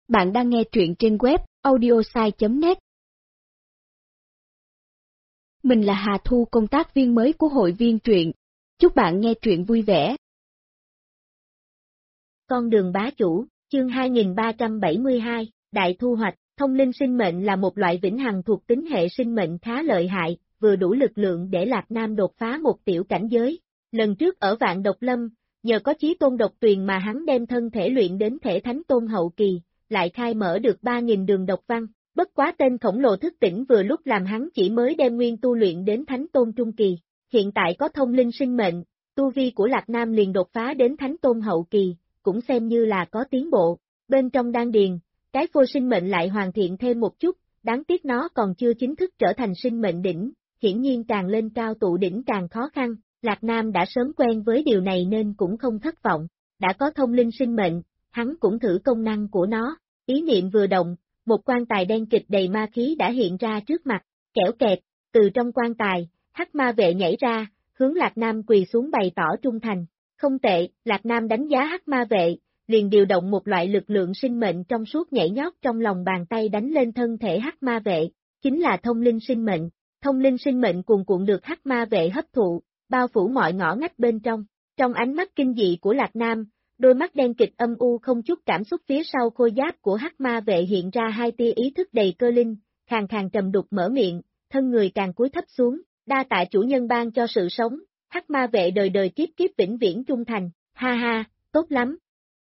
Bạn đang nghe truyện trên web audiosai.net. Mình là Hà Thu, công tác viên mới của hội viên truyện. Chúc bạn nghe truyện vui vẻ. Con đường bá chủ, chương 2372, Đại thu hoạch. Thông linh sinh mệnh là một loại vĩnh hằng thuộc tính hệ sinh mệnh khá lợi hại, vừa đủ lực lượng để Lạc Nam đột phá một tiểu cảnh giới. Lần trước ở Vạn Độc Lâm, nhờ có chí tôn độc tuyền mà hắn đem thân thể luyện đến thể thánh tôn hậu kỳ, lại khai mở được 3.000 đường độc văn. Bất quá tên khổng lồ thức tỉnh vừa lúc làm hắn chỉ mới đem nguyên tu luyện đến thánh tôn trung kỳ. Hiện tại có thông linh sinh mệnh, tu vi của Lạc Nam liền đột phá đến thánh tôn hậu kỳ, cũng xem như là có tiến bộ. Bên trong đan điền, cái phôi sinh mệnh lại hoàn thiện thêm một chút, đáng tiếc nó còn chưa chính thức trở thành sinh mệnh đỉnh, hiển nhiên càng lên cao tụ đỉnh càng khó khăn. Lạc Nam đã sớm quen với điều này nên cũng không thất vọng, đã có thông linh sinh mệnh, hắn cũng thử công năng của nó, ý niệm vừa động, một quan tài đen kịch đầy ma khí đã hiện ra trước mặt, kẽo kẹt, từ trong quan tài, hắc ma vệ nhảy ra, hướng Lạc Nam quỳ xuống bày tỏ trung thành. Không tệ, Lạc Nam đánh giá hắc ma vệ, liền điều động một loại lực lượng sinh mệnh trong suốt nhảy nhót trong lòng bàn tay đánh lên thân thể hắc ma vệ, chính là thông linh sinh mệnh. Thông linh sinh mệnh cuồn cuộn được hắc ma vệ hấp thụ, bao phủ mọi ngõ ngách bên trong. Trong ánh mắt kinh dị của Lạc Nam, đôi mắt đen kịch âm u không chút cảm xúc phía sau khôi giáp của hắc ma vệ hiện ra hai tia ý thức đầy cơ linh, khàn khàn trầm đục mở miệng, thân người càng cúi thấp xuống, đa tạ chủ nhân ban cho sự sống, hắc ma vệ đời đời kiếp kiếp vĩnh viễn trung thành, ha ha, tốt lắm.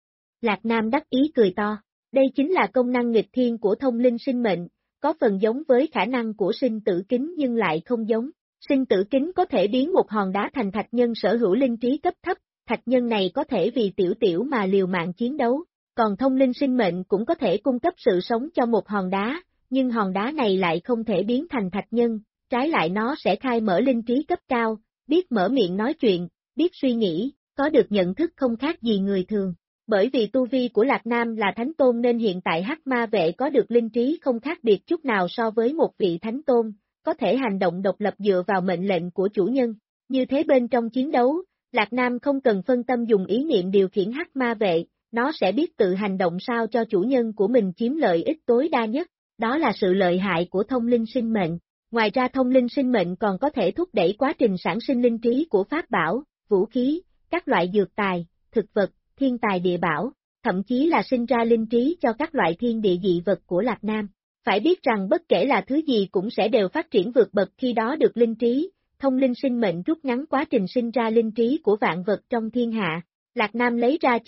Lạc Nam đắc ý cười to, đây chính là công năng nghịch thiên của thông linh sinh mệnh, có phần giống với khả năng của sinh tử kính nhưng lại không giống. Sinh tử kính có thể biến một hòn đá thành thạch nhân sở hữu linh trí cấp thấp, thạch nhân này có thể vì tiểu tiểu mà liều mạng chiến đấu, còn thông linh sinh mệnh cũng có thể cung cấp sự sống cho một hòn đá, nhưng hòn đá này lại không thể biến thành thạch nhân, trái lại nó sẽ khai mở linh trí cấp cao, biết mở miệng nói chuyện, biết suy nghĩ, có được nhận thức không khác gì người thường. Bởi vì tu vi của Lạc Nam là thánh tôn nên hiện tại hắc ma vệ có được linh trí không khác biệt chút nào so với một vị thánh tôn, có thể hành động độc lập dựa vào mệnh lệnh của chủ nhân. Như thế bên trong chiến đấu, Lạc Nam không cần phân tâm dùng ý niệm điều khiển hắc ma vệ, nó sẽ biết tự hành động sao cho chủ nhân của mình chiếm lợi ích tối đa nhất, đó là sự lợi hại của thông linh sinh mệnh. Ngoài ra thông linh sinh mệnh còn có thể thúc đẩy quá trình sản sinh linh trí của pháp bảo, vũ khí, các loại dược tài, thực vật, thiên tài địa bảo, thậm chí là sinh ra linh trí cho các loại thiên địa dị vật của Lạc Nam. Phải biết rằng bất kể là thứ gì cũng sẽ đều phát triển vượt bậc khi đó được linh trí, thông linh sinh mệnh rút ngắn quá trình sinh ra linh trí của vạn vật trong thiên hạ. Lạc Nam lấy ra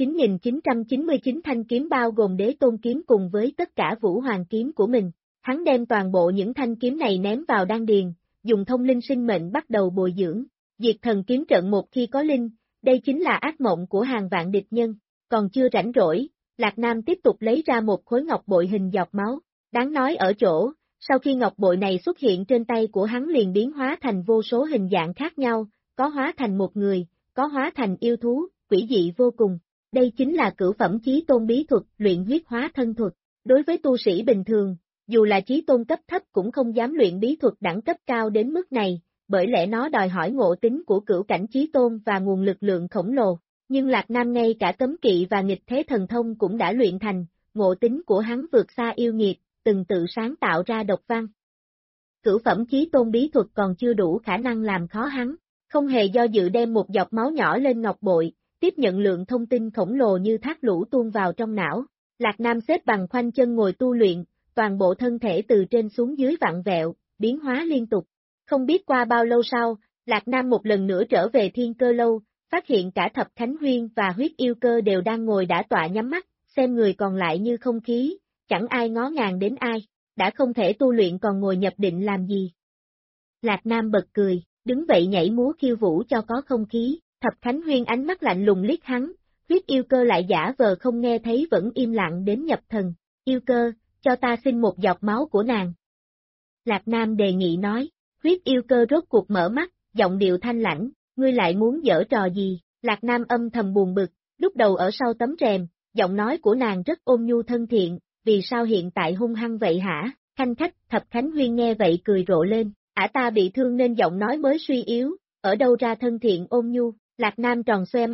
9.999 thanh kiếm bao gồm đế tôn kiếm cùng với tất cả vũ hoàng kiếm của mình. Hắn đem toàn bộ những thanh kiếm này ném vào đan điền, dùng thông linh sinh mệnh bắt đầu bồi dưỡng. Diệt thần kiếm trận một khi có linh, đây chính là ác mộng của hàng vạn địch nhân. Còn chưa rảnh rỗi, Lạc Nam tiếp tục lấy ra một khối ngọc bội hình giọt máu. Đáng nói ở chỗ, sau khi ngọc bội này xuất hiện trên tay của hắn liền biến hóa thành vô số hình dạng khác nhau, có hóa thành một người, có hóa thành yêu thú, quỷ dị vô cùng. Đây chính là cửu phẩm chí tôn bí thuật, luyện huyết hóa thân thuật. Đối với tu sĩ bình thường, dù là chí tôn cấp thấp cũng không dám luyện bí thuật đẳng cấp cao đến mức này, bởi lẽ nó đòi hỏi ngộ tính của cửu cảnh chí tôn và nguồn lực lượng khổng lồ. Nhưng Lạc Nam ngay cả cấm kỵ và nghịch thế thần thông cũng đã luyện thành, ngộ tính của hắn vượt xa yêu nghiệt, từng tự sáng tạo ra độc văn. Cửu phẩm chí tôn bí thuật còn chưa đủ khả năng làm khó hắn, không hề do dự đem một giọt máu nhỏ lên ngọc bội, tiếp nhận lượng thông tin khổng lồ như thác lũ tuôn vào trong não. Lạc Nam xếp bằng khoanh chân ngồi tu luyện, toàn bộ thân thể từ trên xuống dưới vặn vẹo, biến hóa liên tục. Không biết qua bao lâu sau, Lạc Nam một lần nữa trở về Thiên Cơ Lâu, phát hiện cả Thập Khánh Huyên và Huyết Yêu Cơ đều đang ngồi đả tọa nhắm mắt, xem người còn lại như không khí, chẳng ai ngó ngàng đến ai, đã không thể tu luyện còn ngồi nhập định làm gì. Lạc Nam bật cười, đứng vậy nhảy múa khiêu vũ cho có không khí, Thập Khánh Huyên ánh mắt lạnh lùng liếc hắn, Huyết Yêu Cơ lại giả vờ không nghe thấy vẫn im lặng đến nhập thần, Yêu Cơ, cho ta xin một giọt máu của nàng. Lạc Nam đề nghị nói, Huyết Yêu Cơ rốt cuộc mở mắt, giọng điệu thanh lãnh, ngươi lại muốn giở trò gì, Lạc Nam âm thầm buồn bực, lúc đầu ở sau tấm rèm, giọng nói của nàng rất ôn nhu thân thiện, vì sao hiện tại hung hăng vậy hả, khanh khách, Thập Khánh Huyên nghe vậy cười rộ lên, ta bị thương nên giọng nói mới suy yếu, ở đâu ra thân thiện ôn nhu, Lạc Nam tròn xoe mắt,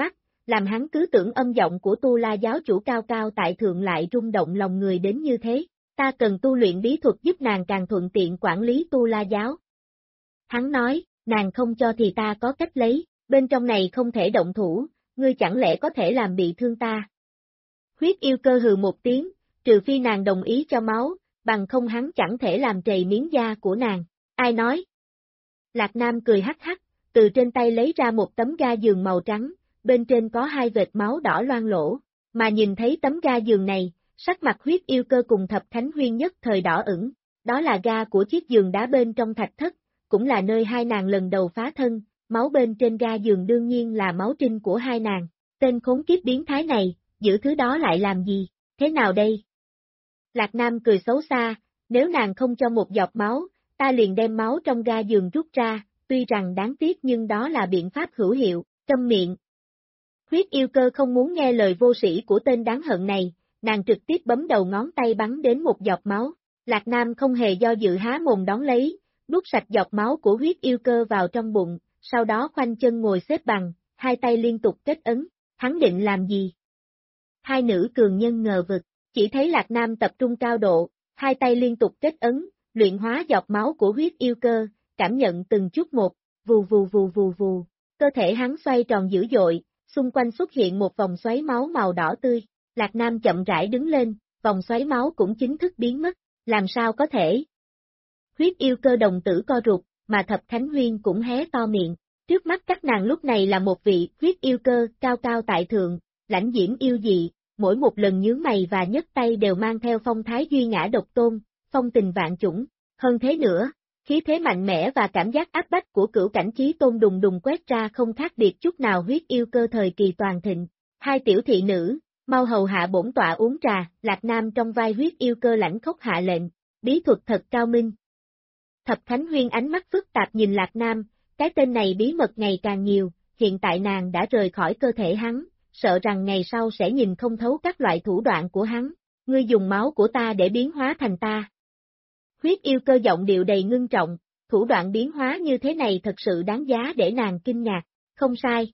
làm hắn cứ tưởng âm giọng của Tu La giáo chủ cao cao tại thượng lại rung động lòng người đến như thế. Ta cần tu luyện bí thuật giúp nàng càng thuận tiện quản lý Tu La giáo. Hắn nói, nàng không cho thì ta có cách lấy, bên trong này không thể động thủ, ngươi chẳng lẽ có thể làm bị thương ta. Huyết yêu cơ hừ một tiếng, trừ phi nàng đồng ý cho máu, bằng không hắn chẳng thể làm trầy miếng da của nàng. Ai nói? Lạc Nam cười hắc hắc, từ trên tay lấy ra một tấm ga giường màu trắng, bên trên có hai vệt máu đỏ loang lỗ, mà nhìn thấy tấm ga giường này, sắc mặt huyết yêu cơ cùng Thập Thánh Huyên nhất thời đỏ ửng, đó là ga của chiếc giường đá bên trong thạch thất, cũng là nơi hai nàng lần đầu phá thân, máu bên trên ga giường đương nhiên là máu trinh của hai nàng. Tên khốn kiếp biến thái này, giữ thứ đó lại làm gì, thế nào đây? Lạc Nam cười xấu xa, nếu nàng không cho một giọt máu, ta liền đem máu trong ga giường rút ra, tuy rằng đáng tiếc nhưng đó là biện pháp hữu hiệu, câm miệng. Huyết yêu cơ không muốn nghe lời vô sĩ của tên đáng hận này, nàng trực tiếp bấm đầu ngón tay bắn đến một giọt máu. Lạc Nam không hề do dự há mồm đón lấy, nuốt sạch giọt máu của huyết yêu cơ vào trong bụng, sau đó khoanh chân ngồi xếp bằng, hai tay liên tục kết ấn, hắn định làm gì? Hai nữ cường nhân ngờ vực, chỉ thấy Lạc Nam tập trung cao độ, hai tay liên tục kết ấn, luyện hóa giọt máu của huyết yêu cơ, cảm nhận từng chút một, vù vù vù vù vù, cơ thể hắn xoay tròn dữ dội, xung quanh xuất hiện một vòng xoáy máu màu đỏ tươi, Lạc Nam chậm rãi đứng lên, vòng xoáy máu cũng chính thức biến mất, làm sao có thể? Huyết yêu cơ đồng tử co rụt, mà Thập Thánh Huyên cũng hé to miệng, trước mắt các nàng lúc này là một vị huyết yêu cơ cao cao tại thượng, lãnh diễm yêu dị, mỗi một lần nhướng mày và nhấc tay đều mang theo phong thái duy ngã độc tôn, phong tình vạn chủng, hơn thế nữa, khí thế mạnh mẽ và cảm giác áp bách của cửu cảnh chí tôn đùng đùng quét ra không khác biệt chút nào huyết yêu cơ thời kỳ toàn thịnh. Hai tiểu thị nữ, mau hầu hạ bổn tọa uống trà, Lạc Nam trong vai huyết yêu cơ lãnh khốc hạ lệnh, bí thuật thật cao minh. Thập Thánh Huyên ánh mắt phức tạp nhìn Lạc Nam, cái tên này bí mật ngày càng nhiều, hiện tại nàng đã rời khỏi cơ thể hắn, sợ rằng ngày sau sẽ nhìn không thấu các loại thủ đoạn của hắn, ngươi dùng máu của ta để biến hóa thành ta. Huyết yêu cơ giọng điệu đầy ngưng trọng, thủ đoạn biến hóa như thế này thật sự đáng giá để nàng kinh ngạc, không sai.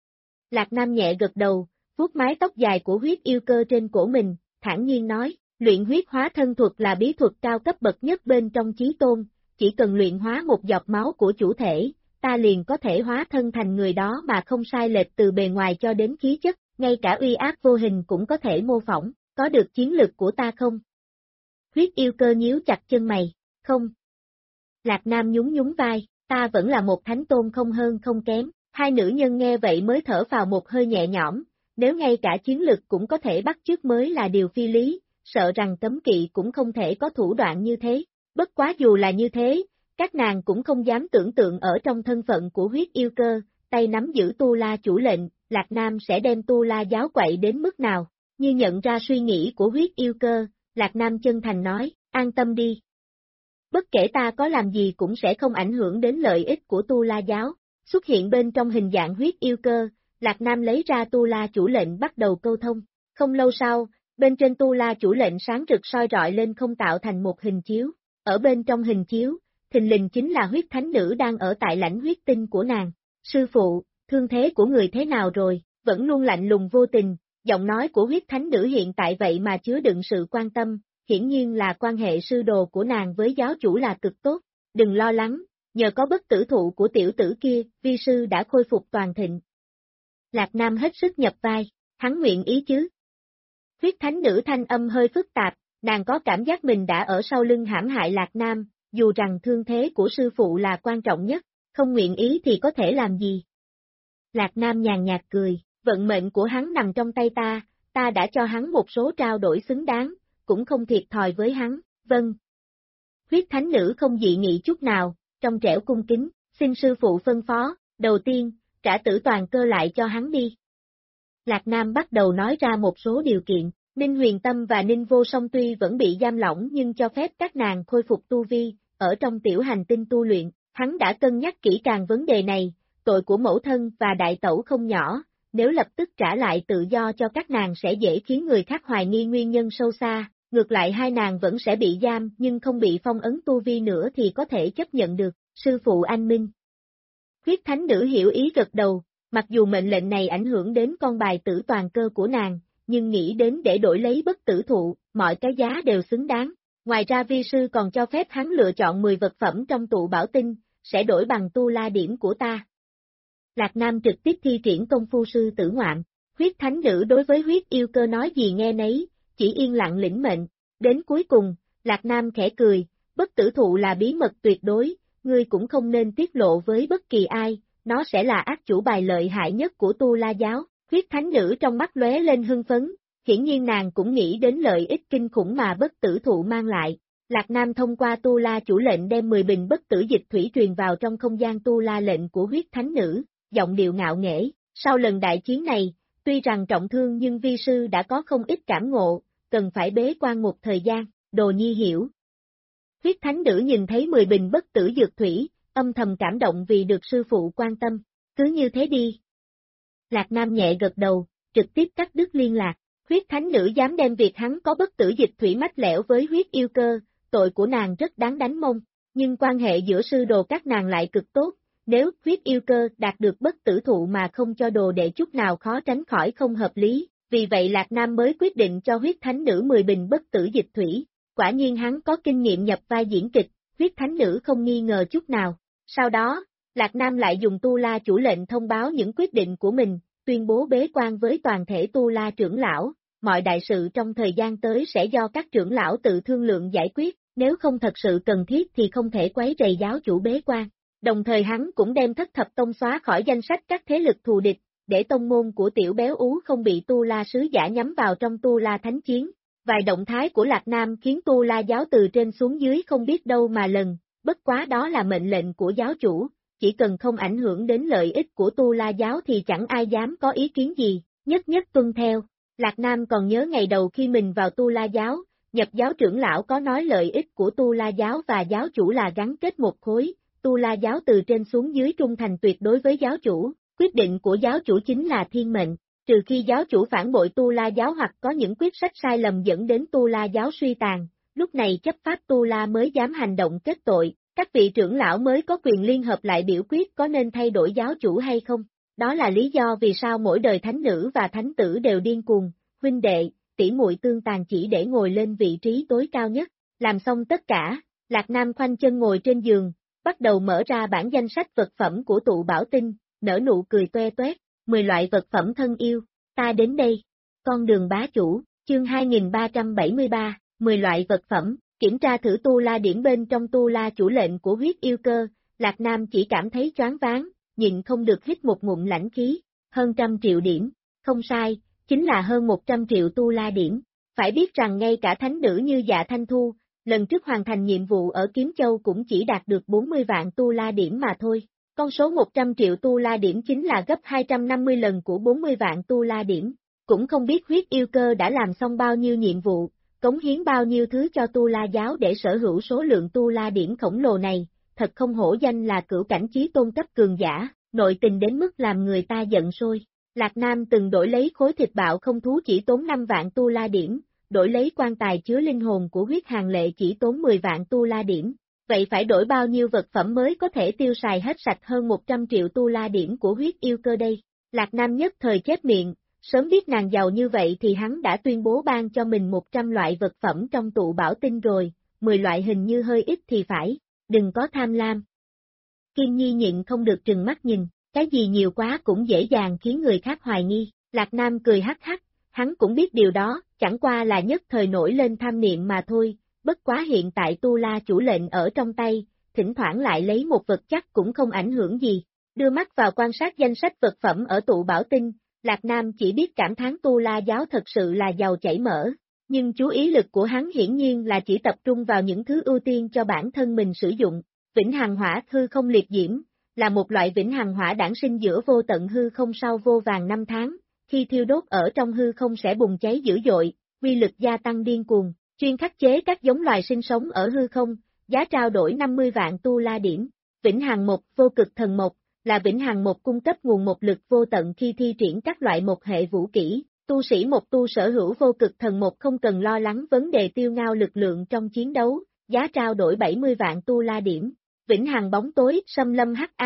Lạc Nam nhẹ gật đầu, vuốt mái tóc dài của huyết yêu cơ trên cổ mình, thản nhiên nói, luyện huyết hóa thân thuật là bí thuật cao cấp bậc nhất bên trong chí tôn, chỉ cần luyện hóa một giọt máu của chủ thể, ta liền có thể hóa thân thành người đó mà không sai lệch từ bề ngoài cho đến khí chất, ngay cả uy áp vô hình cũng có thể mô phỏng, có được chiến lực của ta không? Huyết yêu cơ nhíu chặt chân mày, không. Lạc Nam nhún nhún vai, ta vẫn là một thánh tôn không hơn không kém, hai nữ nhân nghe vậy mới thở vào một hơi nhẹ nhõm, nếu ngay cả chiến lực cũng có thể bắt chước mới là điều phi lý, sợ rằng cấm kỵ cũng không thể có thủ đoạn như thế, bất quá dù là như thế, các nàng cũng không dám tưởng tượng ở trong thân phận của huyết yêu cơ, tay nắm giữ Tu La chủ lệnh, Lạc Nam sẽ đem Tu La giáo quậy đến mức nào, như nhận ra suy nghĩ của huyết yêu cơ, Lạc Nam chân thành nói, an tâm đi. Bất kể ta có làm gì cũng sẽ không ảnh hưởng đến lợi ích của Tu La giáo, xuất hiện bên trong hình dạng huyết yêu cơ, Lạc Nam lấy ra Tu La chủ lệnh bắt đầu câu thông, không lâu sau, bên trên Tu La chủ lệnh sáng rực soi rọi lên không tạo thành một hình chiếu, ở bên trong hình chiếu, thình lình chính là huyết thánh nữ đang ở tại lãnh huyết tinh của nàng, sư phụ, thương thế của người thế nào rồi, vẫn luôn lạnh lùng vô tình, giọng nói của huyết thánh nữ hiện tại vậy mà chứa đựng sự quan tâm, hiển nhiên là quan hệ sư đồ của nàng với giáo chủ là cực tốt, đừng lo lắng, nhờ có bất tử thụ của tiểu tử kia, vi sư đã khôi phục toàn thịnh. Lạc Nam hết sức nhập vai, hắn nguyện ý chứ. Huyết thánh nữ thanh âm hơi phức tạp, nàng có cảm giác mình đã ở sau lưng hãm hại Lạc Nam, dù rằng thương thế của sư phụ là quan trọng nhất, không nguyện ý thì có thể làm gì. Lạc Nam nhàn nhạt cười, vận mệnh của hắn nằm trong tay ta đã cho hắn một số trao đổi xứng đáng, cũng không thiệt thòi với hắn, vâng. Huyết thánh nữ không dị nghị chút nào, trong trẻo cung kính, xin sư phụ phân phó, đầu tiên, trả tử toàn cơ lại cho hắn đi. Lạc Nam bắt đầu nói ra một số điều kiện, Ninh Huyền Tâm và Ninh Vô Song tuy vẫn bị giam lỏng nhưng cho phép các nàng khôi phục tu vi, ở trong tiểu hành tinh tu luyện, hắn đã cân nhắc kỹ càng vấn đề này, tội của mẫu thân và đại tẩu không nhỏ, nếu lập tức trả lại tự do cho các nàng sẽ dễ khiến người khác hoài nghi nguyên nhân sâu xa, ngược lại hai nàng vẫn sẽ bị giam nhưng không bị phong ấn tu vi nữa thì có thể chấp nhận được, sư phụ anh minh. Huyết thánh nữ hiểu ý gật đầu, Mặc dù mệnh lệnh này ảnh hưởng đến con bài tử toàn cơ của nàng, nhưng nghĩ đến để đổi lấy bất tử thụ, mọi cái giá đều xứng đáng. Ngoài ra vi sư còn cho phép hắn lựa chọn 10 vật phẩm trong tụ bảo tinh, sẽ đổi bằng tu la điểm của ta. Lạc Nam trực tiếp thi triển công phu sư tử ngoạm, huyết thánh nữ đối với huyết yêu cơ nói gì nghe nấy, chỉ yên lặng lĩnh mệnh. Đến cuối cùng, Lạc Nam khẽ cười, bất tử thụ là bí mật tuyệt đối, ngươi cũng không nên tiết lộ với bất kỳ ai, nó sẽ là ác chủ bài lợi hại nhất của Tu La giáo. Huyết thánh nữ trong mắt lóe lên hưng phấn, hiển nhiên nàng cũng nghĩ đến lợi ích kinh khủng mà bất tử thụ mang lại. Lạc Nam thông qua Tu La chủ lệnh đem 10 bình bất tử dịch thủy truyền vào trong không gian Tu La lệnh của huyết thánh nữ, giọng điệu ngạo nghễ. Sau lần đại chiến này, tuy rằng trọng thương nhưng vi sư đã có không ít cảm ngộ, cần phải bế quan một thời gian, Đồ Nhi hiểu. Huyết thánh nữ nhìn thấy 10 bình bất tử dược thủy, âm thầm cảm động vì được sư phụ quan tâm, cứ như thế đi. Lạc Nam nhẹ gật đầu, trực tiếp cắt đứt liên lạc. Huyết thánh nữ dám đem việc hắn có bất tử dịch thủy mách lẻo với huyết yêu cơ, tội của nàng rất đáng đánh mông, nhưng quan hệ giữa sư đồ các nàng lại cực tốt, nếu huyết yêu cơ đạt được bất tử thụ mà không cho đồ đệ chút nào khó tránh khỏi không hợp lý, vì vậy Lạc Nam mới quyết định cho huyết thánh nữ 10 bình bất tử dịch thủy, quả nhiên hắn có kinh nghiệm nhập vai diễn kịch, huyết thánh nữ không nghi ngờ chút nào. Sau đó, Lạc Nam lại dùng Tu La chủ lệnh thông báo những quyết định của mình, tuyên bố bế quan với toàn thể Tu La trưởng lão, mọi đại sự trong thời gian tới sẽ do các trưởng lão tự thương lượng giải quyết, nếu không thật sự cần thiết thì không thể quấy rầy giáo chủ bế quan. Đồng thời hắn cũng đem Thất Thập Tông xóa khỏi danh sách các thế lực thù địch, để tông môn của tiểu béo ú không bị Tu La sứ giả nhắm vào trong Tu La thánh chiến. Vài động thái của Lạc Nam khiến Tu La giáo từ trên xuống dưới không biết đâu mà lần, bất quá đó là mệnh lệnh của giáo chủ, chỉ cần không ảnh hưởng đến lợi ích của Tu La giáo thì chẳng ai dám có ý kiến gì, nhất nhất tuân theo. Lạc Nam còn nhớ ngày đầu khi mình vào Tu La giáo, nhập giáo trưởng lão có nói lợi ích của Tu La giáo và giáo chủ là gắn kết một khối, Tu La giáo từ trên xuống dưới trung thành tuyệt đối với giáo chủ, quyết định của giáo chủ chính là thiên mệnh, trừ khi giáo chủ phản bội Tu La giáo hoặc có những quyết sách sai lầm dẫn đến Tu La giáo suy tàn, lúc này chấp pháp Tu La mới dám hành động kết tội, các vị trưởng lão mới có quyền liên hợp lại biểu quyết có nên thay đổi giáo chủ hay không. Đó là lý do vì sao mỗi đời thánh nữ và thánh tử đều điên cuồng, huynh đệ, tỷ muội tương tàn chỉ để ngồi lên vị trí tối cao nhất. Làm xong tất cả, Lạc Nam khoanh chân ngồi trên giường, bắt đầu mở ra bảng danh sách vật phẩm của tụ bảo tinh, nở nụ cười toe toét, 10 loại vật phẩm thân yêu, ta đến đây. Con đường bá chủ, chương 2373, 10 loại vật phẩm, kiểm tra thử Tu La điểm bên trong Tu La chủ lệnh của huyết yêu cơ, Lạc Nam chỉ cảm thấy choáng váng, nhịn không được hít một ngụm lãnh khí, hơn 100 triệu điểm, không sai, chính là hơn 100 triệu Tu La điểm. Phải biết rằng ngay cả thánh nữ như Dạ Thanh Thu, lần trước hoàn thành nhiệm vụ ở Kiếm Châu cũng chỉ đạt được 40 vạn Tu La điểm mà thôi. Con số 100 triệu Tu La điểm chính là gấp 250 lần của 40 vạn Tu La điểm. Cũng không biết huyết yêu cơ đã làm xong bao nhiêu nhiệm vụ, cống hiến bao nhiêu thứ cho Tu La giáo để sở hữu số lượng Tu La điểm khổng lồ này, thật không hổ danh là cửu cảnh chí tôn cấp cường giả, nội tình đến mức làm người ta giận sôi. Lạc Nam từng đổi lấy khối thịt bạo không thú chỉ tốn 5 vạn Tu La điểm, đổi lấy quan tài chứa linh hồn của huyết hàng lệ chỉ tốn 10 vạn Tu La điểm. Vậy phải đổi bao nhiêu vật phẩm mới có thể tiêu xài hết sạch hơn 100 triệu Tu La điểm của huyết yêu cơ đây? Lạc Nam nhất thời chép miệng, sớm biết nàng giàu như vậy thì hắn đã tuyên bố ban cho mình 100 loại vật phẩm trong tụ bảo tinh rồi, 10 loại hình như hơi ít thì phải, đừng có tham lam. Kim Nhi nhịn không được trừng mắt nhìn, cái gì nhiều quá cũng dễ dàng khiến người khác hoài nghi, Lạc Nam cười hắc hắc, hắn cũng biết điều đó, chẳng qua là nhất thời nổi lên tham niệm mà thôi, bất quá hiện tại Tu La chủ lệnh ở trong tay, thỉnh thoảng lại lấy một vật chắc cũng không ảnh hưởng gì. Đưa mắt vào quan sát danh sách vật phẩm ở tụ bảo tinh, Lạc Nam chỉ biết cảm thán Tu La giáo thật sự là giàu chảy mỡ, nhưng chú ý lực của hắn hiển nhiên là chỉ tập trung vào những thứ ưu tiên cho bản thân mình sử dụng. Vĩnh hằng hỏa hư không liệt diễm, là một loại vĩnh hằng hỏa đản sinh giữa vô tận hư không sau vô vàng năm tháng, khi thiêu đốt ở trong hư không sẽ bùng cháy dữ dội, uy lực gia tăng điên cuồng, chuyên khắc chế các giống loài sinh sống ở hư không, giá trao đổi 50 vạn Tu La điểm. Vĩnh hằng mộc, vô cực thần mộc, là vĩnh hằng mộc cung cấp nguồn mộc lực vô tận khi thi triển các loại mộc hệ vũ kỹ, tu sĩ mộc tu sở hữu vô cực thần mộc không cần lo lắng vấn đề tiêu ngao lực lượng trong chiến đấu, giá trao đổi 70 vạn Tu La điểm. Vĩnh hằng bóng tối, xâm lâm hắc ám,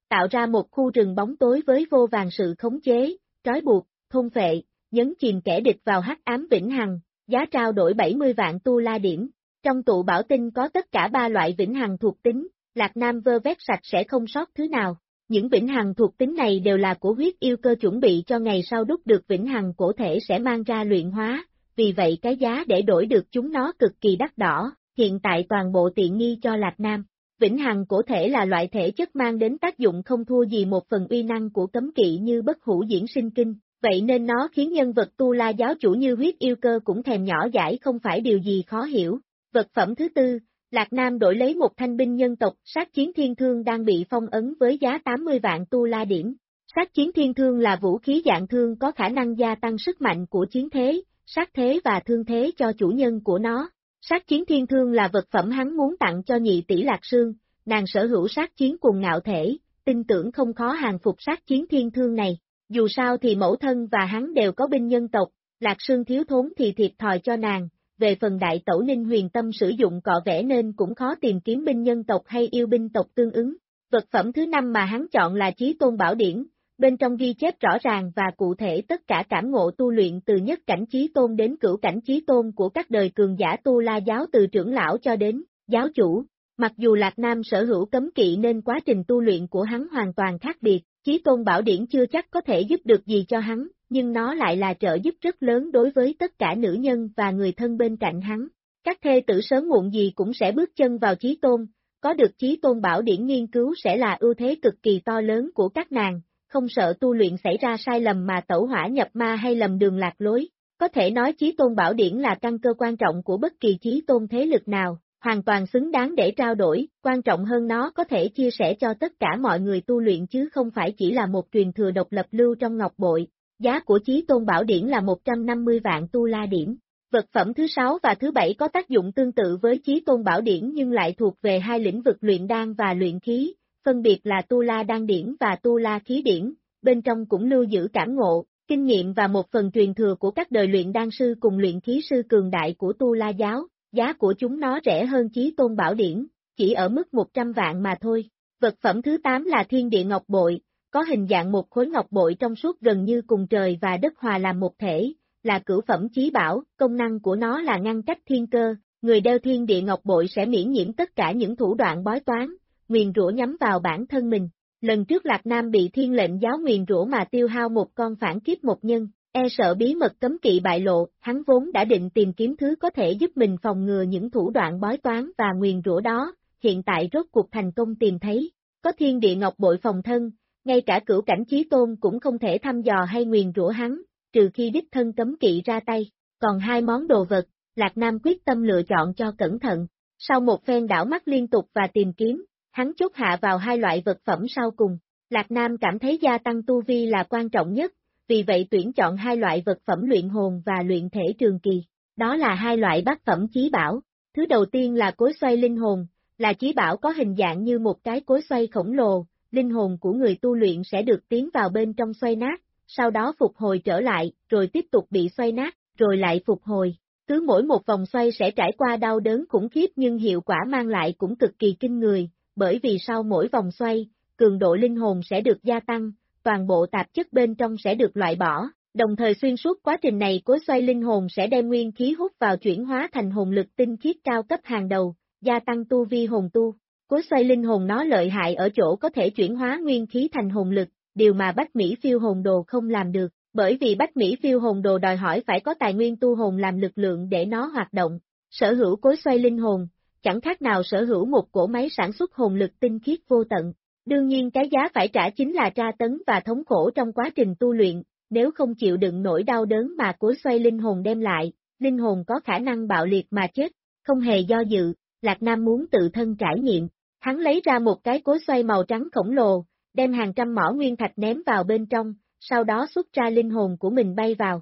tạo ra một khu rừng bóng tối với vô vàn sự khống chế, trói buộc, thôn phệ, nhấn chìm kẻ địch vào hắc ám vĩnh hằng, giá trao đổi 70 vạn tu la điểm. Trong tụ bảo tinh có tất cả 3 loại vĩnh hằng thuộc tính, Lạc Nam vơ vét sạch sẽ không sót thứ nào. Những vĩnh hằng thuộc tính này đều là của huyết yêu cơ chuẩn bị cho ngày sau đúc được vĩnh hằng cổ thể sẽ mang ra luyện hóa, vì vậy cái giá để đổi được chúng nó cực kỳ đắt đỏ, hiện tại toàn bộ tiện nghi cho Lạc Nam. Vĩnh hằng cổ thể là loại thể chất mang đến tác dụng không thua gì một phần uy năng của cấm kỵ như bất hủ diễn sinh kinh, vậy nên nó khiến nhân vật tu la giáo chủ như huyết yêu cơ cũng thèm nhỏ dãi không phải điều gì khó hiểu. Vật phẩm thứ tư, Lạc Nam đổi lấy một thanh binh nhân tộc sát chiến thiên thương đang bị phong ấn với giá 80 vạn tu la điểm. Sát chiến thiên thương là vũ khí dạng thương có khả năng gia tăng sức mạnh của chiến thế, sát thế và thương thế cho chủ nhân của nó. Sát chiến thiên thương là vật phẩm hắn muốn tặng cho nhị tỷ Lạc Sương, nàng sở hữu sát chiến cùng ngạo thể, tin tưởng không khó hàng phục sát chiến thiên thương này. Dù sao thì mẫu thân và hắn đều có binh nhân tộc, Lạc Sương thiếu thốn thì thiệt thòi cho nàng. Về phần đại tẩu Ninh Huyền Tâm sử dụng cọ vẽ nên cũng khó tìm kiếm binh nhân tộc hay yêu binh tộc tương ứng. Vật phẩm thứ 5 mà hắn chọn là Chí Tôn Bảo Điển, bên trong ghi chép rõ ràng và cụ thể tất cả cảm ngộ tu luyện từ nhất cảnh Chí Tôn đến cửu cảnh Chí Tôn của các đời cường giả tu la giáo từ trưởng lão cho đến giáo chủ. Mặc dù Lạc Nam sở hữu cấm kỵ nên quá trình tu luyện của hắn hoàn toàn khác biệt, Chí Tôn Bảo Điển chưa chắc có thể giúp được gì cho hắn, nhưng nó lại là trợ giúp rất lớn đối với tất cả nữ nhân và người thân bên cạnh hắn. Các thê tử sớm muộn gì cũng sẽ bước chân vào Chí Tôn, có được Chí Tôn Bảo Điển nghiên cứu sẽ là ưu thế cực kỳ to lớn của các nàng, không sợ tu luyện xảy ra sai lầm mà tẩu hỏa nhập ma hay lầm đường lạc lối. Có thể nói Chí Tôn Bảo Điển là căn cơ quan trọng của bất kỳ Chí Tôn thế lực nào, hoàn toàn xứng đáng để trao đổi, quan trọng hơn nó có thể chia sẻ cho tất cả mọi người tu luyện chứ không phải chỉ là một truyền thừa độc lập lưu trong ngọc bội. Giá của Chí Tôn Bảo Điển là 150 vạn tu la điểm. Vật phẩm thứ 6 và thứ 7 có tác dụng tương tự với Chí Tôn Bảo Điển nhưng lại thuộc về hai lĩnh vực luyện đan và luyện khí, phân biệt là Tu La Đan Điển và Tu La Khí Điển, bên trong cũng lưu giữ cảm ngộ, kinh nghiệm và một phần truyền thừa của các đời luyện đan sư cùng luyện khí sư cường đại của Tu La giáo, giá của chúng nó rẻ hơn Chí Tôn Bảo Điển, chỉ ở mức 100 vạn mà thôi. Vật phẩm thứ 8 là Thiên Địa Ngọc Bội, có hình dạng một khối ngọc bội trong suốt gần như cùng trời và đất hòa làm một thể, là cửu phẩm chí bảo, công năng của nó là ngăn cách thiên cơ, người đeo Thiên Địa Ngọc Bội sẽ miễn nhiễm tất cả những thủ đoạn bói toán, nguyền rủa nhắm vào bản thân mình. Lần trước Lạc Nam bị Thiên Lệnh giáo nguyền rủa mà tiêu hao một con phản kiếp một nhân, e sợ bí mật cấm kỵ bại lộ, hắn vốn đã định tìm kiếm thứ có thể giúp mình phòng ngừa những thủ đoạn bói toán và nguyền rủa đó, hiện tại rốt cuộc thành công tìm thấy, có Thiên Địa Ngọc Bội phòng thân. Ngay cả cửu cảnh Chí Tôn cũng không thể thăm dò hay nguyền rủa hắn, trừ khi đích thân cấm kỵ ra tay. Còn hai món đồ vật, Lạc Nam quyết tâm lựa chọn cho cẩn thận. Sau một phen đảo mắt liên tục và tìm kiếm, hắn chốt hạ vào hai loại vật phẩm sau cùng. Lạc Nam cảm thấy gia tăng tu vi là quan trọng nhất, vì vậy tuyển chọn hai loại vật phẩm luyện hồn và luyện thể trường kỳ. Đó là hai loại bát phẩm chí bảo. Thứ đầu tiên là cối xoay linh hồn, là chí bảo có hình dạng như một cái cối xoay khổng lồ. Linh hồn của người tu luyện sẽ được tiến vào bên trong xoay nát, sau đó phục hồi trở lại, rồi tiếp tục bị xoay nát, rồi lại phục hồi. Cứ mỗi một vòng xoay sẽ trải qua đau đớn khủng khiếp nhưng hiệu quả mang lại cũng cực kỳ kinh người, bởi vì sau mỗi vòng xoay, cường độ linh hồn sẽ được gia tăng, toàn bộ tạp chất bên trong sẽ được loại bỏ, đồng thời xuyên suốt quá trình này cối xoay linh hồn sẽ đem nguyên khí hút vào chuyển hóa thành hồn lực tinh khiết cao cấp hàng đầu, gia tăng tu vi hồn tu. Cối xoay linh hồn nó lợi hại ở chỗ có thể chuyển hóa nguyên khí thành hồn lực, điều mà Bách Mỹ Phiêu Hồn Đồ không làm được, bởi vì Bách Mỹ Phiêu Hồn Đồ đòi hỏi phải có tài nguyên tu hồn làm lực lượng để nó hoạt động. Sở hữu cối xoay linh hồn, chẳng khác nào sở hữu một cỗ máy sản xuất hồn lực tinh khiết vô tận. Đương nhiên cái giá phải trả chính là tra tấn và thống khổ trong quá trình tu luyện, nếu không chịu đựng nỗi đau đớn mà cối xoay linh hồn đem lại, linh hồn có khả năng bạo liệt mà chết. Không hề do dự, Lạc Nam muốn tự thân trải nghiệm. Hắn lấy ra một cái cối xoay màu trắng khổng lồ, đem hàng trăm mỏ nguyên thạch ném vào bên trong, sau đó xuất ra linh hồn của mình bay vào.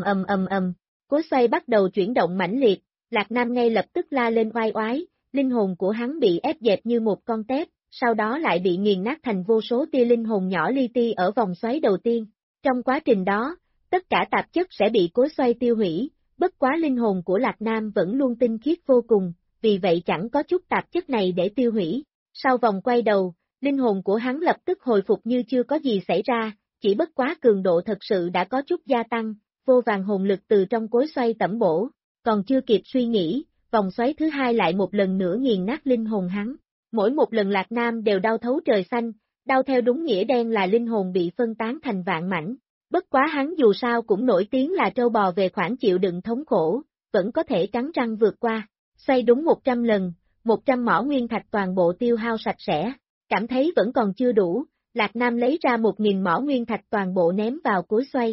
Cối xoay bắt đầu chuyển động mãnh liệt, Lạc Nam ngay lập tức la lên oai oái, linh hồn của hắn bị ép dẹp như một con tép, sau đó lại bị nghiền nát thành vô số tia linh hồn nhỏ li ti ở vòng xoáy đầu tiên. Trong quá trình đó, tất cả tạp chất sẽ bị cối xoay tiêu hủy, bất quá linh hồn của Lạc Nam vẫn luôn tinh khiết vô cùng, vì vậy chẳng có chút tạp chất này để tiêu hủy. Sau vòng quay đầu, Linh hồn của hắn lập tức hồi phục như chưa có gì xảy ra, chỉ bất quá cường độ thật sự đã có chút gia tăng, vô vàng hồn lực từ trong cối xoay tẩm bổ, còn chưa kịp suy nghĩ, vòng xoáy thứ hai lại một lần nữa nghiền nát linh hồn hắn. Mỗi một lần Lạc Nam đều đau thấu trời xanh, đau theo đúng nghĩa đen là linh hồn bị phân tán thành vạn mảnh. Bất quá hắn dù sao cũng nổi tiếng là trâu bò về khoản chịu đựng thống khổ, vẫn có thể cắn răng vượt qua. Xoay đúng 100 lần, 100 mỏ nguyên thạch toàn bộ tiêu hao sạch sẽ. Cảm thấy vẫn còn chưa đủ, Lạc Nam lấy ra 1000 mỏ nguyên thạch toàn bộ ném vào cối xoay.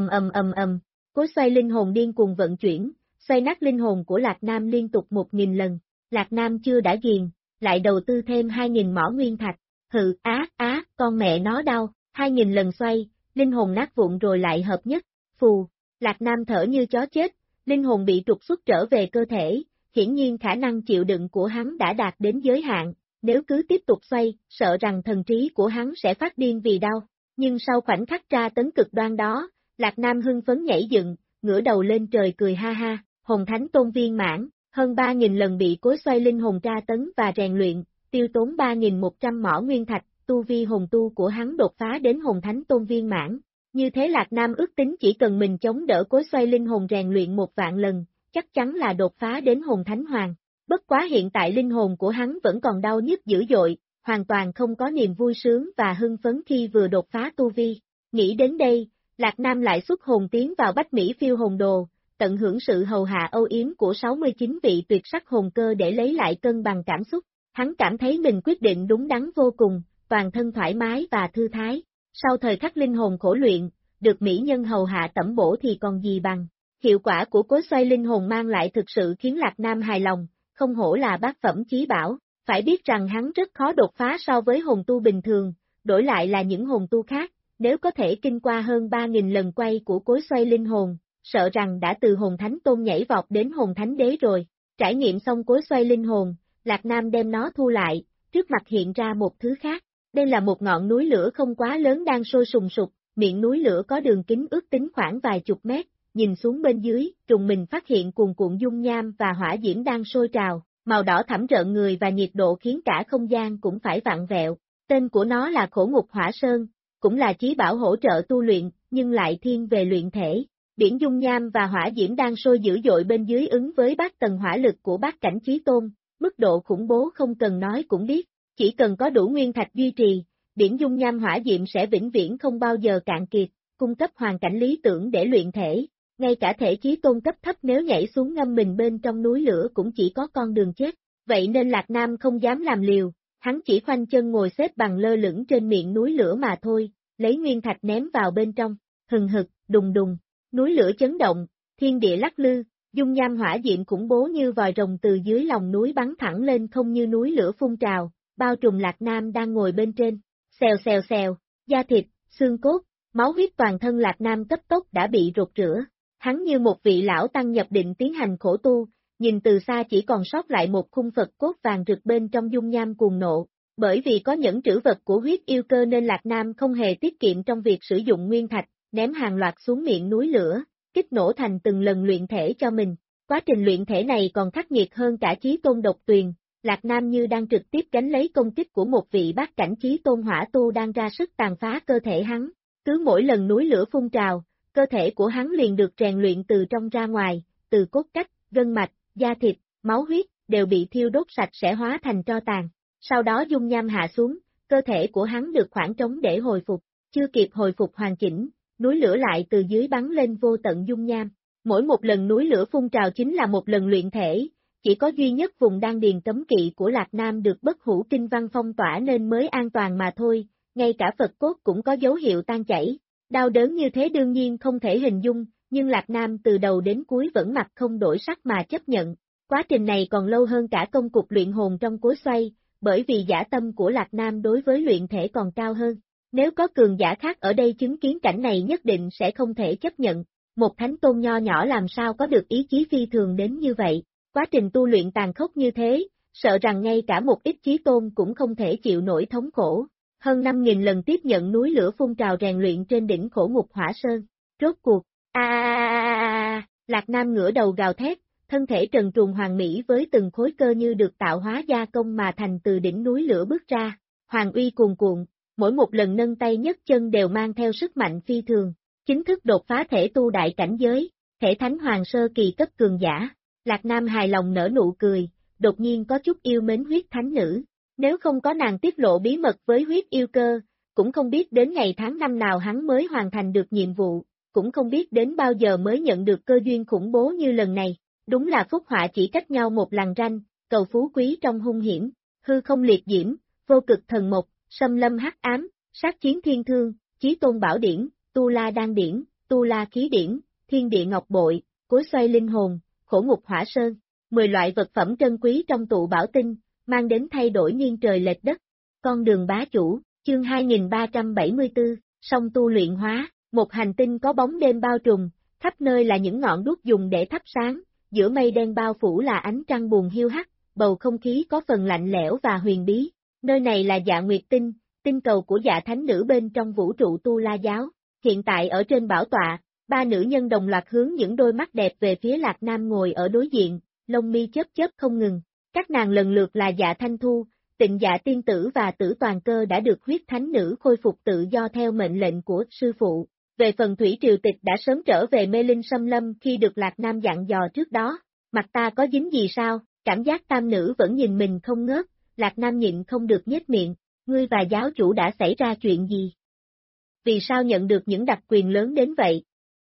Ầm, cối xoay linh hồn điên cuồng vận chuyển, xoay nát linh hồn của Lạc Nam liên tục 1000 lần. Lạc Nam chưa đã ghiền, lại đầu tư thêm 2000 mỏ nguyên thạch. Hừ, con mẹ nó đau, 2000 lần xoay, linh hồn nát vụn rồi lại hợp nhất. Phù, Lạc Nam thở như chó chết, linh hồn bị trục xuất trở về cơ thể, hiển nhiên khả năng chịu đựng của hắn đã đạt đến giới hạn. Nếu cứ tiếp tục xoay, sợ rằng thần trí của hắn sẽ phát điên vì đau. Nhưng sau khoảnh khắc tra tấn cực đoan đó, Lạc Nam hưng phấn nhảy dựng, ngửa đầu lên trời cười ha ha, hồn thánh tôn viên mãn, hơn 3000 lần bị cối xoay linh hồn tra tấn và rèn luyện, tiêu tốn 3100 mỏ nguyên thạch, tu vi hồn tu của hắn đột phá đến hồn thánh tôn viên mãn. Như thế Lạc Nam ước tính chỉ cần mình chống đỡ cối xoay linh hồn rèn luyện 1.000 lần, chắc chắn là đột phá đến hồn thánh hoàng. Bất quá hiện tại linh hồn của hắn vẫn còn đau nhức dữ dội, hoàn toàn không có niềm vui sướng và hưng phấn khi vừa đột phá tu vi. Nghĩ đến đây, Lạc Nam lại xuất hồn tiến vào Bách Mỹ Phiêu Hồn Đồ, tận hưởng sự hầu hạ âu yếm của 69 vị tuyệt sắc hồn cơ để lấy lại cân bằng cảm xúc. Hắn cảm thấy mình quyết định đúng đắn vô cùng, toàn thân thoải mái và thư thái. Sau thời khắc linh hồn khổ luyện, được mỹ nhân hầu hạ tẩm bổ thì còn gì bằng. Hiệu quả của cối xoay linh hồn mang lại thực sự khiến Lạc Nam hài lòng, không hổ là bát phẩm chí bảo. Phải biết rằng hắn rất khó đột phá so với hồn tu bình thường, đổi lại là những hồn tu khác, nếu có thể kinh qua hơn 3000 lần quay của cối xoay linh hồn, sợ rằng đã từ hồn thánh tôn nhảy vọt đến hồn thánh đế rồi. Trải nghiệm xong cối xoay linh hồn, Lạc Nam đem nó thu lại, trước mặt hiện ra một thứ khác. Đây là một ngọn núi lửa không quá lớn đang sôi sùng sục, miệng núi lửa có đường kính ước tính khoảng vài chục mét, nhìn xuống bên dưới, trùng mình phát hiện cuồn cuộn dung nham và hỏa diễm đang sôi trào, màu đỏ thẫm rợn người và nhiệt độ khiến cả không gian cũng phải vặn vẹo. Tên của nó là Khổ Ngục Hỏa Sơn, cũng là chí bảo hỗ trợ tu luyện, nhưng lại thiên về luyện thể. Biển dung nham và hỏa diễm đang sôi dữ dội bên dưới ứng với bát tầng hỏa lực của bát cảnh chí tôn, mức độ khủng bố không cần nói cũng biết. Chỉ cần có đủ nguyên thạch duy trì, biển dung nham hỏa diệm sẽ vĩnh viễn không bao giờ cạn kiệt, cung cấp hoàn cảnh lý tưởng để luyện thể. Ngay cả thể chí tôn cấp thấp nếu nhảy xuống ngâm mình bên trong núi lửa cũng chỉ có con đường chết. Vậy nên Lạc Nam không dám làm liều, hắn chỉ khoanh chân ngồi xếp bằng lơ lửng trên miệng núi lửa mà thôi, lấy nguyên thạch ném vào bên trong, hừng hực, đùng đùng, núi lửa chấn động, thiên địa lắc lư, dung nham hỏa diệm khủng bố như vòi rồng từ dưới lòng núi bắn thẳng lên không như núi lửa phun trào, bao trùm Lạc Nam đang ngồi bên trên. Xèo xèo xèo, da thịt, xương cốt, máu huyết toàn thân Lạc Nam cấp tốc đã bị rột rửa. Hắn như một vị lão tăng nhập định tiến hành khổ tu, nhìn từ xa chỉ còn sót lại một khung Phật cốt vàng rực bên trong dung nham cuồng nộ. Bởi vì có nhẫn trữ vật của huyết yêu cơ nên Lạc Nam không hề tiết kiệm trong việc sử dụng nguyên thạch, ném hàng loạt xuống miệng núi lửa, kích nổ thành từng lần luyện thể cho mình. Quá trình luyện thể này còn khắc nghiệt hơn cả chí tôn độc tuyền. Lạc Nam như đang trực tiếp gánh lấy công kích của một vị bát cảnh chí tôn hỏa tu đang ra sức tàn phá cơ thể hắn. Cứ mỗi lần núi lửa phun trào, cơ thể của hắn liền được rèn luyện từ trong ra ngoài, từ cốt cách, gân mạch, da thịt, máu huyết, đều bị thiêu đốt sạch sẽ hóa thành tro tàn. Sau đó dung nham hạ xuống, cơ thể của hắn được khoảng trống để hồi phục, chưa kịp hồi phục hoàn chỉnh, núi lửa lại từ dưới bắn lên vô tận dung nham. Mỗi một lần núi lửa phun trào chính là một lần luyện thể. Chỉ có duy nhất vùng đan điền cấm kỵ của Lạc Nam được bất hủ kinh văn phong tỏa nên mới an toàn mà thôi, ngay cả Phật cốt cũng có dấu hiệu tan chảy. Đau đớn như thế đương nhiên không thể hình dung, nhưng Lạc Nam từ đầu đến cuối vẫn mặt không đổi sắc mà chấp nhận. Quá trình này còn lâu hơn cả công cục luyện hồn trong cối xoay, bởi vì dã tâm của Lạc Nam đối với luyện thể còn cao hơn. Nếu có cường giả khác ở đây chứng kiến cảnh này nhất định sẽ không thể chấp nhận. Một thánh tôn nho nhỏ làm sao có được ý chí phi thường đến như vậy. Quá trình tu luyện tàn khốc như thế, sợ rằng ngay cả một ít chí tôn cũng không thể chịu nổi thống khổ. Hơn 5000 lần tiếp nhận núi lửa phun trào rèn luyện trên đỉnh Khổ Ngục Hỏa Sơn. Rốt cuộc, Lạc Nam ngửa đầu gào thét, thân thể trần truồng hoàn mỹ với từng khối cơ như được tạo hóa gia công mà thành từ đỉnh núi lửa bước ra. hoàng uy cuồn cuộn, mỗi một lần nâng tay nhấc chân đều mang theo sức mạnh phi thường, chính thức đột phá thể tu đại cảnh giới, thể thánh hoàng sơ kỳ cấp cường giả. Lạc Nam hài lòng nở nụ cười, đột nhiên có chút yêu mến huyết thánh nữ. Nếu không có nàng tiết lộ bí mật với huyết yêu cơ, cũng không biết đến ngày tháng năm nào hắn mới hoàn thành được nhiệm vụ, cũng không biết đến bao giờ mới nhận được cơ duyên khủng bố như lần này. Đúng là phúc họa chỉ cách nhau một lằn ranh, cầu phú quý trong hung hiểm, hư không liệt diễm, vô cực thần mộc, xâm lâm hắc ám, sát chiến thiên thương, chí tôn bảo điển, tu la đan điển, tu la khí điển, thiên địa ngọc bội, cối xoay linh hồn, khổ ngục hỏa sơn, 10 loại vật phẩm trân quý trong tụ bảo tinh, mang đến thay đổi nghiêng trời lệch đất. Con đường bá chủ, chương 2374, song tu luyện hóa, một hành tinh có bóng đêm bao trùm, khắp nơi là những ngọn đuốc dùng để thắp sáng, giữa mây đen bao phủ là ánh trăng buồn hiu hắt, bầu không khí có phần lạnh lẽo và huyền bí. Nơi này là Dạ Nguyệt Tinh, tinh cầu của Dạ Thánh Nữ bên trong vũ trụ Tu La giáo. Hiện tại ở trên bảo tọa, 3 nữ nhân đồng loạt hướng những đôi mắt đẹp về phía Lạc Nam ngồi ở đối diện, lông mi chớp chớp không ngừng. Các nàng lần lượt là Dạ Thanh Thu, Tịnh Dạ Tiên Tử và Tử Toàn Cơ đã được huyết thánh nữ khôi phục tự do theo mệnh lệnh của sư phụ. Về phần Thủy Triều Tịch đã sớm trở về mê linh xâm lâm khi được Lạc Nam dặn dò trước đó. Mặt ta có dính gì sao? Cảm giác tam nữ vẫn nhìn mình không ngớt, Lạc Nam nhịn không được nhếch miệng, ngươi và giáo chủ đã xảy ra chuyện gì? Vì sao nhận được những đặc quyền lớn đến vậy?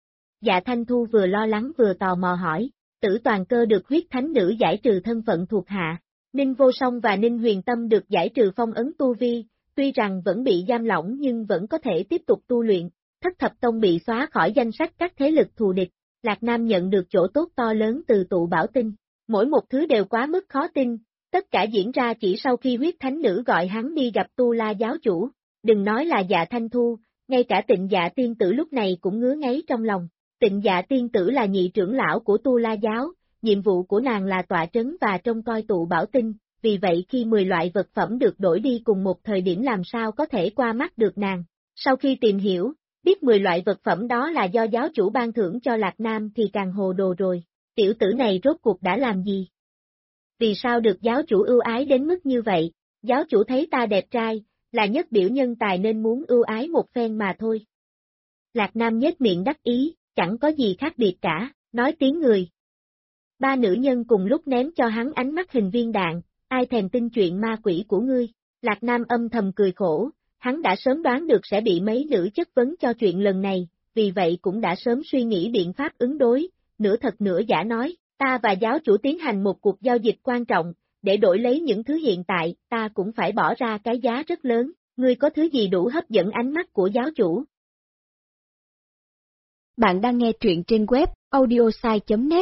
Dạ Thanh Thu vừa lo lắng vừa tò mò hỏi, Tử Toàn Cơ được huyết thánh nữ giải trừ thân phận thuộc hạ, Ninh Vô Song và Ninh Huyền Tâm được giải trừ phong ấn tu vi, tuy rằng vẫn bị giam lỏng nhưng vẫn có thể tiếp tục tu luyện, Thất Thập Tông bị xóa khỏi danh sách các thế lực thù địch, Lạc Nam nhận được chỗ tốt to lớn từ tụ bảo tinh, mỗi một thứ đều quá mức khó tin, tất cả diễn ra chỉ sau khi huyết thánh nữ gọi hắn đi gặp Tu La giáo chủ, đừng nói là Dạ Thanh Thu, ngay cả Tịnh Dạ Tiên Tử lúc này cũng ngứa ngáy trong lòng. Tịnh Dạ Tiên Tử là nhị trưởng lão của Tu La giáo, nhiệm vụ của nàng là tọa trấn và trông coi tụ bảo tinh, vì vậy khi 10 loại vật phẩm được đổi đi cùng một thời điểm làm sao có thể qua mắt được nàng. Sau khi tìm hiểu, biết 10 loại vật phẩm đó là do giáo chủ ban thưởng cho Lạc Nam thì càng hồ đồ rồi, tiểu tử này rốt cuộc đã làm gì? Vì sao được giáo chủ ưu ái đến mức như vậy? Giáo chủ thấy ta đẹp trai, là nhất biểu nhân tài nên muốn ưu ái một phen mà thôi. Lạc Nam nhếch miệng đắc ý, chẳng có gì khác biệt cả, nói tiếng người. 3 nữ nhân cùng lúc ném cho hắn ánh mắt hình viên đạn, ai thèm tin chuyện ma quỷ của ngươi. Lạc Nam âm thầm cười khổ, hắn đã sớm đoán được sẽ bị mấy nữ chất vấn cho chuyện lần này, vì vậy cũng đã sớm suy nghĩ biện pháp ứng đối, nửa thật nửa giả nói, ta và giáo chủ tiến hành một cuộc giao dịch quan trọng, để đổi lấy những thứ hiện tại, ta cũng phải bỏ ra cái giá rất lớn, ngươi có thứ gì đủ hấp dẫn ánh mắt của giáo chủ? Bạn đang nghe truyện trên web audiosai.net.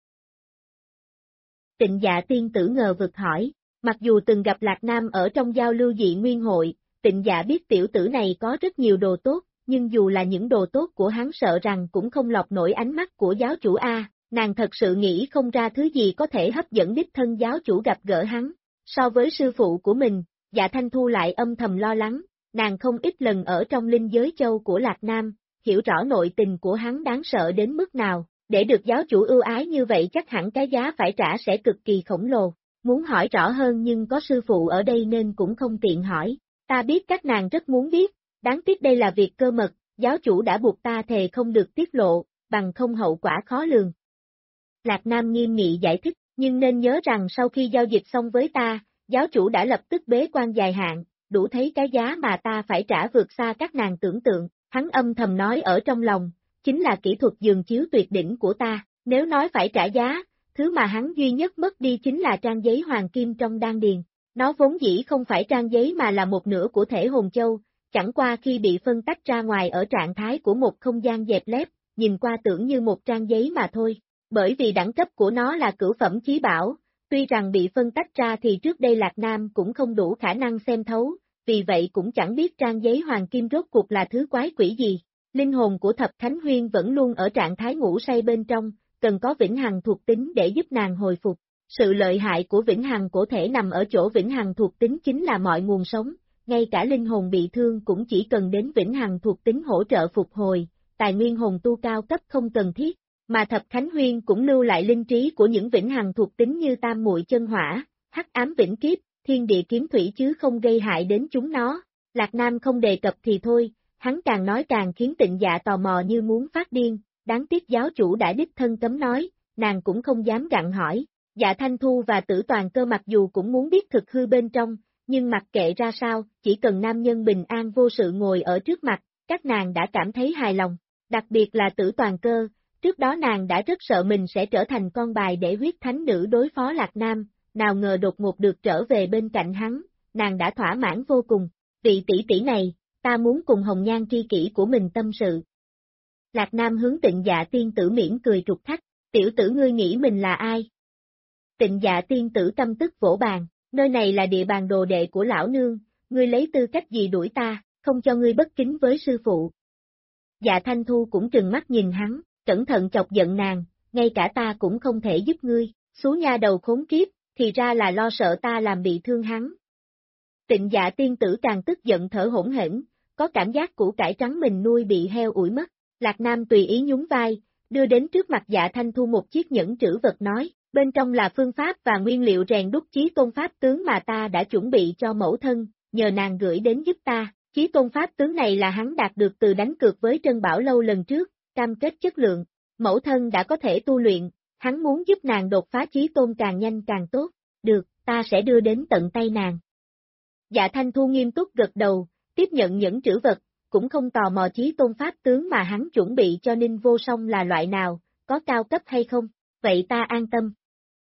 Tịnh Dạ Tiên Tử ngờ vực hỏi, mặc dù từng gặp Lạc Nam ở trong giao lưu dị nguyên hội, Tịnh Dạ biết tiểu tử này có rất nhiều đồ tốt, nhưng dù là những đồ tốt của hắn sợ rằng cũng không lọc nổi ánh mắt của giáo chủ A, nàng thật sự nghĩ không ra thứ gì có thể hấp dẫn đích thân giáo chủ gặp gỡ hắn. So với sư phụ của mình, Dạ Thanh Thu lại âm thầm lo lắng, nàng không ít lần ở trong linh giới châu của Lạc Nam, hiểu rõ nội tình của hắn đáng sợ đến mức nào, để được giáo chủ ưu ái như vậy chắc hẳn cái giá phải trả sẽ cực kỳ khổng lồ. Muốn hỏi rõ hơn nhưng có sư phụ ở đây nên cũng không tiện hỏi, ta biết các nàng rất muốn biết, đáng tiếc đây là việc cơ mật, giáo chủ đã buộc ta thề không được tiết lộ, bằng không hậu quả khó lường. Lạc Nam nghiêm nghị giải thích, nhưng nên nhớ rằng sau khi giao dịch xong với ta, giáo chủ đã lập tức bế quan dài hạn, đủ thấy cái giá mà ta phải trả vượt xa các nàng tưởng tượng, hắn âm thầm nói ở trong lòng, chính là kỹ thuật giường chiếu tuyệt đỉnh của ta, nếu nói phải trả giá, thứ mà hắn duy nhất mất đi chính là trang giấy hoàng kim trong đan điền, nó vốn dĩ không phải trang giấy mà là một nửa của thể hồn châu, chẳng qua khi bị phân tách ra ngoài ở trạng thái của một không gian dẹp lép, nhìn qua tưởng như một trang giấy mà thôi. Bởi vì đẳng cấp của nó là cửu phẩm chí bảo, tuy rằng bị phân tách ra thì trước đây Lạc Nam cũng không đủ khả năng xem thấu, vì vậy cũng chẳng biết trang giấy hoàng kim rốt cuộc là thứ quái quỷ gì. Linh hồn của Thập Thánh Huyên vẫn luôn ở trạng thái ngủ say bên trong, cần có vĩnh hằng thuộc tính để giúp nàng hồi phục. Sự lợi hại của vĩnh hằng cổ thể nằm ở chỗ vĩnh hằng thuộc tính chính là mọi nguồn sống, ngay cả linh hồn bị thương cũng chỉ cần đến vĩnh hằng thuộc tính hỗ trợ phục hồi, tài nguyên hồn tu cao cấp không cần thiết. Mà Thập Khánh Huyên cũng lưu lại linh trí của những vĩnh hằng thuộc tính như tam muội chân hỏa, hắc ám vĩnh kiếp, thiên địa kiếm thủy chứ không gây hại đến chúng nó. Lạc Nam không đề cập thì thôi, hắn càng nói càng khiến Tịnh Dạ tò mò như muốn phát điên, đáng tiếc giáo chủ đã đích thân cấm nói, nàng cũng không dám gặng hỏi. Dạ Thanh Thu và Tử Toàn Cơ mặc dù cũng muốn biết thực hư bên trong, nhưng mặc kệ ra sao, chỉ cần nam nhân bình an vô sự ngồi ở trước mặt, các nàng đã cảm thấy hài lòng, đặc biệt là Tử Toàn Cơ, trước đó nàng đã rất sợ mình sẽ trở thành con bài để huyết thánh nữ đối phó Lạc Nam, nào ngờ đột ngột được trở về bên cạnh hắn, nàng đã thỏa mãn vô cùng, vị tỷ tỷ này, ta muốn cùng hồng nhan tri kỷ của mình tâm sự. Lạc Nam hướng Tịnh Dạ tiên tử mỉm cười trục thách, tiểu tử ngươi nghĩ mình là ai? Tịnh Dạ tiên tử tâm tức vỗ bàn, nơi này là địa bàn đồ đệ của lão nương, ngươi lấy tư cách gì đuổi ta, không cho ngươi bất kính với sư phụ. Dạ Thanh Thu cũng trừng mắt nhìn hắn, cẩn thận chọc giận nàng, ngay cả ta cũng không thể giúp ngươi, xú nha đầu khốn kiếp, thì ra là lo sợ ta làm bị thương hắn. Tịnh Dạ tiên tử càng tức giận thở hổn hển, có cảm giác củ cải trắng mình nuôi bị heo ủi mất. Lạc Nam tùy ý nhún vai, đưa đến trước mặt Dạ Thanh Thu một chiếc nhẫn trữ vật nói, bên trong là phương pháp và nguyên liệu rèn đúc chí tôn pháp tướng mà ta đã chuẩn bị cho mẫu thân, nhờ nàng gửi đến giúp ta. Chí tôn pháp tướng này là hắn đạt được từ đánh cược với Trân Bảo Lâu lần trước, cam kết chất lượng, mẫu thân đã có thể tu luyện, hắn muốn giúp nàng đột phá chí tôn càng nhanh càng tốt, được, ta sẽ đưa đến tận tay nàng. Dạ Thanh Thu nghiêm túc gật đầu, tiếp nhận nhẫn trữ vật, cũng không tò mò chí tôn pháp tướng mà hắn chuẩn bị cho Ninh Vô Song là loại nào, có cao cấp hay không, vậy ta an tâm.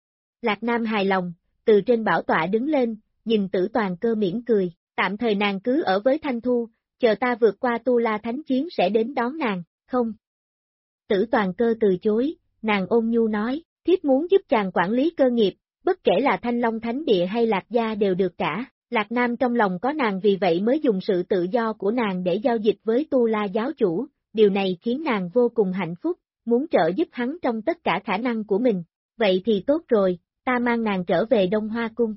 Lạc Nam hài lòng, từ trên bảo tọa đứng lên, nhìn Tử Toàn Cơ mỉm cười, tạm thời nàng cứ ở với Thanh Thu, chờ ta vượt qua Tu La Thánh Chiến sẽ đến đón nàng, không? Tử Toàn Cơ từ chối, nàng ôn nhu nói, thiếp muốn giúp chàng quản lý cơ nghiệp, bất kể là Thanh Long Thánh Địa hay Lạc Gia đều được cả. Lạc Nam trong lòng có nàng vì vậy mới dùng sự tự do của nàng để giao dịch với Tu La giáo chủ, điều này khiến nàng vô cùng hạnh phúc, muốn trợ giúp hắn trong tất cả khả năng của mình. Vậy thì tốt rồi, ta mang nàng trở về Đông Hoa Cung.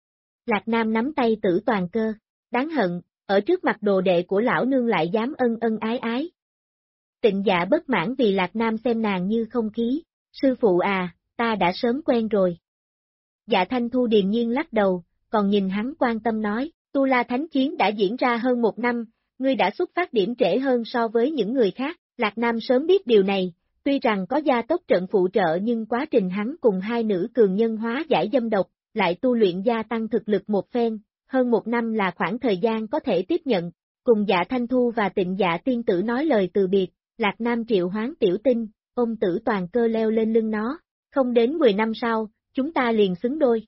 Lạc Nam nắm tay Tử Toàn Cơ, đáng hận, ở trước mặt đồ đệ của lão nương lại dám ân ân ái ái. Tịnh Dạ bất mãn vì Lạc Nam xem nàng như không khí, sư phụ à, ta đã sớm quen rồi. Dạ Thanh Thu điềm nhiên lắc đầu, còn nhìn hắn quan tâm nói, Tu La Thánh Chiến đã diễn ra hơn 1 năm, ngươi đã xuất phát điểm trễ hơn so với những người khác, Lạc Nam sớm biết điều này, tuy rằng có gia tốc trận phụ trợ nhưng quá trình hắn cùng hai nữ cường nhân hóa giải dâm độc, lại tu luyện gia tăng thực lực một phen, hơn 1 năm là khoảng thời gian có thể tiếp nhận, cùng Dạ Thanh Thu và Tịnh Dạ tiên tử nói lời từ biệt, Lạc Nam triệu hoán tiểu tinh, ôm Tử Toàn Cơ leo lên lưng nó, không đến 10 năm sau, chúng ta liền xứng đôi.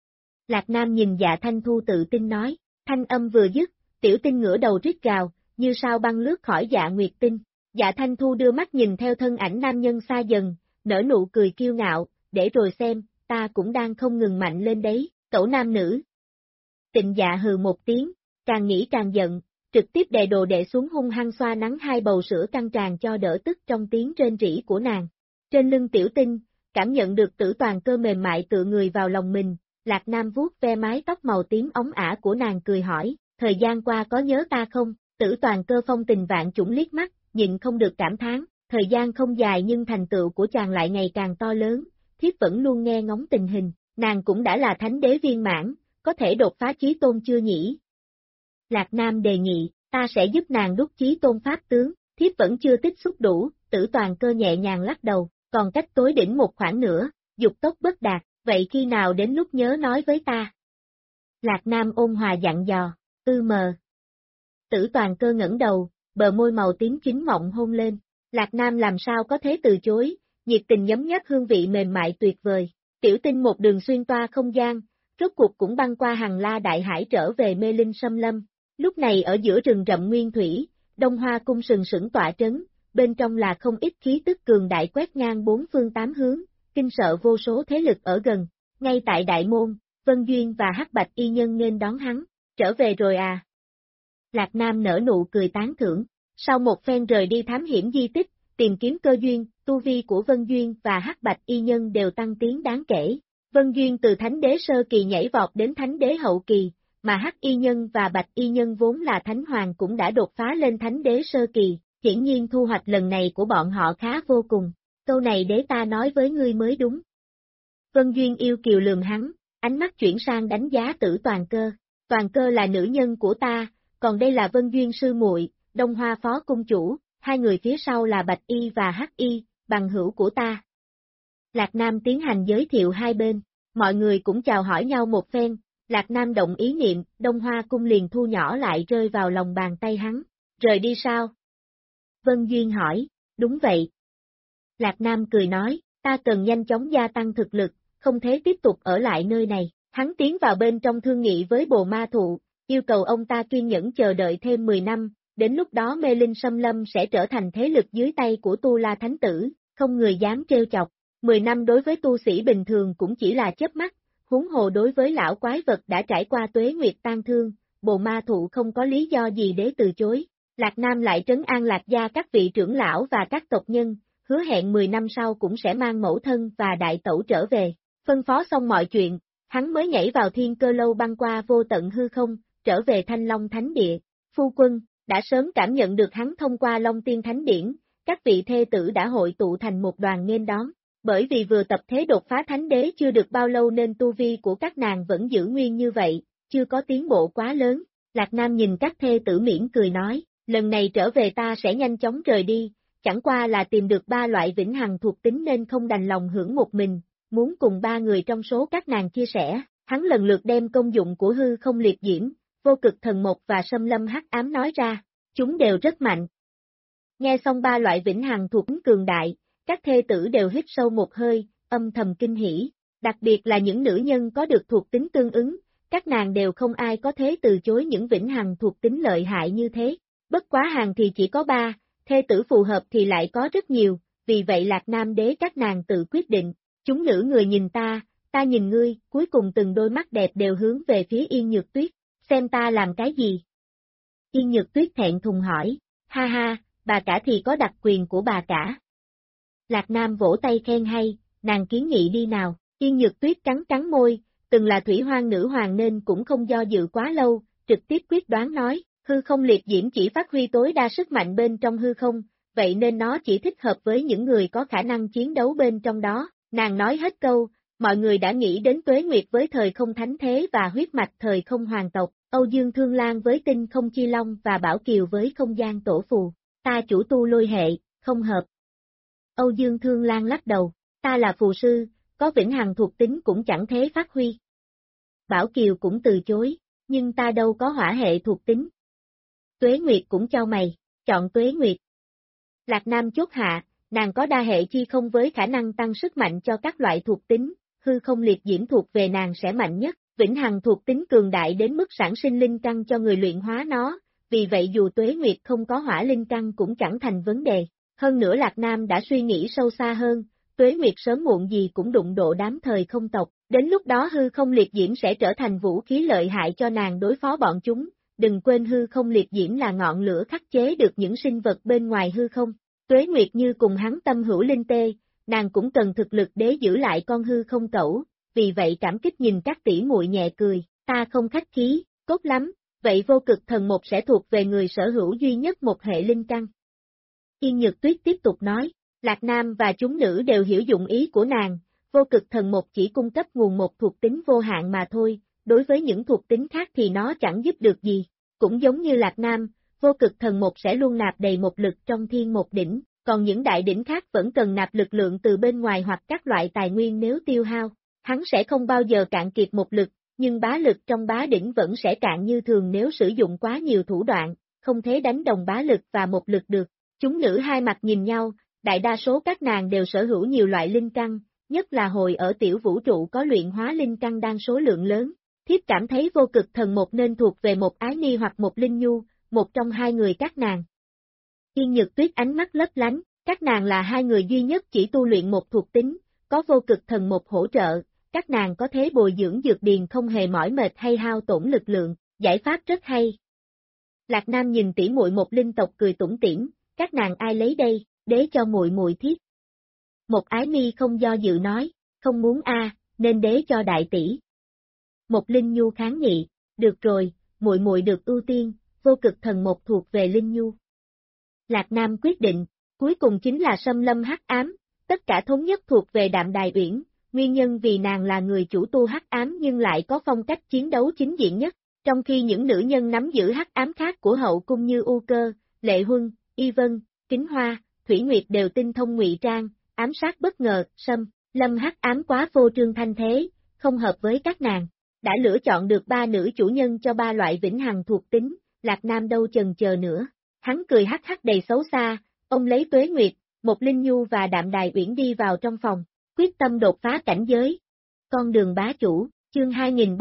Lạc Nam nhìn Dạ Thanh Thu tự tin nói, thanh âm vừa dứt, tiểu tinh ngửa đầu rít gào, như sao băng lướt khỏi Dạ Nguyệt Tinh. Dạ Thanh Thu đưa mắt nhìn theo thân ảnh nam nhân xa dần, nở nụ cười kiêu ngạo, để rồi xem, ta cũng đang không ngừng mạnh lên đấy, cẩu nam nữ. Tịnh Dạ hừ một tiếng, càng nghĩ càng giận, trực tiếp đè đồ đệ xuống hung hăng xoa nắng hai bầu sữa căng tràn cho đỡ tức trong tiếng rên rỉ của nàng. Trên lưng tiểu tinh, cảm nhận được Tử Toàn Cơ mềm mại tựa người vào lòng mình, Lạc Nam vuốt ve mái tóc màu tím óng ả của nàng cười hỏi, thời gian qua có nhớ ta không? Tử Toàn Cơ phong tình vạn chủng liếc mắt, nhịn không được cảm thán, thời gian không dài nhưng thành tựu của chàng lại ngày càng to lớn, thiếp vẫn luôn nghe ngóng tình hình, nàng cũng đã là thánh đế viên mãn, có thể đột phá chí tôn chưa nhỉ? Lạc Nam đề nghị, ta sẽ giúp nàng đúc chí tôn pháp tướng, thiếp vẫn chưa tích xúc đủ, Tử Toàn Cơ nhẹ nhàng lắc đầu, còn cách tối đỉnh một khoảng nữa, dục tốc bất đạt, vậy khi nào đến lúc nhớ nói với ta? Lạc Nam ôn hòa dặn dò, mờ. Tử Toàn Cơ ngẩng đầu, bờ môi màu tím chín mọng hôn lên, Lạc Nam làm sao có thế từ chối, nhiệt tình nhấm nháp hương vị mềm mại tuyệt vời, tiểu tinh một đường xuyên toa không gian, rốt cuộc cũng băng qua Hằng La Đại Hải trở về Mê Linh Xâm Lâm, lúc này ở giữa rừng rậm nguyên thủy, Đông Hoa Cung sừng sững tọa trấn, bên trong là không ít khí tức cường đại quét ngang 4 phương 8 hướng, kinh sợ vô số thế lực ở gần, ngay tại Đại Môn, Vân Duyên và Hắc Bạch Y Nhân nên đón hắn, trở về rồi à? Lạc Nam nở nụ cười tán thưởng, sau một phen rời đi thám hiểm di tích, tìm kiếm cơ duyên, tu vi của Vân Duyên và Hắc Bạch Y Nhân đều tăng tiến đáng kể. Vân Duyên từ Thánh Đế Sơ Kỳ nhảy vọt đến Thánh Đế Hậu Kỳ, mà Hắc Y Nhân và Bạch Y Nhân vốn là Thánh Hoàng cũng đã đột phá lên Thánh Đế Sơ Kỳ, hiển nhiên thu hoạch lần này của bọn họ khá vô cùng. Câu này để ta nói với ngươi mới đúng. Vân Duyên yêu kiều lườm hắn, ánh mắt chuyển sang đánh giá Tử Toàn Cơ. Toàn Cơ là nữ nhân của ta, còn đây là Vân Duyên sư muội, Đông Hoa phó cung chủ, hai người phía sau là Bạch Y và Hắc Y, bằng hữu của ta. Lạc Nam tiến hành giới thiệu hai bên, mọi người cũng chào hỏi nhau một phen, Lạc Nam động ý niệm, Đông Hoa cung liền thu nhỏ lại rơi vào lòng bàn tay hắn. Rời đi sao? Vân Duyên hỏi, đúng vậy. Lạc Nam cười nói, ta cần nhanh chóng gia tăng thực lực, không thể tiếp tục ở lại nơi này. Hắn tiến vào bên trong thương nghị với Bồ Ma Thụ, yêu cầu ông ta kiên nhẫn chờ đợi thêm 10 năm, đến lúc đó Mê Linh Xâm Lâm sẽ trở thành thế lực dưới tay của Tu La Thánh Tử, không người dám trêu chọc. 10 năm đối với tu sĩ bình thường cũng chỉ là chớp mắt, huống hồ đối với lão quái vật đã trải qua tuế nguyệt tan thương, Bồ Ma Thụ không có lý do gì để từ chối. Lạc Nam lại trấn an Lạc gia các vị trưởng lão và các tộc nhân, hứa hẹn 10 năm sau cũng sẽ mang mẫu thân và đại tẩu trở về. Phân phó xong mọi chuyện, hắn mới nhảy vào Thiên Cơ Lâu băng qua vô tận hư không, trở về Thanh Long Thánh Địa. Phu quân, đã sớm cảm nhận được hắn thông qua Long Tiên Thánh Điển, các vị thê tử đã hội tụ thành một đoàn nghênh đón. Bởi vì vừa tập thế đột phá thánh đế chưa được bao lâu nên tu vi của các nàng vẫn giữ nguyên như vậy, chưa có tiến bộ quá lớn. Lạc Nam nhìn các thê tử mỉm cười nói, lần này trở về ta sẽ nhanh chóng rời đi, chẳng qua là tìm được 3 loại vĩnh hằng thuộc tính nên không đành lòng hưởng một mình, muốn cùng 3 người trong số các nàng chia sẻ. Hắn lần lượt đem công dụng của hư không liệt diễm, vô cực thần mộc và xâm lâm hắc ám nói ra, chúng đều rất mạnh. Nghe xong 3 loại vĩnh hằng thuộc tính cường đại, các thê tử đều hít sâu một hơi, âm thầm kinh hỉ, đặc biệt là những nữ nhân có được thuộc tính tương ứng, các nàng đều không ai có thể từ chối những vĩnh hằng thuộc tính lợi hại như thế. Bất quá hàng thì chỉ có 3, thê tử phù hợp thì lại có rất nhiều, vì vậy Lạc Nam đế các nàng tự quyết định, chúng nữ người nhìn ta nhìn ngươi, cuối cùng từng đôi mắt đẹp đều hướng về phía Yên Nhược Tuyết, xem ta làm cái gì. Yên Nhược Tuyết thẹn thùng hỏi, ha ha, bà cả thì có đặc quyền của bà cả. Lạc Nam vỗ tay khen hay, nàng kiến nghị đi nào, Yên Nhược Tuyết cắn cắn môi, từng là thủy hoang nữ hoàng nên cũng không do dự quá lâu, trực tiếp quyết đoán nói, hư không liệt diễm chỉ phát huy tối đa sức mạnh bên trong hư không, vậy nên nó chỉ thích hợp với những người có khả năng chiến đấu bên trong đó. Nàng nói hết câu, mọi người đã nghĩ đến Tuế Nguyệt với thời không thánh thế và huyết mạch thời không hoàng tộc, Âu Dương Thương Lan với tinh không chi long và Bảo Kiều với không gian tổ phù. Ta chủ tu lôi hệ, không hợp. Âu Dương Thương Lan lắc đầu, ta là phù sư, có vĩnh hằng thuộc tính cũng chẳng thế phát huy. Bảo Kiều cũng từ chối, nhưng ta đâu có hỏa hệ thuộc tính. Tuế Nguyệt cũng chau mày, chọn Tuế Nguyệt. Lạc Nam chốt hạ, nàng có đa hệ chi không với khả năng tăng sức mạnh cho các loại thuộc tính, hư không liệt diễm thuộc về nàng sẽ mạnh nhất, vĩnh hằng thuộc tính cường đại đến mức sản sinh linh căn cho người luyện hóa nó, vì vậy dù Tuế Nguyệt không có hỏa linh căn cũng chẳng thành vấn đề. Hơn nữa Lạc Nam đã suy nghĩ sâu xa hơn, Tuế Nguyệt sớm muộn gì cũng đụng độ đám thời không tộc, đến lúc đó hư không liệt diễm sẽ trở thành vũ khí lợi hại cho nàng đối phó bọn chúng, đừng quên hư không liệt diễm là ngọn lửa khắc chế được những sinh vật bên ngoài hư không. Tuế Nguyệt như cùng hắn tâm hữu linh tê, nàng cũng cần thực lực để giữ lại con hư không cẩu, vì vậy cảm kích nhìn các tỷ muội nhẹ cười, ta không khách khí, tốt lắm, vậy vô cực thần một sẽ thuộc về người sở hữu duy nhất một hệ linh căn. Yên Nhược Tuyết tiếp tục nói, Lạc Nam và chúng nữ đều hiểu dụng ý của nàng, vô cực thần một chỉ cung cấp nguồn một thuộc tính vô hạn mà thôi, đối với những thuộc tính khác thì nó chẳng giúp được gì, cũng giống như Lạc Nam, vô cực thần một sẽ luôn nạp đầy một lực trong thiên một đỉnh, còn những đại đỉnh khác vẫn cần nạp lực lượng từ bên ngoài hoặc các loại tài nguyên nếu tiêu hao, hắn sẽ không bao giờ cạn kiệt một lực, nhưng bá lực trong bá đỉnh vẫn sẽ cạn như thường nếu sử dụng quá nhiều thủ đoạn, không thể đánh đồng bá lực và một lực được. Chúng nữ hai mặt nhìn nhau, đại đa số các nàng đều sở hữu nhiều loại linh căn, nhất là hồi ở tiểu vũ trụ có luyện hóa linh căn đang số lượng lớn. Thiếp cảm thấy vô cực thần một nên thuộc về một ái ni hoặc một linh nhu, một trong hai người các nàng. Yên Nhược Tuyết ánh mắt lấp lánh, các nàng là hai người duy nhất chỉ tu luyện một thuộc tính, có vô cực thần một hỗ trợ, các nàng có thể bồi dưỡng dược điền không hề mỏi mệt hay hao tổn lực lượng, giải pháp rất hay. Lạc Nam nhìn tỷ muội một linh tộc cười tủm tỉm, các nàng ai lấy đây, đế cho muội muội thiếp. Một ái mi không do dự nói, không muốn nên đế cho đại tỷ. Một linh nhu kháng nghị, được rồi, muội muội được ưu tiên, vô cực thần một thuộc về linh nhu. Lạc Nam quyết định, cuối cùng chính là xâm lâm hắc ám, tất cả thống nhất thuộc về Đạm Đài Uyển, nguyên nhân vì nàng là người chủ tu hắc ám nhưng lại có phong cách chiến đấu chính diện nhất, trong khi những nữ nhân nắm giữ hắc ám khác của hậu cung như U Cơ, Lệ Huân, Y Vân, Kính Hoa, Thủy Nguyệt đều tinh thông ngụy trang, ám sát bất ngờ, xâm lâm hắc ám quá phô trương thanh thế, không hợp với các nàng. Đã lựa chọn được 3 nữ chủ nhân cho 3 loại vĩnh hằng thuộc tính, Lạc Nam đâu chần chờ nữa. Hắn cười hắc hắc đầy xấu xa, ông lấy Tuế Nguyệt, một Linh Nhu và Đạm Đài Uyển đi vào trong phòng, quyết tâm đột phá cảnh giới. Con đường bá chủ, chương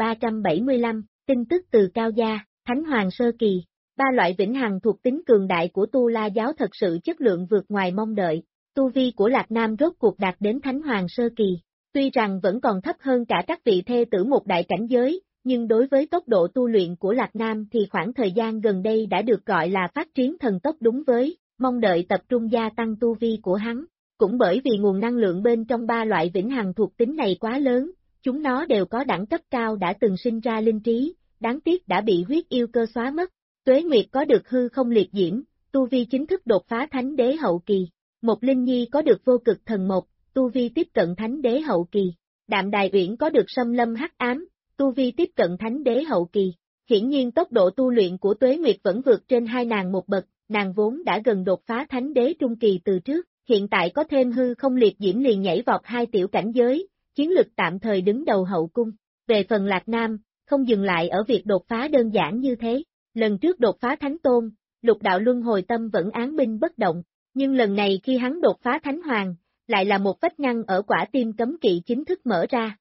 2375, tin tức từ Cao Gia, Thánh Hoàng Sơ Kỳ. 3 loại vĩnh hằng thuộc tính cường đại của Tu La giáo thật sự chất lượng vượt ngoài mong đợi. Tu vi của Lạc Nam rốt cuộc đạt đến Thánh Hoàng Sơ Kỳ. Tuy rằng vẫn còn thấp hơn cả các vị thê tử một đại cảnh giới, nhưng đối với tốc độ tu luyện của Lạc Nam thì khoảng thời gian gần đây đã được gọi là phát triển thần tốc đúng với, mong đợi tập trung gia tăng tu vi của hắn. Cũng bởi vì nguồn năng lượng bên trong 3 loại vĩnh hằng thuộc tính này quá lớn, chúng nó đều có đẳng cấp cao đã từng sinh ra linh trí, đáng tiếc đã bị huyết yêu cơ xóa mất. Tuế Nguyệt có được hư không liệt diễm, tu vi chính thức đột phá thánh đế hậu kỳ. Một Linh Nhi có được vô cực thần mộc, tu vi tiếp cận thánh đế hậu kỳ. Đạm Đài Uyển có được xâm lâm hắc ám, tu vi tiếp cận thánh đế hậu kỳ. Hiển nhiên tốc độ tu luyện của Tuế Nguyệt vẫn vượt trên hai nàng một bậc, nàng vốn đã gần đột phá thánh đế trung kỳ từ trước, hiện tại có thêm hư không liệt diễm liền nhảy vọt 2 tiểu cảnh giới, chiến lực tạm thời đứng đầu hậu cung. Về phần Lạc Nam, không dừng lại ở việc đột phá đơn giản như thế. Lần trước đột phá thánh tôn, Lục đạo luân hồi tâm vẫn án binh bất động, nhưng lần này khi hắn đột phá thánh hoàng, lại là một vách ngăn ở quả tim cấm kỵ chính thức mở ra.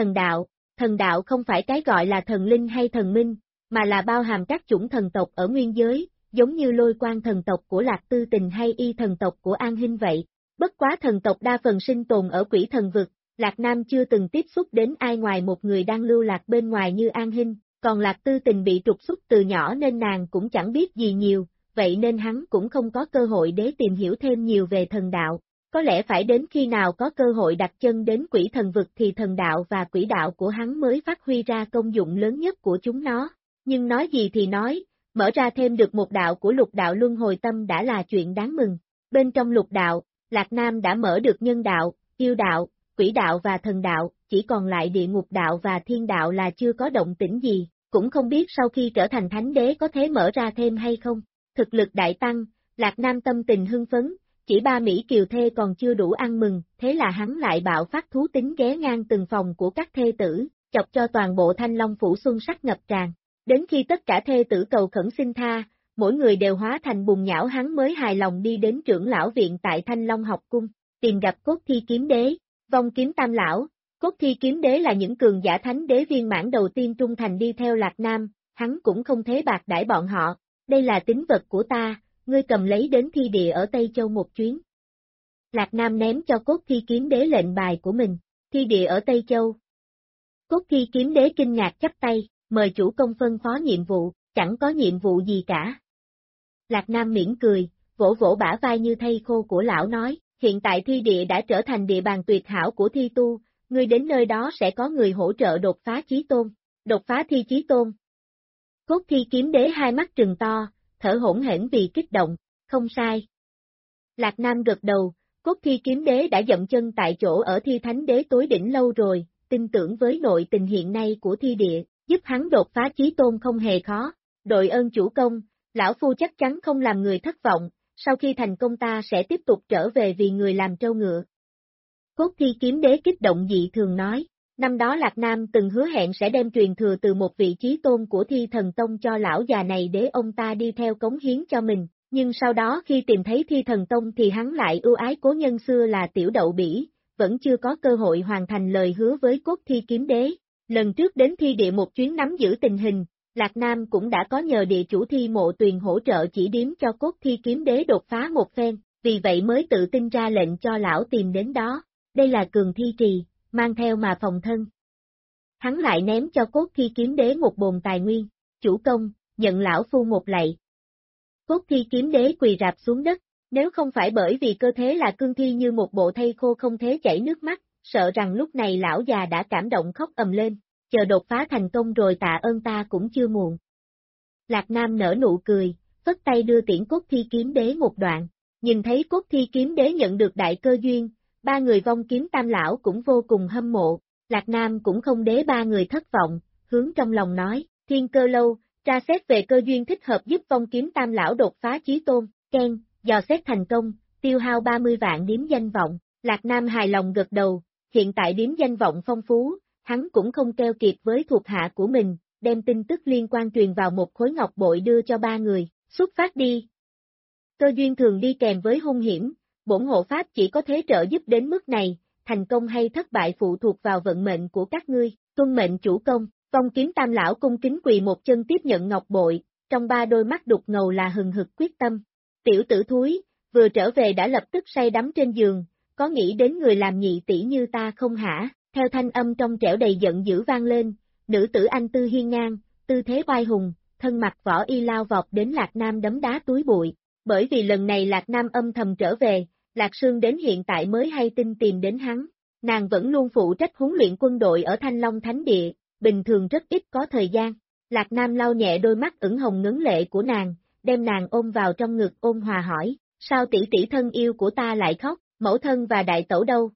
Thần đạo không phải cái gọi là thần linh hay thần minh, mà là bao hàm các chủng thần tộc ở nguyên giới, giống như Lôi Quan thần tộc của Lạc Tư Tình hay Y thần tộc của An Hinh vậy. Bất quá thần tộc đa phần sinh tồn ở quỷ thần vực, Lạc Nam chưa từng tiếp xúc đến ai ngoài một người đang lưu lạc bên ngoài như An Hinh, còn Lạc Tư Tình bị trục xuất từ nhỏ nên nàng cũng chẳng biết gì nhiều, vậy nên hắn cũng không có cơ hội để tìm hiểu thêm nhiều về thần đạo. Có lẽ phải đến khi nào có cơ hội đặt chân đến quỷ thần vực thì thần đạo và quỷ đạo của hắn mới phát huy ra công dụng lớn nhất của chúng nó. Nhưng nói gì thì nói, mở ra thêm được một đạo của lục đạo luân hồi tâm đã là chuyện đáng mừng. Bên trong lục đạo, Lạc Nam đã mở được nhân đạo, yêu đạo, quỷ đạo và thần đạo, chỉ còn lại địa ngục đạo và thiên đạo là chưa có động tĩnh gì, cũng không biết sau khi trở thành thánh đế có thể mở ra thêm hay không. Thực lực đại tăng, Lạc Nam tâm tình hưng phấn, chỉ 3 Mỹ Kiều Thê còn chưa đủ ăn mừng, thế là hắn lại bạo phát thú tính ghé ngang từng phòng của các thê tử, chọc cho toàn bộ Thanh Long Phủ xuân sắc ngập tràn. Đến khi tất cả thê tử cầu khẩn xin tha, mỗi người đều hóa thành bùn nhão hắn mới hài lòng đi đến trưởng lão viện tại Thanh Long học cung, tìm gặp Cốt Thi Kiếm Đế, Vong Kiếm Tam Lão. Cốt Thi Kiếm Đế là những cường giả thánh đế viên mãn đầu tiên trung thành đi theo Lạc Nam, hắn cũng không thế bạc đãi bọn họ. Đây là tín vật của ta, ngươi cầm lấy đến thi địa ở Tây Châu một chuyến. Lạc Nam ném cho Cốt Thi Kiếm Đế lệnh bài của mình, thi địa ở Tây Châu. Cốt Thi Kiếm Đế kinh ngạc chắp tay, mời chủ công phân phó nhiệm vụ, chẳng có nhiệm vụ gì cả. Lạc Nam mỉm cười, vỗ vỗ bả vai như thây khô của lão nói, hiện tại thi địa đã trở thành địa bàn tuyệt hảo của thi tu, ngươi đến nơi đó sẽ có người hỗ trợ đột phá chí tôn, đột phá thi chí tôn. Cốt Thi Kiếm Đế hai mắt trừng to, thở hổn hển vì kích động, không sai. Lạc Nam gật đầu, Cốt Thi Kiếm Đế đã dậm chân tại chỗ ở Thi Thánh Đế tối đỉnh lâu rồi, tin tưởng với nội tình hiện nay của thi địa, giúp hắn đột phá chí tôn không hề khó. Đội ơn chủ công, lão phu chắc chắn không làm người thất vọng, sau khi thành công ta sẽ tiếp tục trở về vì người làm trâu ngựa. Cốt Thi Kiếm Đế kích động dị thường nói, năm đó Lạc Nam từng hứa hẹn sẽ đem truyền thừa từ một vị chí tôn của Thi Thần Tông cho lão già này để ông ta đi theo cống hiến cho mình, nhưng sau đó khi tìm thấy Thi Thần Tông thì hắn lại ưu ái cố nhân xưa là Tiểu Đậu Bỉ, vẫn chưa có cơ hội hoàn thành lời hứa với Cốt Thi Kiếm Đế. Lần trước đến thi địa một chuyến nắm giữ tình hình, Lạc Nam cũng đã có nhờ địa chủ Thi Mộ Tuyền hỗ trợ chỉ điếm cho Cốt Thi Kiếm Đế đột phá một phen, vì vậy mới tự tin ra lệnh cho lão tìm đến đó. Đây là cường thi trì, mang theo mà phòng thân. Hắn lại ném cho Cốt Thi Kiếm Đế một bồn tài nguyên, chủ công, nhận lão phu một lạy. Cốt Thi Kiếm Đế quỳ rạp xuống đất, nếu không phải bởi vì cơ thế là cương thi như một bộ thây khô không thể chảy nước mắt, sợ rằng lúc này lão già đã cảm động khóc ầm lên, chờ đột phá thành công rồi tạ ơn ta cũng chưa muộn. Lạc Nam nở nụ cười, phất tay đưa tiễn Cốt Thi Kiếm Đế một đoạn, nhìn thấy Cốt Thi Kiếm Đế nhận được đại cơ duyên, Ba người vong kiếm tam lão cũng vô cùng hâm mộ, Lạc Nam cũng không để ba người thất vọng, hướng trong lòng nói, Thiên Cơ Lâu, tra xét về cơ duyên thích hợp giúp vong kiếm tam lão đột phá chí tôn, khen, dò xét thành công, tiêu hao 30 vạn điếm danh vọng, Lạc Nam hài lòng gật đầu, hiện tại điếm danh vọng phong phú, hắn cũng không keo kiệt với thuộc hạ của mình, đem tin tức liên quan truyền vào một khối ngọc bội đưa cho ba người, xuất phát đi. Cơ duyên thường đi kèm với hung hiểm, bổn hộ pháp chỉ có thế trợ giúp đến mức này, thành công hay thất bại phụ thuộc vào vận mệnh của các ngươi, tuân mệnh chủ công, vong kiếm tam lão cung kính quỳ một chân tiếp nhận ngọc bội, trong ba đôi mắt đục ngầu là hừng hực quyết tâm. Tiểu tử thúi, vừa trở về đã lập tức say đắm trên giường, có nghĩ đến người làm nhị tỷ như ta không hả? Theo thanh âm trong trẻo đầy giận dữ vang lên, nữ tử anh tư hiên ngang, tư thế oai hùng, thân mặc võ y lao vọt đến Lạc Nam đấm đá túi bụi. Bởi vì lần này Lạc Nam âm thầm trở về, Lạc Sương đến hiện tại mới hay tin tìm đến hắn. Nàng vẫn luôn phụ trách huấn luyện quân đội ở Thanh Long Thánh Địa, bình thường rất ít có thời gian. Lạc Nam lau nhẹ đôi mắt ửng hồng ngấn lệ của nàng, đem nàng ôm vào trong ngực ôn hòa hỏi, sao tỷ tỷ thân yêu của ta lại khóc, mẫu thân và đại tẩu đâu?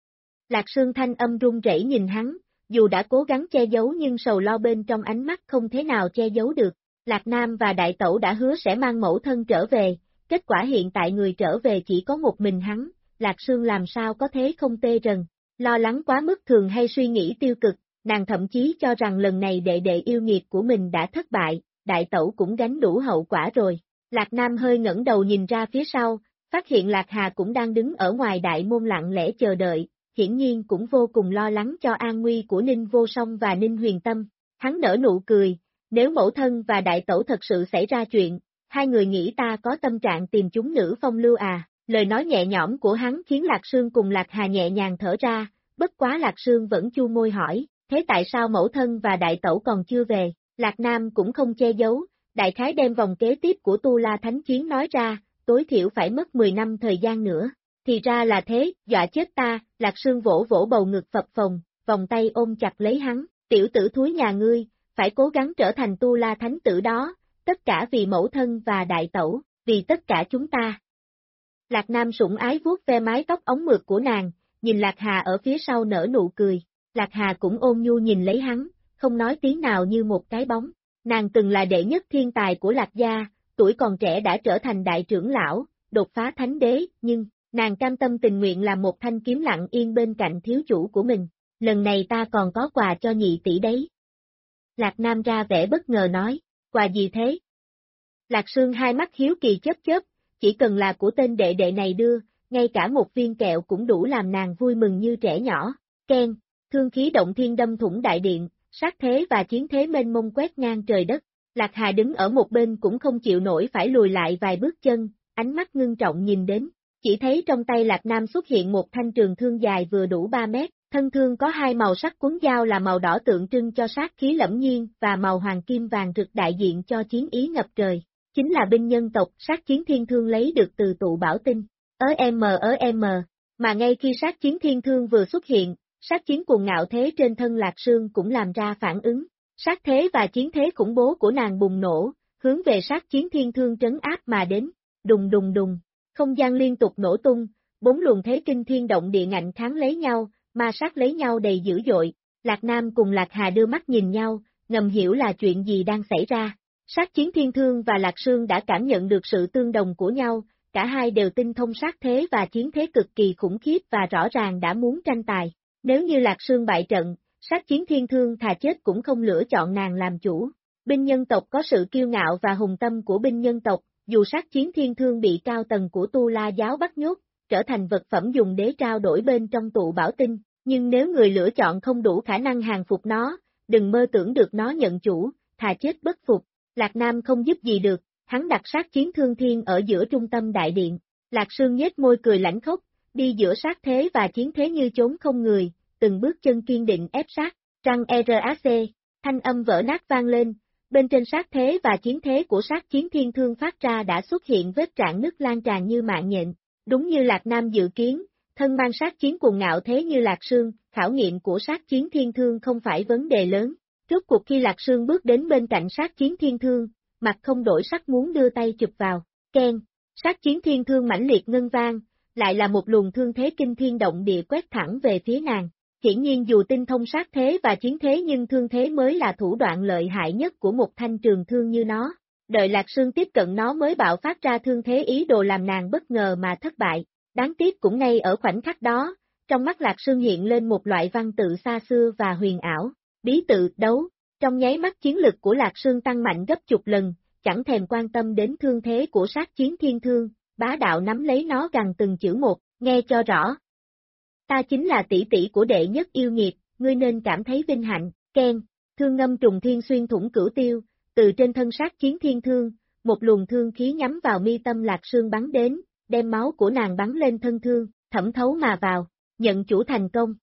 Lạc Sương thanh âm run rẩy nhìn hắn, dù đã cố gắng che giấu nhưng sầu lo bên trong ánh mắt không thế nào che giấu được. Lạc Nam và đại tẩu đã hứa sẽ mang mẫu thân trở về, kết quả hiện tại người trở về chỉ có một mình hắn, Lạc Sương làm sao có thế không tê rần, lo lắng quá mức thường hay suy nghĩ tiêu cực, nàng thậm chí cho rằng lần này đệ đệ yêu nghiệt của mình đã thất bại, đại tẩu cũng gánh đủ hậu quả rồi. Lạc Nam hơi ngẩng đầu nhìn ra phía sau, phát hiện Lạc Hà cũng đang đứng ở ngoài đại môn lặng lẽ chờ đợi, hiển nhiên cũng vô cùng lo lắng cho an nguy của Ninh Vô Song và Ninh Huyền Tâm. Hắn nở nụ cười, nếu mẫu thân và đại tẩu thật sự xảy ra chuyện, hai người nghĩ ta có tâm trạng tìm chúng nữ phong lưu à? Lời nói nhẹ nhõm của hắn khiến Lạc Sương cùng Lạc Hà nhẹ nhàng thở ra, bất quá Lạc Sương vẫn chu môi hỏi, thế tại sao mẫu thân và đại tẩu còn chưa về? Lạc Nam cũng không che giấu, đại khái đem vòng kế tiếp của Tu La Thánh Chiến nói ra, tối thiểu phải mất 10 năm thời gian nữa. Thì ra là thế, dọa chết ta, Lạc Sương vỗ vỗ bầu ngực phập phồng, vòng tay ôm chặt lấy hắn, tiểu tử thúi nhà ngươi, phải cố gắng trở thành Tu La Thánh tử đó, tất cả vì mẫu thân và đại tẩu, vì tất cả chúng ta. Lạc Nam sủng ái vuốt ve mái tóc ống mượt của nàng, nhìn Lạc Hà ở phía sau nở nụ cười, Lạc Hà cũng ôn nhu nhìn lấy hắn, không nói tiếng nào như một cái bóng. Nàng từng là đệ nhất thiên tài của Lạc gia, tuổi còn trẻ đã trở thành đại trưởng lão, đột phá thánh đế, nhưng, nàng cam tâm tình nguyện làm một thanh kiếm lặng yên bên cạnh thiếu chủ của mình. Lần này ta còn có quà cho nhị tỷ đấy. Lạc Nam ra vẻ bất ngờ nói, quà gì thế? Lạc Sương hai mắt hiếu kỳ chớp chớp, chỉ cần là của tên đệ đệ này đưa, ngay cả một viên kẹo cũng đủ làm nàng vui mừng như trẻ nhỏ. Keng, thương khí động thiên đâm thủng đại điện, sát thế và chiến thế mênh mông quét ngang trời đất. Lạc Hà đứng ở một bên cũng không chịu nổi phải lùi lại vài bước chân, ánh mắt ngưng trọng nhìn đến, chỉ thấy trong tay Lạc Nam xuất hiện một thanh trường thương dài vừa đủ 3 mét, thân thương có hai màu sắc cuốn dao là màu đỏ tượng trưng cho sát khí lẫm nhiên và màu hoàng kim vàng rực đại diện cho chiến ý ngập trời, chính là binh nhân tộc sát chiến thiên thương lấy được từ tụ bảo tinh, mà ngay khi sát chiến thiên thương vừa xuất hiện, sát chiến cuồng ngạo thế trên thân Lạc Sương cũng làm ra phản ứng, sát thế và chiến thế khủng bố của nàng bùng nổ, hướng về sát chiến thiên thương trấn áp mà đến, đùng đùng đùng, không gian liên tục nổ tung, 4 luồng thế kinh thiên động địa ngạnh kháng lấy nhau, ma sát lấy nhau đầy dữ dội, Lạc Nam cùng Lạc Hà đưa mắt nhìn nhau, ngầm hiểu là chuyện gì đang xảy ra. Sát chiến thiên thương và Lạc Sương đã cảm nhận được sự tương đồng của nhau, cả hai đều tinh thông sát thế và chiến thế cực kỳ khủng khiếp và rõ ràng đã muốn tranh tài. Nếu như Lạc Sương bại trận, sát chiến thiên thương thà chết cũng không lựa chọn nàng làm chủ. Binh nhân tộc có sự kiêu ngạo và hùng tâm của binh nhân tộc, dù sát chiến thiên thương bị cao tầng của Tu La giáo bắt nhốt, trở thành vật phẩm dùng để trao đổi bên trong tụ bảo tinh, nhưng nếu người lựa chọn không đủ khả năng hàng phục nó, đừng mơ tưởng được nó nhận chủ, thà chết bất phục. Lạc Nam không giúp gì được, hắn đặt sát chiến thương thiên ở giữa trung tâm đại điện, Lạc Sương nhếch môi cười lãnh khốc, đi giữa sát thế và chiến thế như chốn không người, từng bước chân kiên định ép sát, trăng RAC, thanh âm vỡ nát vang lên, bên trên sát thế và chiến thế của sát chiến thiên thương phát ra đã xuất hiện vết rạn nứt lan tràn như mạng nhện, đúng như Lạc Nam dự kiến, thân mang sát chiến cuồng ngạo thế như Lạc Sương, khảo nghiệm của sát chiến thiên thương không phải vấn đề lớn. Rốt cuộc khi Lạc Sương bước đến bên cạnh sát chiến thiên thương, mặt không đổi sắc muốn đưa tay chụp vào, keng, sát chiến thiên thương mãnh liệt ngân vang, lại là một luồng thương thế kinh thiên động địa quét thẳng về phía nàng. Hiển nhiên dù tinh thông sát thế và chiến thế nhưng thương thế mới là thủ đoạn lợi hại nhất của một thanh trường thương như nó. Đợi Lạc Sương tiếp cận nó mới bạo phát ra thương thế ý đồ làm nàng bất ngờ mà thất bại. Đáng tiếc cũng ngay ở khoảnh khắc đó, trong mắt Lạc Sương hiện lên một loại văn tự xa xưa và huyền ảo, bí tự đấu. Trong nháy mắt chiến lực của Lạc Sương tăng mạnh gấp chục lần, chẳng thèm quan tâm đến thương thế của sát chiến thiên thương, bá đạo nắm lấy nó gằn từng chữ một, nghe cho rõ. Ta chính là tỷ tỷ của đệ nhất yêu nghiệt, ngươi nên cảm thấy vinh hạnh, khen, thương ngâm trùng thiên xuyên thủng cửu tiêu, từ trên thân sát chiến thiên thương, một luồng thương khí nhắm vào mi tâm Lạc Sương bắn đến, đem máu của nàng bắn lên thân thương, thẩm thấu mà vào, nhận chủ thành công.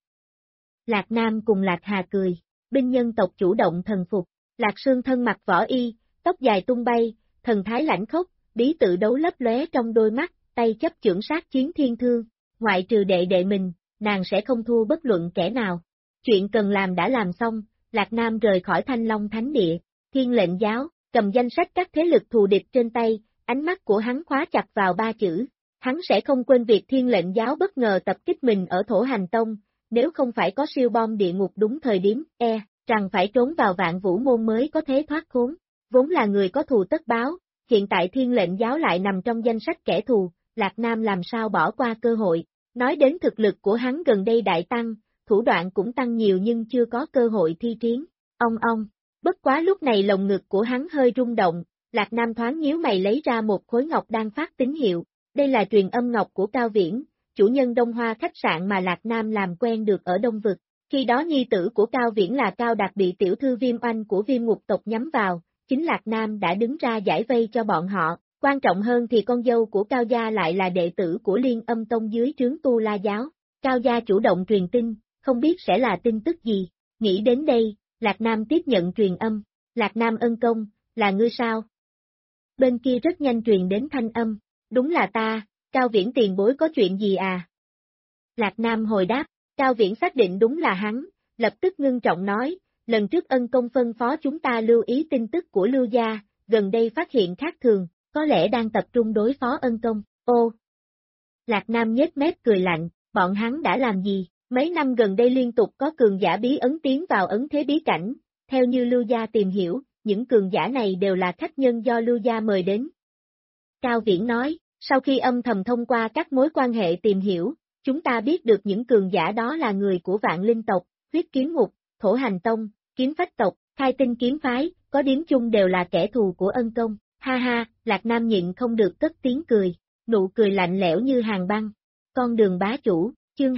Lạc Nam cùng Lạc Hà cười, binh nhân tộc chủ động thần phục, Lạc Sương thân mặc võ y, tóc dài tung bay, thần thái lãnh khốc, bí tự đấu lấp lóe trong đôi mắt, tay chấp chưởng sát chiến thiên thương, ngoại trừ đệ mình, nàng sẽ không thua bất luận kẻ nào. Chuyện cần làm đã làm xong, Lạc Nam rời khỏi Thanh Long Thánh Địa, Thiên Lệnh Giáo, cầm danh sách các thế lực thù địch trên tay, ánh mắt của hắn khóa chặt vào ba chữ. Hắn sẽ không quên việc Thiên Lệnh Giáo bất ngờ tập kích mình ở Thổ Hành Tông, nếu không phải có siêu bom địa ngục đúng thời điểm, rằng phải trốn vào Vạn Vũ Môn mới có thể thoát khốn. Vốn là người có thù tất báo, hiện tại Thiên Lệnh Giáo lại nằm trong danh sách kẻ thù, Lạc Nam làm sao bỏ qua cơ hội. Nói đến thực lực của hắn gần đây đại tăng, thủ đoạn cũng tăng nhiều nhưng chưa có cơ hội thi triển. Ông, bất quá lúc này lồng ngực của hắn hơi rung động, Lạc Nam thoáng nhíu mày lấy ra một khối ngọc đang phát tín hiệu. Đây là truyền âm ngọc của Cao Viễn, chủ nhân Đông Hoa khách sạn mà Lạc Nam làm quen được ở Đông Vực. Khi đó nhi tử của Cao Viễn là Cao Đạt bị tiểu thư Viêm Oanh của Viêm Ngục tộc nhắm vào, chính Lạc Nam đã đứng ra giải vây cho bọn họ. Quan trọng hơn thì con dâu của Cao gia lại là đệ tử của Liên Âm Tông dưới trướng Tu La Giáo. Cao gia chủ động truyền tin, không biết sẽ là tin tức gì. Nghĩ đến đây, Lạc Nam tiếp nhận truyền âm. Lạc Nam ân công, là ngươi sao? Bên kia rất nhanh truyền đến thanh âm. Đúng là ta, Cao Viễn tiền bối có chuyện gì à? Lạc Nam hồi đáp, Cao Viễn xác định đúng là hắn, lập tức ngưng trọng nói, lần trước ân công phân phó chúng ta lưu ý tin tức của Lưu gia, gần đây phát hiện khác thường, có lẽ đang tập trung đối phó ân công. Ô! Lạc Nam nhếch mép cười lạnh, bọn hắn đã làm gì? Mấy năm gần đây liên tục có cường giả bí ấn tiến vào ấn thế bí cảnh, theo như Lưu gia tìm hiểu, những cường giả này đều là khách nhân do Lưu gia mời đến. Cao Viễn nói, sau khi âm thầm thông qua các mối quan hệ tìm hiểu, chúng ta biết được những cường giả đó là người của Vạn Linh tộc, Huyết Kiếm Ngục, Thổ Hành Tông, Kiếm Phách tộc, Khai Tinh kiếm phái, có điểm chung đều là kẻ thù của ân công. Ha ha, Lạc Nam nhịn không được cất tiếng cười, nụ cười lạnh lẽo như hàng băng. Con đường bá chủ, chương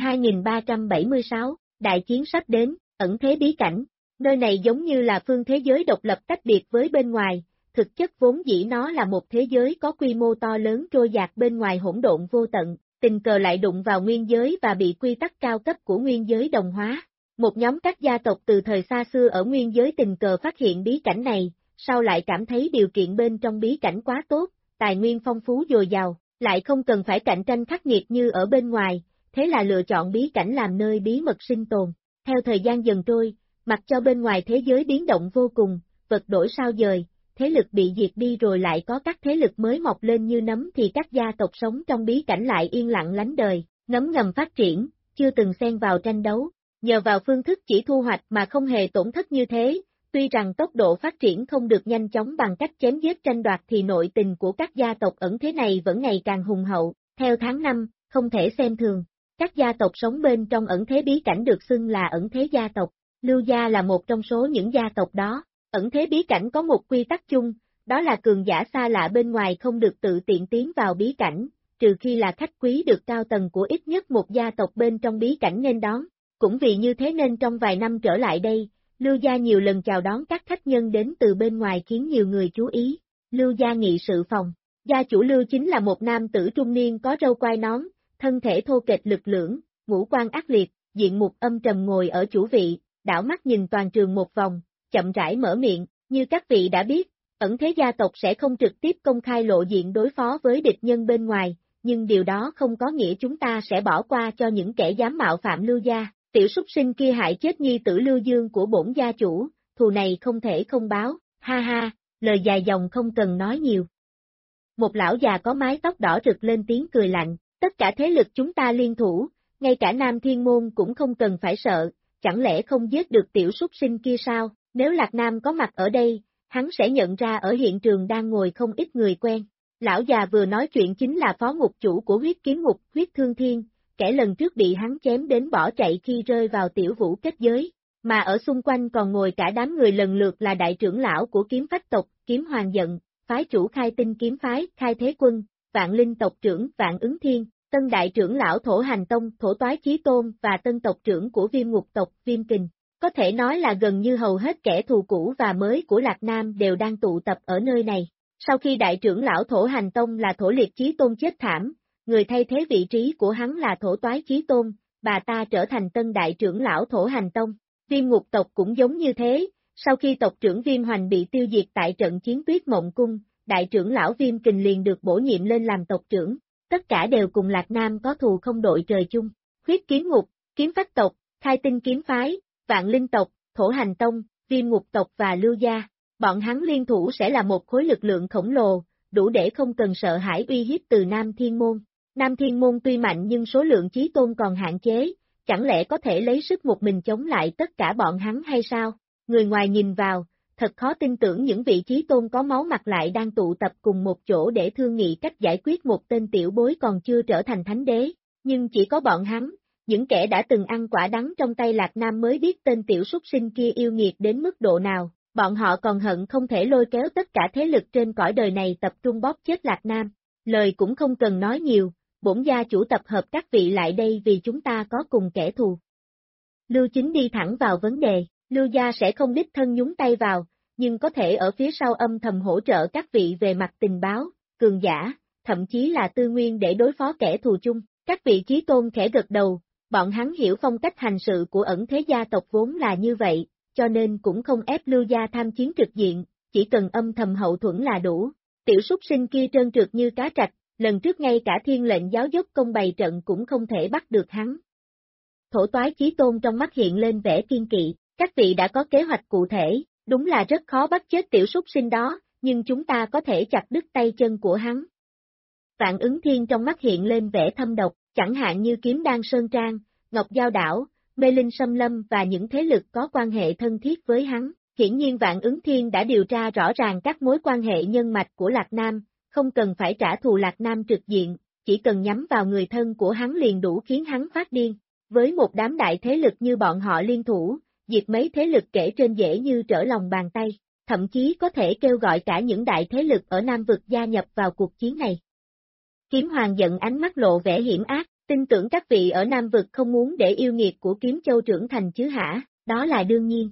2376, đại chiến sắp đến, ẩn thế bí cảnh. Nơi này giống như là phương thế giới độc lập tách biệt với bên ngoài, thực chất vốn dĩ nó là một thế giới có quy mô to lớn trôi dạt bên ngoài hỗn độn vô tận, tình cờ lại đụng vào nguyên giới và bị quy tắc cao cấp của nguyên giới đồng hóa. Một nhóm các gia tộc từ thời xa xưa ở nguyên giới tình cờ phát hiện bí cảnh này, sau lại cảm thấy điều kiện bên trong bí cảnh quá tốt, tài nguyên phong phú dồi dào, lại không cần phải cạnh tranh khắc nghiệt như ở bên ngoài, thế là lựa chọn bí cảnh làm nơi bí mật sinh tồn. Theo thời gian dần trôi, mặc cho bên ngoài thế giới biến động vô cùng, vật đổi sao dời, thế lực bị diệt đi rồi lại có các thế lực mới mọc lên như nấm thì các gia tộc sống trong bí cảnh lại yên lặng lánh đời, ngấm ngầm phát triển, chưa từng xen vào tranh đấu, nhờ vào phương thức chỉ thu hoạch mà không hề tổn thất như thế, tuy rằng tốc độ phát triển không được nhanh chóng bằng cách chém giết tranh đoạt thì nội tình của các gia tộc ẩn thế này vẫn ngày càng hùng hậu, theo tháng năm, không thể xem thường. Các gia tộc sống bên trong ẩn thế bí cảnh được xưng là ẩn thế gia tộc, Lưu gia là một trong số những gia tộc đó. Ẩn thế bí cảnh có một quy tắc chung, đó là cường giả xa lạ bên ngoài không được tự tiện tiến vào bí cảnh, trừ khi là khách quý được cao tầng của ít nhất một gia tộc bên trong bí cảnh nên đón. Cũng vì như thế nên trong vài năm trở lại đây, Lưu gia nhiều lần chào đón các khách nhân đến từ bên ngoài khiến nhiều người chú ý. Lưu gia nghị sự phòng, gia chủ Lưu chính là một nam tử trung niên có râu quai nón, thân thể thô kệch lực lưỡng, ngũ quan ác liệt, diện mục âm trầm ngồi ở chủ vị, đảo mắt nhìn toàn trường một vòng, chậm rãi mở miệng, như các vị đã biết, ẩn thế gia tộc sẽ không trực tiếp công khai lộ diện đối phó với địch nhân bên ngoài, nhưng điều đó không có nghĩa chúng ta sẽ bỏ qua cho những kẻ dám mạo phạm Lưu gia. Tiểu súc sinh kia hại chết nhi tử Lưu Dương của bổn gia chủ, thù này không thể không báo, ha ha, lời dài dòng không cần nói nhiều. Một lão già có mái tóc đỏ rực lên tiếng cười lạnh, Tất cả thế lực chúng ta liên thủ, ngay cả Nam Thiên Môn cũng không cần phải sợ, chẳng lẽ không giết được tiểu súc sinh kia sao? Nếu Lạc Nam có mặt ở đây, hắn sẽ nhận ra ở hiện trường đang ngồi không ít người quen. Lão già vừa nói chuyện chính là phó ngục chủ của huyết kiếm ngục, huyết thương thiên, kẻ lần trước bị hắn chém đến bỏ chạy khi rơi vào tiểu vũ kết giới, mà ở xung quanh còn ngồi cả đám người lần lượt là đại trưởng lão của kiếm phách tộc, kiếm hoàng giận, phái chủ khai tinh kiếm phái, khai thế quân, vạn linh tộc trưởng, vạn ứng thiên, tân đại trưởng lão thổ hành tông, thổ toái chí tôn và tân tộc trưởng của viêm ngục tộc, viêm kình. Có thể nói là gần như hầu hết kẻ thù cũ và mới của Lạc Nam đều đang tụ tập ở nơi này. Sau khi đại trưởng lão thổ hành tông là thổ liệt chí tôn chết thảm, người thay thế vị trí của hắn là thổ toái chí tôn, bà ta trở thành tân đại trưởng lão thổ hành tông. Viêm ngục tộc cũng giống như thế, sau khi tộc trưởng Viêm Hoành bị tiêu diệt tại trận chiến Tuyết Mộng Cung, đại trưởng lão Viêm Kình liền được bổ nhiệm lên làm tộc trưởng, tất cả đều cùng Lạc Nam có thù không đội trời chung. Huyết kiếm ngục, kiếm phách tộc, khai tinh kiếm phái, vạn linh tộc, thổ hành tông, viêm ngục tộc và lưu gia, bọn hắn liên thủ sẽ là một khối lực lượng khổng lồ, đủ để không cần sợ hãi uy hiếp từ Nam Thiên Môn. Nam Thiên Môn tuy mạnh nhưng số lượng chí tôn còn hạn chế, chẳng lẽ có thể lấy sức một mình chống lại tất cả bọn hắn hay sao? Người ngoài nhìn vào, thật khó tin tưởng những vị chí tôn có máu mặt lại đang tụ tập cùng một chỗ để thương nghị cách giải quyết một tên tiểu bối còn chưa trở thành thánh đế, nhưng chỉ có bọn hắn, những kẻ đã từng ăn quả đắng trong tay Lạc Nam mới biết tên tiểu súc sinh kia yêu nghiệt đến mức độ nào, bọn họ còn hận không thể lôi kéo tất cả thế lực trên cõi đời này tập trung bóp chết Lạc Nam. Lời cũng không cần nói nhiều, bổn gia chủ tập hợp các vị lại đây vì chúng ta có cùng kẻ thù. Lưu Chính đi thẳng vào vấn đề, Lưu gia sẽ không đích thân nhúng tay vào, nhưng có thể ở phía sau âm thầm hỗ trợ các vị về mặt tình báo, cường giả, thậm chí là tư nguyên để đối phó kẻ thù chung. Các vị chí tôn khẽ gật đầu, bọn hắn hiểu phong cách hành sự của ẩn thế gia tộc vốn là như vậy, cho nên cũng không ép Lưu gia tham chiến trực diện, chỉ cần âm thầm hậu thuẫn là đủ. Tiểu súc sinh kia trơn trượt như cá trạch, lần trước ngay cả thiên lệnh giáo dốc công bày trận cũng không thể bắt được hắn. Thổ toái chí tôn trong mắt hiện lên vẻ kiên kỵ, các vị đã có kế hoạch cụ thể, đúng là rất khó bắt chết tiểu súc sinh đó, nhưng chúng ta có thể chặt đứt tay chân của hắn. Vạn ứng thiên trong mắt hiện lên vẻ thâm độc, chẳng hạn như Kiếm Đan Sơn Trang, Ngọc Giao Đảo, Mê Linh Sâm Lâm và những thế lực có quan hệ thân thiết với hắn. Hiển nhiên Vạn ứng thiên đã điều tra rõ ràng các mối quan hệ nhân mạch của Lạc Nam, không cần phải trả thù Lạc Nam trực diện, chỉ cần nhắm vào người thân của hắn liền đủ khiến hắn phát điên. Với một đám đại thế lực như bọn họ liên thủ, diệt mấy thế lực kể trên dễ như trở lòng bàn tay, thậm chí có thể kêu gọi cả những đại thế lực ở Nam Vực gia nhập vào cuộc chiến này. Kiếm Hoàng giận ánh mắt lộ vẻ hiểm ác, tin tưởng các vị ở Nam Vực không muốn để yêu nghiệt của Kiếm Châu trưởng thành chứ hả, đó là đương nhiên.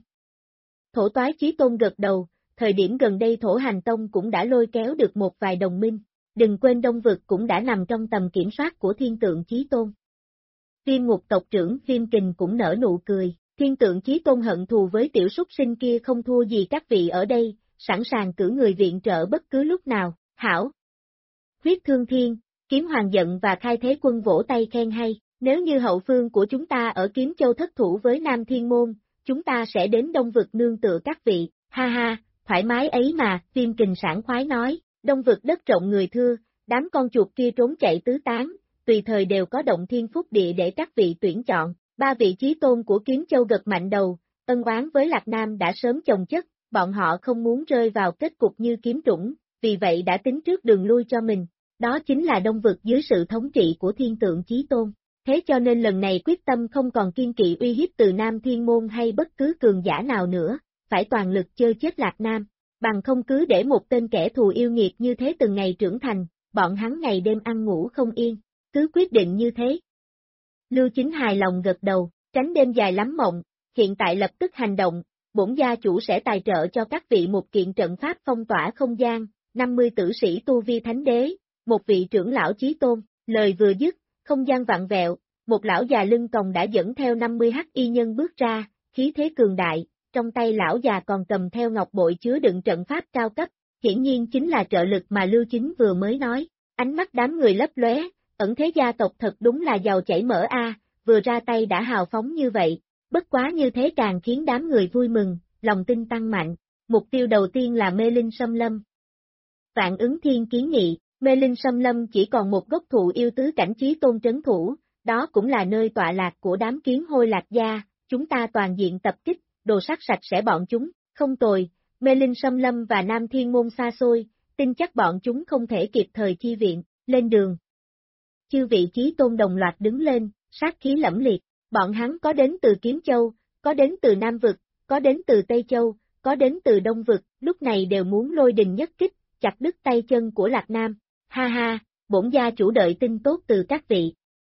Thổ toái chí tôn gật đầu, thời điểm gần đây Thổ Hành Tông cũng đã lôi kéo được một vài đồng minh, đừng quên Đông Vực cũng đã nằm trong tầm kiểm soát của Thiên Tượng Chí Tôn. Viêm ngục tộc trưởng Viêm Kình cũng nở nụ cười, Thiên Tượng Chí Tôn hận thù với tiểu súc sinh kia không thua gì các vị ở đây, sẵn sàng cử người viện trợ bất cứ lúc nào, hảo. Huyết Thương Thiên, Kiếm Hoàng giận và Khai Thế Quân vỗ tay khen hay, nếu như hậu phương của chúng ta ở Kiếm Châu thất thủ với Nam Thiên Môn, chúng ta sẽ đến Đông Vực nương tựa các vị, ha ha, thoải mái ấy mà, Viêm Kình sảng khoái nói, Đông Vực đất rộng người thưa, đám con chuột kia trốn chạy tứ tán, tùy thời đều có động thiên phúc địa để các vị tuyển chọn. Ba vị chí tôn của Kiếm Châu gật mạnh đầu, ân oán với Lạc Nam đã sớm chồng chất, bọn họ không muốn rơi vào kết cục như Kiếm Trũng, vì vậy đã tính trước đường lui cho mình, đó chính là Đông Vực dưới sự thống trị của Thiên Tượng Chí Tôn. Thế cho nên lần này quyết tâm không còn kiên kỵ uy hiếp từ Nam Thiên Môn hay bất cứ cường giả nào nữa, phải toàn lực chơi chết Lạc Nam, bằng không cứ để một tên kẻ thù yêu nghiệt như thế từng ngày trưởng thành, bọn hắn ngày đêm ăn ngủ không yên, cứ quyết định như thế. Lưu Chính hài lòng gật đầu, tránh đêm dài lắm mộng, hiện tại lập tức hành động, bổn gia chủ sẽ tài trợ cho các vị một kiện trận pháp phong tỏa không gian, 50 tử sĩ tu vi thánh đế, một vị trưởng lão chí tôn, lời vừa dứt, không gian vặn vẹo, một lão già lưng còng đã dẫn theo 50 hắc y nhân bước ra, khí thế cường đại, trong tay lão già còn cầm theo ngọc bội chứa đựng trận pháp cao cấp, hiển nhiên chính là trợ lực mà Lưu Chính vừa mới nói, ánh mắt đám người lấp lóe. Ẩn thế gia tộc thật đúng là giàu chảy mỡ a, vừa ra tay đã hào phóng như vậy, bất quá như thế càng khiến đám người vui mừng, lòng tin tăng mạnh, mục tiêu đầu tiên là Mê Linh Sâm Lâm. Vạn ứng thiên kiến nghị, Mê Linh Sâm Lâm chỉ còn một gốc thụ yêu tứ cảnh chí tôn trấn thủ, đó cũng là nơi tọa lạc của đám kiến hôi lạc gia, chúng ta toàn diện tập kích, đồ sát sạch sẽ bọn chúng, không tồi, Mê Linh Sâm Lâm và Nam Thiên Môn xa xôi, tin chắc bọn chúng không thể kịp thời chi viện, lên đường. Chư vị chí tôn đồng loạt đứng lên, sát khí lẫm liệt, bọn hắn có đến từ Kiếm Châu, có đến từ Nam Vực, có đến từ Tây Châu, có đến từ Đông Vực, lúc này đều muốn lôi đình nhất kích, chặt đứt tay chân của Lạc Nam, ha ha, bổn gia chủ đợi tin tốt từ các vị.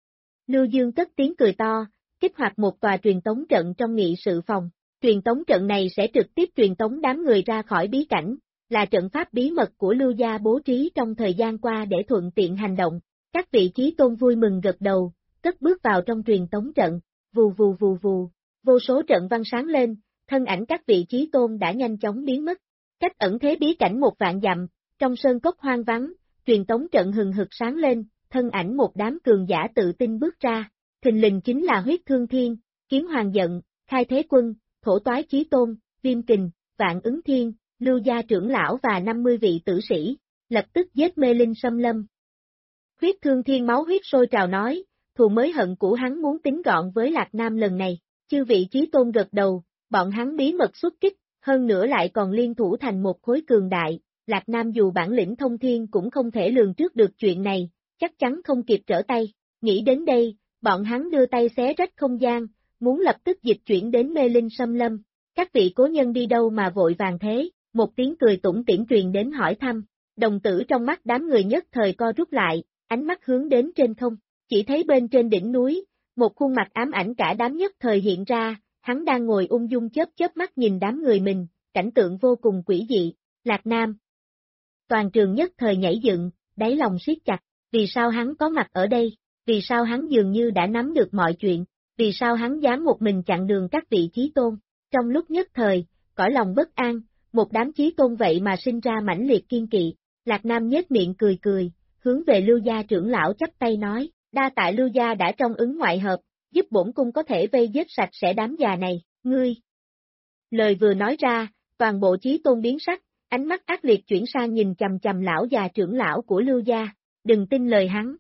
Lưu Dương cất tiếng cười to, kích hoạt một tòa truyền tống trận trong nghị sự phòng, truyền tống trận này sẽ trực tiếp truyền tống đám người ra khỏi bí cảnh, là trận pháp bí mật của Lưu gia bố trí trong thời gian qua để thuận tiện hành động. Các vị chí tôn vui mừng gật đầu, cất bước vào trong truyền tống trận, vù vù vù vù, vô số trận văn sáng lên, thân ảnh các vị chí tôn đã nhanh chóng biến mất. Cách ẩn thế bí cảnh 1.000 dặm, trong sơn cốc hoang vắng, truyền tống trận hừng hực sáng lên, thân ảnh một đám cường giả tự tin bước ra, thình lình chính là Huyết Thương Thiên, Kiến Hoàng Giận, Khai Thế Quân, Thổ Toái Chí Tôn, Viêm Kình, Vạn Ứng Thiên, Lưu gia trưởng lão và 50 vị tử sĩ, lập tức giết Mê Linh Sâm Lâm. Huyết Thương Thiên máu huyết sôi trào nói, thù mới hận cũ hắn muốn tính gọn với Lạc Nam lần này, chư vị chí tôn gật đầu, bọn hắn bí mật xuất kích, hơn nữa lại còn liên thủ thành một khối cường đại, Lạc Nam dù bản lĩnh thông thiên cũng không thể lường trước được chuyện này, chắc chắn không kịp trở tay, nghĩ đến đây, bọn hắn đưa tay xé rách không gian, muốn lập tức dịch chuyển đến Mê Linh Sâm Lâm, các vị cố nhân đi đâu mà vội vàng thế, một tiếng cười tủm tỉm truyền đến hỏi thăm, đồng tử trong mắt đám người nhất thời co rút lại, ánh mắt hướng đến trên không, chỉ thấy bên trên đỉnh núi, một khuôn mặt ám ảnh cả đám nhất thời hiện ra, hắn đang ngồi ung dung chớp chớp mắt nhìn đám người mình, cảnh tượng vô cùng quỷ dị, Lạc Nam. Toàn trường nhất thời nhảy dựng, đáy lòng siết chặt, vì sao hắn có mặt ở đây, vì sao hắn dường như đã nắm được mọi chuyện, vì sao hắn dám một mình chặn đường các vị chí tôn, trong lúc nhất thời, cõi lòng bất an, một đám chí tôn vậy mà sinh ra mãnh liệt kiên kỵ, Lạc Nam nhếch miệng cười cười, hướng về Lưu gia trưởng lão chắp tay nói, đa tạ Lưu gia đã trong ứng ngoại hợp, giúp bổn cung có thể vây giết sạch sẽ đám già này, ngươi. Lời vừa nói ra, toàn bộ chí tôn biến sắc, ánh mắt ác liệt chuyển sang nhìn chầm chầm lão già trưởng lão của Lưu gia, đừng tin lời hắn.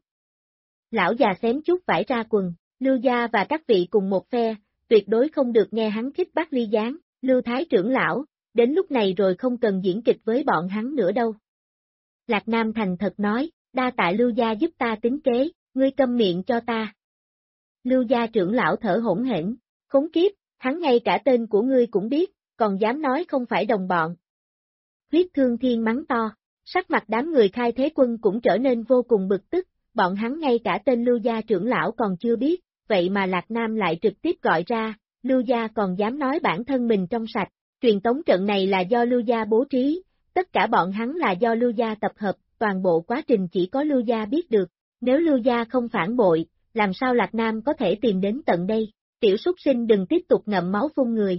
Lão già xém chút vải ra quần, Lưu gia và các vị cùng một phe, tuyệt đối không được nghe hắn khích bác ly gián, Lưu Thái trưởng lão, đến lúc này rồi không cần diễn kịch với bọn hắn nữa đâu. Lạc Nam thành thật nói, đa tạ Lưu gia giúp ta tính kế, ngươi câm miệng cho ta. Lưu gia trưởng lão thở hổn hển, khốn kiếp, hắn ngay cả tên của ngươi cũng biết, còn dám nói không phải đồng bọn. Huyết Thương Thiên mắng to, sắc mặt đám người Khai Thế Quân cũng trở nên vô cùng bực tức, bọn hắn ngay cả tên Lưu gia trưởng lão còn chưa biết, vậy mà Lạc Nam lại trực tiếp gọi ra, Lưu gia còn dám nói bản thân mình trong sạch, truyền tống trận này là do Lưu gia bố trí, tất cả bọn hắn là do Lưu gia tập hợp, toàn bộ quá trình chỉ có Lưu gia biết được, nếu Lưu gia không phản bội, làm sao Lạc Nam có thể tìm đến tận đây, tiểu súc sinh đừng tiếp tục ngậm máu phun người.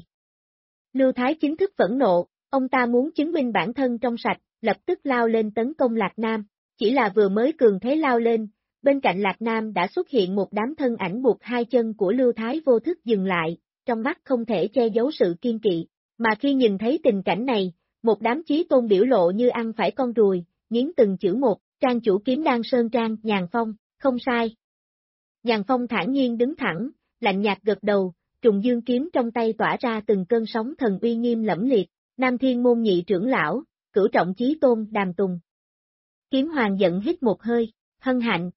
Lưu Thái chính thức phẫn nộ, ông ta muốn chứng minh bản thân trong sạch, lập tức lao lên tấn công Lạc Nam, chỉ là vừa mới cường thế lao lên, bên cạnh Lạc Nam đã xuất hiện một đám thân ảnh buộc hai chân của Lưu Thái vô thức dừng lại, trong mắt không thể che giấu sự kiên kỵ, mà khi nhìn thấy tình cảnh này, một đám chí tôn biểu lộ như ăn phải con ruồi, nghiến từng chữ một, trang chủ kiếm đan sơn trang, Nhàn Phong, không sai. Nhàn Phong thản nhiên đứng thẳng, lạnh nhạt gật đầu, trùng dương kiếm trong tay tỏa ra từng cơn sóng thần uy nghiêm lẫm liệt, Nam Thiên môn nhị trưởng lão, cửu trọng chí tôn Đàm Tùng. Kiếm Hoàng Giận hít một hơi, hân hạnh.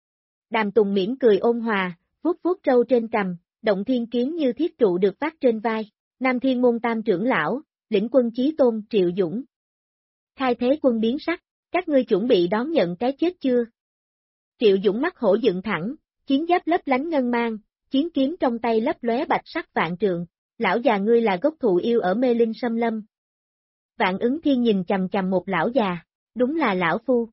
Đàm Tùng mỉm cười ôn hòa, vuốt vuốt râu trên cằm, động thiên kiếm như thiết trụ được vác trên vai, Nam Thiên môn tam trưởng lão, lĩnh quân chí tôn Triệu Dũng. Khai Thế Quân biến sắc, các ngươi chuẩn bị đón nhận cái chết chưa? Triệu Dũng mắt hổ dựng thẳng, chiến giáp lấp lánh ngân mang, chiến kiếm trong tay lấp lóe bạch sắc vạn trượng, lão già ngươi là gốc thụ yêu ở Mê Linh Sâm Lâm. Vạn Ứng Thiên nhìn chầm chầm một lão già, đúng là lão phu.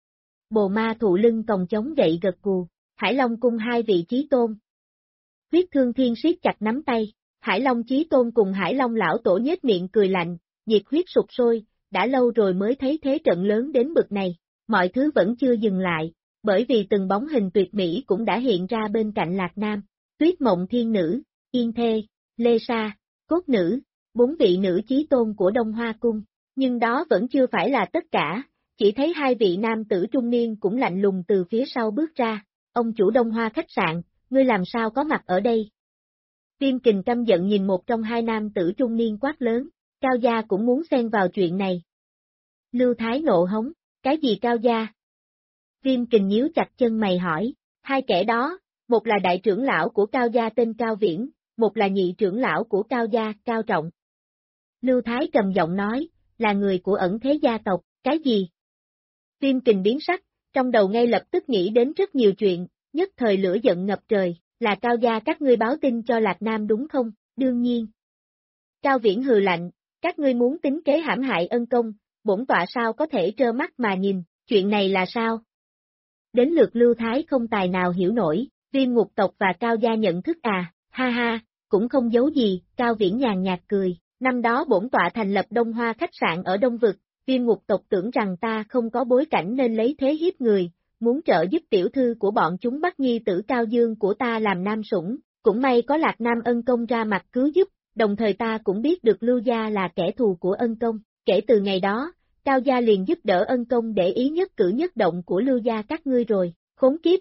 Bồ ma thụ lưng còng chống gậy gật cù, Hải Long cung hai vị chí tôn. Huyết Thương Thiên siết chặt nắm tay, Hải Long chí tôn cùng Hải Long lão tổ nhếch miệng cười lạnh, nhiệt huyết sục sôi, đã lâu rồi mới thấy thế trận lớn đến bực này, mọi thứ vẫn chưa dừng lại, bởi vì từng bóng hình tuyệt mỹ cũng đã hiện ra bên cạnh Lạc Nam, Tuyết Mộng Thiên Nữ, Yên Thê, Lê Sa, Cốt Nữ, 4 vị nữ chí tôn của Đông Hoa Cung, nhưng đó vẫn chưa phải là tất cả, chỉ thấy hai vị nam tử trung niên cũng lạnh lùng từ phía sau bước ra. Ông chủ Đông Hoa khách sạn, ngươi làm sao có mặt ở đây? Viêm Kình căm giận nhìn một trong hai nam tử trung niên quát lớn, Cao gia cũng muốn xen vào chuyện này. Lưu Thái nộ hống, cái gì Cao gia? Viêm Kình nhíu chặt chân mày hỏi, hai kẻ đó, một là đại trưởng lão của Cao gia tên Cao Viễn, một là nhị trưởng lão của Cao gia, Cao Trọng. Lưu Thái trầm giọng nói, là người của ẩn thế gia tộc, cái gì? Viêm Kình biến sắc, trong đầu ngay lập tức nghĩ đến rất nhiều chuyện, nhất thời lửa giận ngập trời, là Cao gia các ngươi báo tin cho Lạc Nam đúng không? Đương nhiên. Cao Viễn hừ lạnh, các ngươi muốn tính kế hãm hại ân công, bổn tọa sao có thể trơ mắt mà nhìn, chuyện này là sao? Đến lượt Lưu Thái không tài nào hiểu nổi, Viêm Ngục tộc và Cao gia nhận thức à, ha ha, cũng không giấu gì, Cao Viễn nhàn nhạt cười, năm đó bổn tọa thành lập Đông Hoa khách sạn ở Đông Vực, Viêm Ngục tộc tưởng rằng ta không có bối cảnh nên lấy thế hiếp người, muốn trợ giúp tiểu thư của bọn chúng bắt nhi tử Cao Dương của ta làm nam sủng, cũng may có Lạc Nam ân công ra mặt cứu giúp, đồng thời ta cũng biết được Lưu gia là kẻ thù của ân công, kể từ ngày đó, Cao gia liền giúp đỡ ân công để ý nhất cử nhất động của Lưu gia các ngươi rồi, khốn kiếp.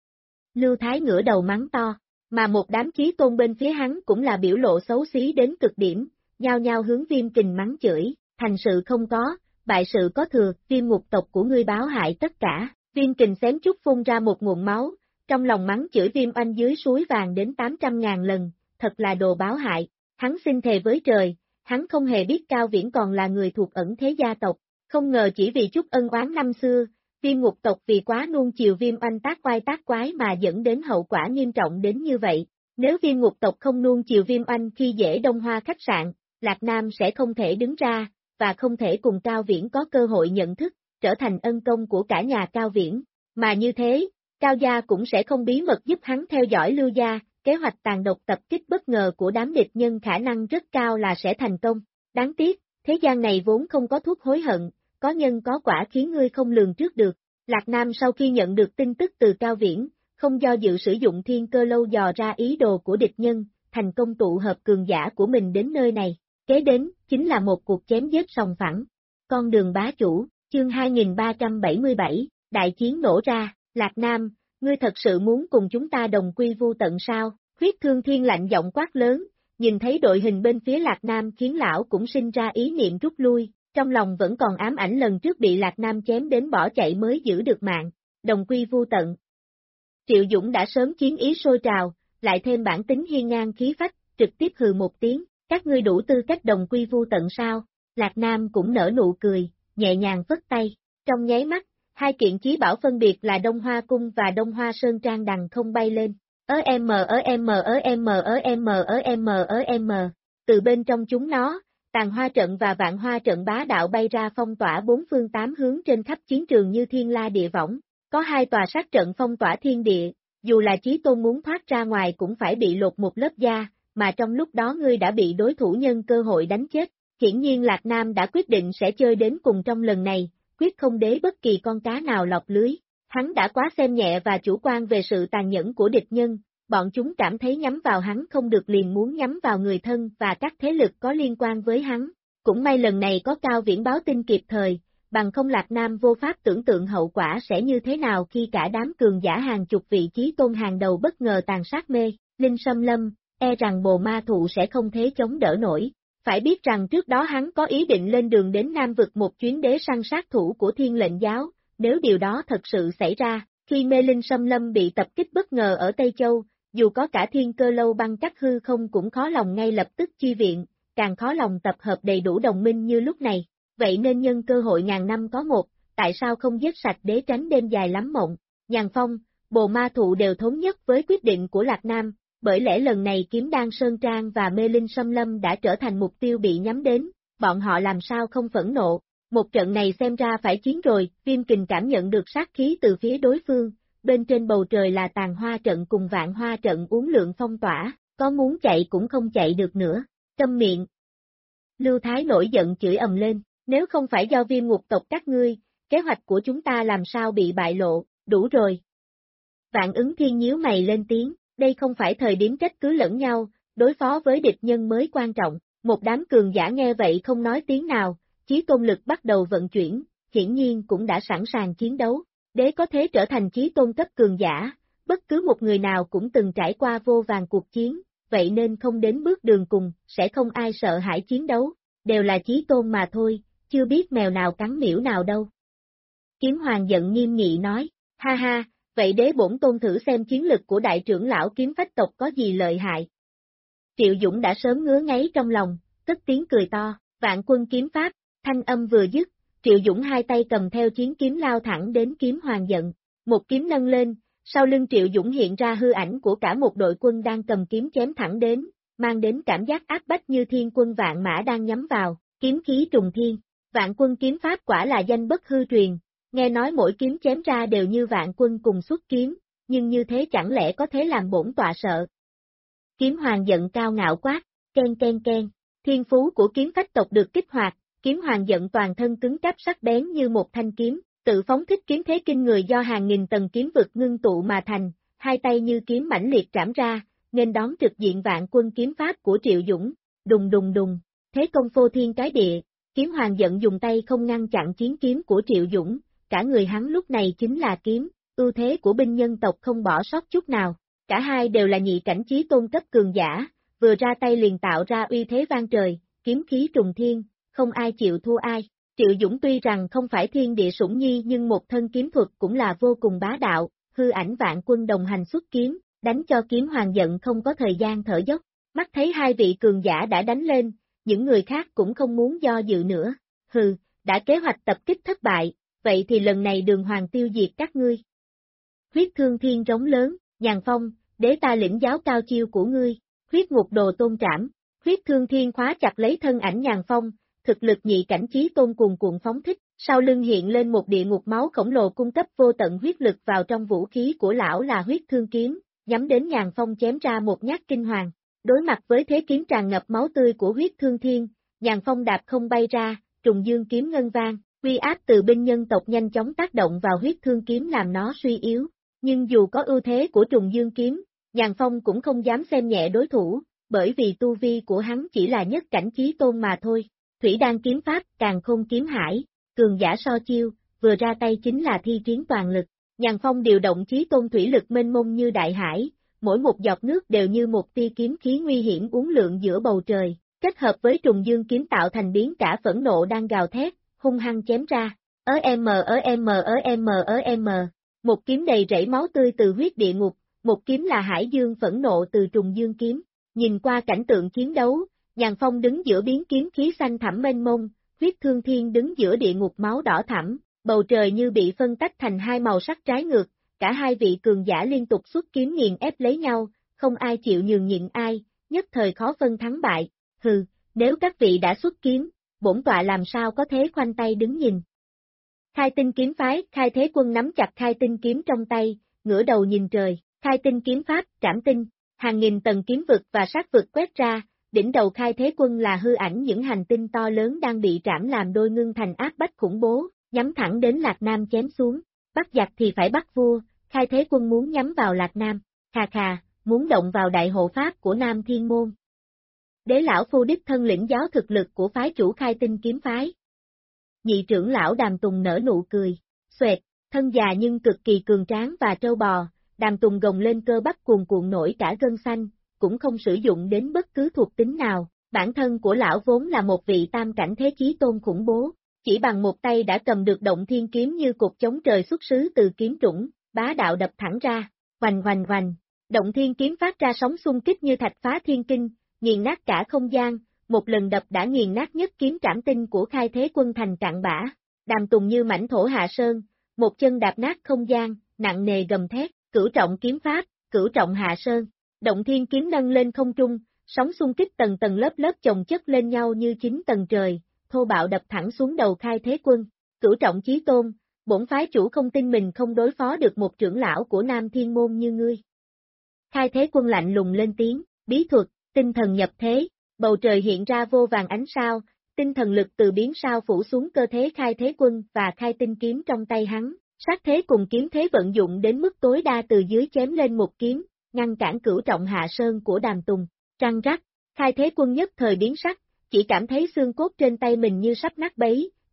Lưu Thái ngửa đầu mắng to, mà một đám chí tôn bên phía hắn cũng là biểu lộ xấu xí đến cực điểm, nhao nhao hướng Viêm Kình mắng chửi, thành sự không có, bại sự có thừa, Viêm Ngục tộc của ngươi báo hại tất cả, Viêm Kình xém chút phun ra một nguồn máu, trong lòng mắng chửi Viêm Oanh dưới suối vàng đến 800.000 lần, thật là đồ báo hại, hắn xin thề với trời, hắn không hề biết Cao Viễn còn là người thuộc ẩn thế gia tộc, không ngờ chỉ vì chút ân oán năm xưa, Viêm Ngục tộc vì quá nuông chiều Viêm Oanh tác oai tác quái mà dẫn đến hậu quả nghiêm trọng đến như vậy, nếu Viêm Ngục tộc không nuông chiều Viêm Oanh khi dễ Đông Hoa khách sạn, Lạc Nam sẽ không thể đứng ra, và không thể cùng Cao Viễn có cơ hội nhận thức, trở thành ân công của cả nhà Cao Viễn, mà như thế, Cao gia cũng sẽ không bí mật giúp hắn theo dõi Lưu gia, kế hoạch tàn độc tập kích bất ngờ của đám địch nhân khả năng rất cao là sẽ thành công, đáng tiếc, thế gian này vốn không có thuốc hối hận, có nhân có quả khiến ngươi không lường trước được, Lạc Nam sau khi nhận được tin tức từ Cao Viễn, không do dự sử dụng thiên cơ lâu dò ra ý đồ của địch nhân, thành công tụ hợp cường giả của mình đến nơi này. Kế đến, chính là một cuộc chém giết sòng phẳng. Con đường bá chủ, chương 2377, đại chiến nổ ra, Lạc Nam, ngươi thật sự muốn cùng chúng ta đồng quy vu tận sao? Huyết Thương Thiên lạnh giọng quát lớn, nhìn thấy đội hình bên phía Lạc Nam khiến lão cũng sinh ra ý niệm rút lui, trong lòng vẫn còn ám ảnh lần trước bị Lạc Nam chém đến bỏ chạy mới giữ được mạng, đồng quy vu tận. Triệu Dũng đã sớm chiến ý sôi trào, lại thêm bản tính hiên ngang khí phách, trực tiếp hừ một tiếng. Các ngươi đủ tư cách đồng quy vu tận sao? Lạc Nam cũng nở nụ cười, nhẹ nhàng vất tay. Trong nháy mắt, hai kiện chí bảo phân biệt là Đông Hoa Cung và Đông Hoa Sơn Trang đằng không bay lên. Từ bên trong chúng nó, Tàn Hoa Trận và Vạn Hoa Trận bá đạo bay ra phong tỏa bốn phương tám hướng trên khắp chiến trường như thiên la địa võng. Có hai tòa sát trận phong tỏa thiên địa, dù là chí tôn muốn thoát ra ngoài cũng phải bị lột một lớp da. Mà trong lúc đó ngươi đã bị đối thủ nhân cơ hội đánh chết, hiển nhiên Lạc Nam đã quyết định sẽ chơi đến cùng trong lần này, quyết không để bất kỳ con cá nào lọt lưới, hắn đã quá xem nhẹ và chủ quan về sự tàn nhẫn của địch nhân, bọn chúng cảm thấy nhắm vào hắn không được liền muốn nhắm vào người thân và các thế lực có liên quan với hắn, cũng may lần này có Cao Viễn báo tin kịp thời, bằng không Lạc Nam vô pháp tưởng tượng hậu quả sẽ như thế nào khi cả đám cường giả hàng chục vị trí tôn hàng đầu bất ngờ tàn sát mê, linh xâm lâm. E rằng bồ ma thụ sẽ không thế chống đỡ nổi. Phải biết rằng trước đó hắn có ý định lên đường đến Nam Vực một chuyến đế săn sát thủ của Thiên Lệnh Giáo, nếu điều đó thật sự xảy ra, khi mê linh xâm lâm bị tập kích bất ngờ ở Tây Châu, dù có cả thiên cơ lâu băng cắt hư không cũng khó lòng ngay lập tức chi viện, càng khó lòng tập hợp đầy đủ đồng minh như lúc này. Vậy nên nhân cơ hội ngàn năm có một, tại sao không giết sạch để tránh đêm dài lắm mộng? Nhàn Phong, bồ ma thụ đều thống nhất với quyết định của Lạc Nam. Bởi lẽ lần này Kiếm Đan Sơn Trang và Mê Linh Xâm Lâm đã trở thành mục tiêu bị nhắm đến, bọn họ làm sao không phẫn nộ, một trận này xem ra phải chiến rồi, Viêm Kình cảm nhận được sát khí từ phía đối phương, bên trên bầu trời là Tàn Hoa Trận cùng Vạn Hoa Trận uốn lượn phong tỏa, có muốn chạy cũng không chạy được nữa, câm miệng. Lưu Thái nổi giận chửi ầm lên, nếu không phải do Viêm Ngục tộc các ngươi, kế hoạch của chúng ta làm sao bị bại lộ, đủ rồi. Vạn Ứng Thiên nhíu mày lên tiếng. Đây không phải thời điểm trách cứ lẫn nhau, đối phó với địch nhân mới quan trọng, một đám cường giả nghe vậy không nói tiếng nào, chí tôn lực bắt đầu vận chuyển, hiển nhiên cũng đã sẵn sàng chiến đấu. Để có thể trở thành chí tôn cấp cường giả, bất cứ một người nào cũng từng trải qua vô vàn cuộc chiến, vậy nên không đến bước đường cùng, sẽ không ai sợ hãi chiến đấu, đều là chí tôn mà thôi, chưa biết mèo nào cắn miễu nào đâu. Kiếm Hoàng giận nghiêm nghị nói, ha ha, vậy đế bổn tôn thử xem chiến lực của đại trưởng lão kiếm phách tộc có gì lợi hại. Triệu Dũng đã sớm ngứa ngáy trong lòng, cất tiếng cười to, vạn quân kiếm pháp, thanh âm vừa dứt, Triệu Dũng hai tay cầm theo chiến kiếm lao thẳng đến Kiếm Hoàng giận, một kiếm nâng lên, sau lưng Triệu Dũng hiện ra hư ảnh của cả một đội quân đang cầm kiếm chém thẳng đến, mang đến cảm giác áp bách như thiên quân vạn mã đang nhắm vào, kiếm khí trùng thiên, vạn quân kiếm pháp quả là danh bất hư truyền, nghe nói mỗi kiếm chém ra đều như vạn quân cùng xuất kiếm, nhưng như thế chẳng lẽ có thể làm bổn tọa sợ. Kiếm Hoàng giận cao ngạo quát, ken ken ken, thiên phú của kiếm phách tộc được kích hoạt, Kiếm Hoàng giận toàn thân cứng cáp sắc bén như một thanh kiếm, tự phóng thích kiếm thế kinh người do hàng nghìn tầng kiếm vực ngưng tụ mà thành, hai tay như kiếm mãnh liệt trảm ra, nên đón trực diện vạn quân kiếm pháp của Triệu Dũng, đùng đùng đùng, thế công phô thiên cái địa, Kiếm Hoàng giận dùng tay không ngăn chặn chiến kiếm của Triệu Dũng, cả người hắn lúc này chính là kiếm, ưu thế của binh nhân tộc không bỏ sót chút nào, cả hai đều là nhị cảnh chí tôn cấp cường giả, vừa ra tay liền tạo ra uy thế vang trời, kiếm khí trùng thiên, không ai chịu thua ai. Triệu Dũng tuy rằng không phải thiên địa sủng nhi nhưng một thân kiếm thuật cũng là vô cùng bá đạo, hư ảnh vạn quân đồng hành xuất kiếm, đánh cho Kiếm Hoàng giận không có thời gian thở dốc, mắt thấy hai vị cường giả đã đánh lên, những người khác cũng không muốn do dự nữa, hừ, đã kế hoạch tập kích thất bại, vậy thì lần này Đường Hoàng tiêu diệt các ngươi. Huyết Thương Thiên rống lớn, Nhàn Phong, để ta lĩnh giáo cao chiêu của ngươi, huyết ngục đồ tôn trảm, Huyết Thương Thiên khóa chặt lấy thân ảnh Nhàn Phong, thực lực nhị cảnh chí tôn cuồn cuộn phóng thích, sau lưng hiện lên một địa ngục máu khổng lồ cung cấp vô tận huyết lực vào trong vũ khí của lão là huyết thương kiếm, nhắm đến Nhàn Phong chém ra một nhát kinh hoàng. Đối mặt với thế kiếm tràn ngập máu tươi của huyết thương thiên, Nhàn Phong đạp không bay ra, trùng dương kiếm ngân vang, uy áp từ binh nhân tộc nhanh chóng tác động vào huyết thương kiếm làm nó suy yếu. Nhưng dù có ưu thế của trùng dương kiếm, Nhàn Phong cũng không dám xem nhẹ đối thủ, bởi vì tu vi của hắn chỉ là nhất cảnh chí tôn mà thôi. Thủy Đan kiếm pháp, Càn Khôn kiếm hải, cường giả so chiêu, vừa ra tay chính là thi triển toàn lực. Nhàn Phong điều động chí tôn thủy lực mênh mông như đại hải, mỗi một giọt nước đều như một tia kiếm khí nguy hiểm uốn lượn giữa bầu trời, kết hợp với trùng dương kiếm tạo thành biến cả phẫn nộ đang gào thét, hung hăng chém ra. Một kiếm đầy rẫy máu tươi từ huyết địa ngục, một kiếm là hải dương phẫn nộ từ trùng dương kiếm. Nhìn qua cảnh tượng chiến đấu, Nhàn Phong đứng giữa biến kiếm khí xanh thẳm mênh mông, huyết thương thiên đứng giữa địa ngục máu đỏ thẳm, bầu trời như bị phân tách thành hai màu sắc trái ngược, cả hai vị cường giả liên tục xuất kiếm nghiền ép lấy nhau, không ai chịu nhường nhịn ai, nhất thời khó phân thắng bại, hừ, nếu các vị đã xuất kiếm, bổn tọa làm sao có thế khoanh tay đứng nhìn. Khai Tinh kiếm phái, Khai Thế Quân nắm chặt Khai Tinh kiếm trong tay, ngửa đầu nhìn trời, Khai Tinh kiếm pháp, trảm tinh, hàng nghìn tầng kiếm vực và sát vực quét ra. Đỉnh đầu Khai Thế Quân là hư ảnh những hành tinh to lớn đang bị trảm làm đôi ngưng thành áp bách khủng bố, nhắm thẳng đến Lạc Nam chém xuống. Bắt giặc thì phải bắt vua, Khai Thế Quân muốn nhắm vào Lạc Nam, khà khà, muốn động vào đại hộ pháp của Nam Thiên Môn. Đế lão phu đích thân lĩnh giáo thực lực của phái chủ Khai Tinh kiếm phái. Nhị trưởng lão Đàm Tùng nở nụ cười, xoẹt, thân già nhưng cực kỳ cường tráng và trâu bò, Đàm Tùng gồng lên cơ bắp cuồn cuộn nổi cả gân xanh. Cũng không sử dụng đến bất cứ thuộc tính nào, bản thân của lão vốn là một vị tam cảnh thế chí tôn khủng bố, chỉ bằng một tay đã cầm được động thiên kiếm như cột chống trời xuất xứ từ kiếm trũng, bá đạo đập thẳng ra, hoành hoành hoành, động thiên kiếm phát ra sóng xung kích như thạch phá thiên kinh, nghiền nát cả không gian, một lần đập đã nghiền nát nhất kiếm trảm tinh của Khai Thế Quân thành cạn bã, Đàm Tùng như mảnh thổ hạ sơn, một chân đạp nát không gian, nặng nề gầm thét, cửu trọng kiếm pháp, cửu trọng hạ sơn. Động thiên kiếm nâng lên không trung, sóng xung kích tầng tầng lớp lớp chồng chất lên nhau như 9 tầng trời, thô bạo đập thẳng xuống đầu Khai Thế Quân. Cửu trọng chí tôn, bổn phái chủ không tin mình không đối phó được một trưởng lão của Nam Thiên Môn như ngươi. Khai Thế Quân lạnh lùng lên tiếng, bí thuật, tinh thần nhập thế, bầu trời hiện ra vô vàng ánh sao, tinh thần lực từ biến sao phủ xuống cơ thể Khai Thế Quân và Khai Tinh kiếm trong tay hắn, sát thế cùng kiếm thế vận dụng đến mức tối đa từ dưới chém lên một kiếm. Ngăn cản cửu trọng hạ sơn của Đàm Tùng, trăng rắc, Khai Thế Quân nhất thời biến sắc, chỉ cảm thấy xương cốt trên tay mình như sắp nát bấy,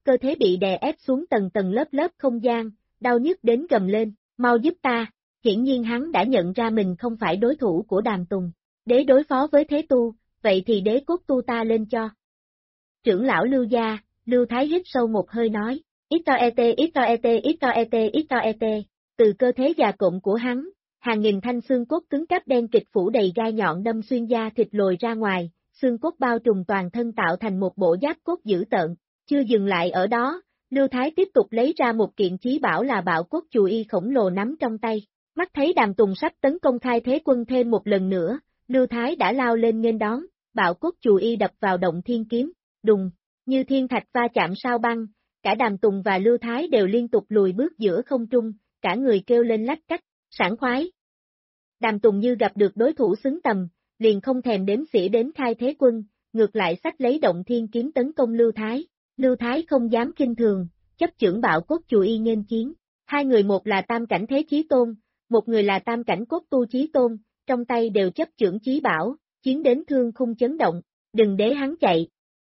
cơ thể bị đè ép xuống tầng tầng lớp lớp không gian, đau nhức đến gầm lên, mau giúp ta, hiển nhiên hắn đã nhận ra mình không phải đối thủ của Đàm Tùng. Đế đối phó với thế tu, vậy thì đế cốt tu ta lên cho. Trưởng lão Lưu gia, Lưu Thái hít sâu một hơi nói, ít to et, ít to et, ít to et, ít to et, từ cơ thể già cộm của hắn, hàng nghìn thanh xương cốt cứng cáp đen kịch phủ đầy gai nhọn đâm xuyên da thịt lồi ra ngoài, xương cốt bao trùm toàn thân tạo thành một bộ giáp cốt dữ tợn. Chưa dừng lại ở đó, Lưu Thái tiếp tục lấy ra một kiện chí bảo là bạo cốt chù y khổng lồ nắm trong tay. Mắt thấy Đàm Tùng sắp tấn công Khai Thế Quân thêm một lần nữa, Lưu Thái đã lao lên nghênh đón, bạo cốt chù y đập vào động thiên kiếm, đùng, như thiên thạch va chạm sao băng, cả Đàm Tùng và Lưu Thái đều liên tục lùi bước giữa không trung, cả người kêu lên lách cách, sảng khoái. Đàm Tùng như gặp được đối thủ xứng tầm, liền không thèm đếm xỉa đến Khai Thế Quân, ngược lại xách lấy động thiên kiếm tấn công Lưu Thái. Lưu Thái không dám kinh thường, chấp chưởng bạo cốt chù y nghênh chiến. Hai người một là tam cảnh thế chí tôn, một người là tam cảnh cốt tu chí tôn, trong tay đều chấp chưởng chí bảo, chiến đến thương khung chấn động, đừng để hắn chạy.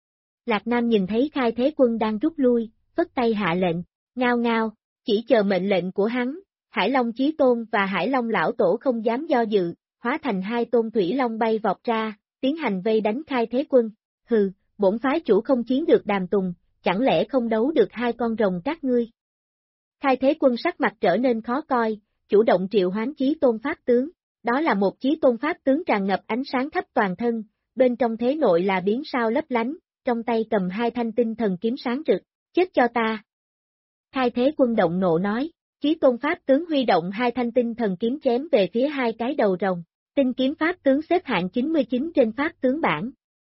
Lạc Nam nhìn thấy Khai Thế Quân đang rút lui, phất tay hạ lệnh, ngao ngao, chỉ chờ mệnh lệnh của hắn. Hải Long Chí Tôn và Hải Long Lão Tổ không dám do dự, hóa thành hai tôn thủy long bay vọt ra, tiến hành vây đánh Khai Thế Quân. Hừ, bổn phái chủ không chiến được Đàm Tùng, chẳng lẽ không đấu được hai con rồng các ngươi? Khai Thế Quân sắc mặt trở nên khó coi, chủ động triệu hoán Chí Tôn Pháp Tướng. Đó là một Chí Tôn Pháp Tướng tràn ngập ánh sáng khắp toàn thân, bên trong thế nội là biến sao lấp lánh, trong tay cầm hai thanh tinh thần kiếm sáng rực, chết cho ta. Khai Thế Quân động nộ nói. Chí Tôn Pháp Tướng huy động hai thanh tinh thần kiếm chém về phía hai cái đầu rồng. Tinh kiếm Pháp Tướng xếp hạng 99 trên Pháp Tướng bảng.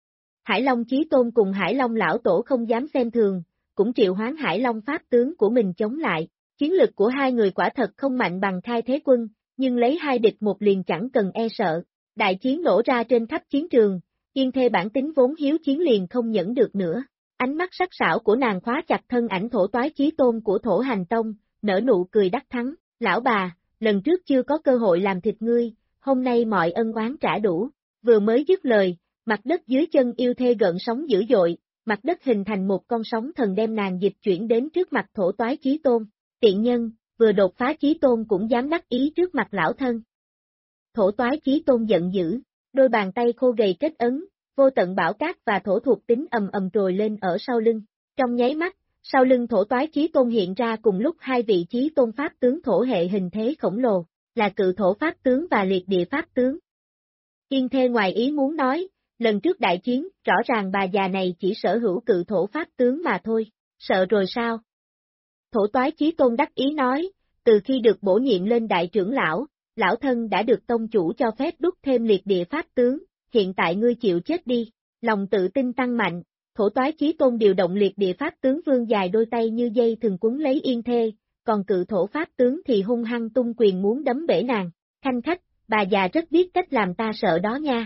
Hải Long Chí Tôn cùng Hải Long Lão Tổ không dám xem thường, cũng triệu hoán Hải Long Pháp Tướng của mình chống lại. Chiến lực của hai người quả thật không mạnh bằng Khai Thế Quân, nhưng lấy hai địch một liền chẳng cần e sợ. Đại chiến nổ ra trên khắp chiến trường, Yên Thê bản tính vốn hiếu chiến liền không nhẫn được nữa. Ánh mắt sắc sảo của nàng khóa chặt thân ảnh thổ toái Chí Tôn của Thổ Hành Tông, nở nụ cười đắc thắng, lão bà, lần trước chưa có cơ hội làm thịt ngươi, hôm nay mọi ân oán trả đủ. Vừa mới dứt lời, mặt đất dưới chân Yêu Thê gợn sóng dữ dội, mặt đất hình thành một con sóng thần đem nàng dịch chuyển đến trước mặt thổ toái Chí Tôn. Tiện nhân, vừa đột phá Chí Tôn cũng dám đắc ý trước mặt lão thân. Thổ toái Chí Tôn giận dữ, đôi bàn tay khô gầy kết ấn, vô tận bão cát và thổ thuộc tính ầm ầm trồi lên ở sau lưng. Trong nháy mắt, sau lưng thổ toái Chí Tôn hiện ra cùng lúc hai vị Chí Tôn Pháp Tướng thổ hệ hình thế khổng lồ, là cự thổ Pháp Tướng và liệt địa Pháp Tướng. Yên Thê ngoài ý muốn nói, lần trước đại chiến, rõ ràng bà già này chỉ sở hữu cự thổ Pháp Tướng mà thôi, sợ rồi sao? Thổ toái Chí Tôn đắc ý nói, từ khi được bổ nhiệm lên đại trưởng lão thân đã được tông chủ cho phép đúc thêm liệt địa Pháp Tướng, hiện tại ngươi chịu chết đi, lòng tự tin tăng mạnh. Thổ toái Chí Tôn điều động liệt địa Pháp Tướng vươn dài đôi tay như dây thường quấn lấy Yên Thê, còn cự thổ Pháp Tướng thì hung hăng tung quyền muốn đấm bể nàng. Khanh khách, bà già rất biết cách làm ta sợ đó nha.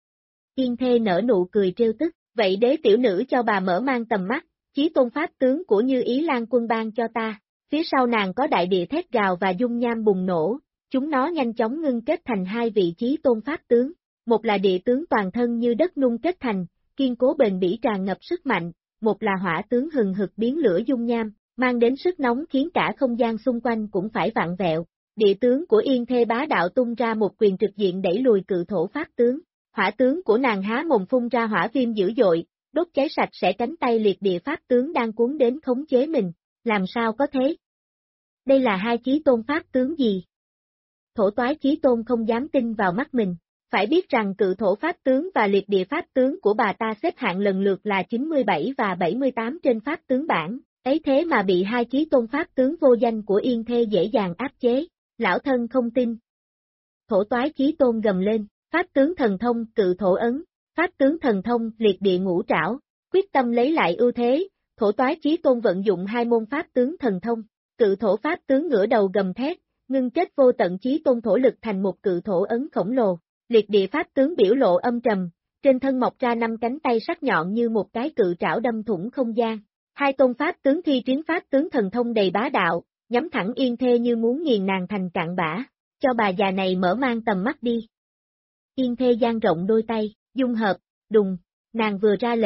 Yên Thê nở nụ cười trêu tức, vậy đế tiểu nữ cho bà mở mang tầm mắt, Chí Tôn Pháp Tướng của Như Ý Lan Quân ban cho ta. Phía sau nàng có đại địa thét gào và dung nham bùng nổ, chúng nó nhanh chóng ngưng kết thành hai vị Chí Tôn Pháp Tướng, một là địa tướng toàn thân như đất nung kết thành, kiên cố bền bỉ tràn ngập sức mạnh, một là hỏa tướng hừng hực biến lửa dung nham, mang đến sức nóng khiến cả không gian xung quanh cũng phải vặn vẹo. Địa tướng của Yên Thê bá đạo tung ra một quyền trực diện đẩy lùi cự thổ Pháp Tướng, hỏa tướng của nàng há mồm phun ra hỏa viêm dữ dội, đốt cháy sạch sẽ cánh tay liệt địa Pháp Tướng đang cuốn đến khống chế mình, làm sao có thế? Đây là hai Chí Tôn Pháp Tướng gì? Thổ toái Chí Tôn không dám tin vào mắt mình. Phải biết rằng cự thổ Pháp Tướng và liệt địa Pháp Tướng của bà ta xếp hạng lần lượt là 97 và 78 trên Pháp Tướng bảng, ấy thế mà bị hai Chí Tôn Pháp Tướng vô danh của Yên Thê dễ dàng áp chế, lão thân không tin. Thổ toái Chí Tôn gầm lên, Pháp Tướng thần thông cự thổ ấn, Pháp Tướng thần thông liệt địa ngũ trảo, quyết tâm lấy lại ưu thế, thổ toái Chí Tôn vận dụng hai môn Pháp Tướng thần thông, cự thổ Pháp Tướng ngửa đầu gầm thét, ngưng kết vô tận Chí Tôn thổ lực thành một cự thổ ấn khổng lồ. Liệt địa Pháp Tướng biểu lộ âm trầm, trên thân mọc ra 5 cánh tay sắc nhọn như một cái cự trảo đâm thủng không gian. Hai tôn Pháp Tướng thi triển Pháp Tướng thần thông đầy bá đạo, nhắm thẳng Yên Thê như muốn nghiền nàng thành cạn bã, cho bà già này mở mang tầm mắt đi. Yên Thê dang rộng đôi tay, dung hợp, đùng, nàng vừa ra lệnh,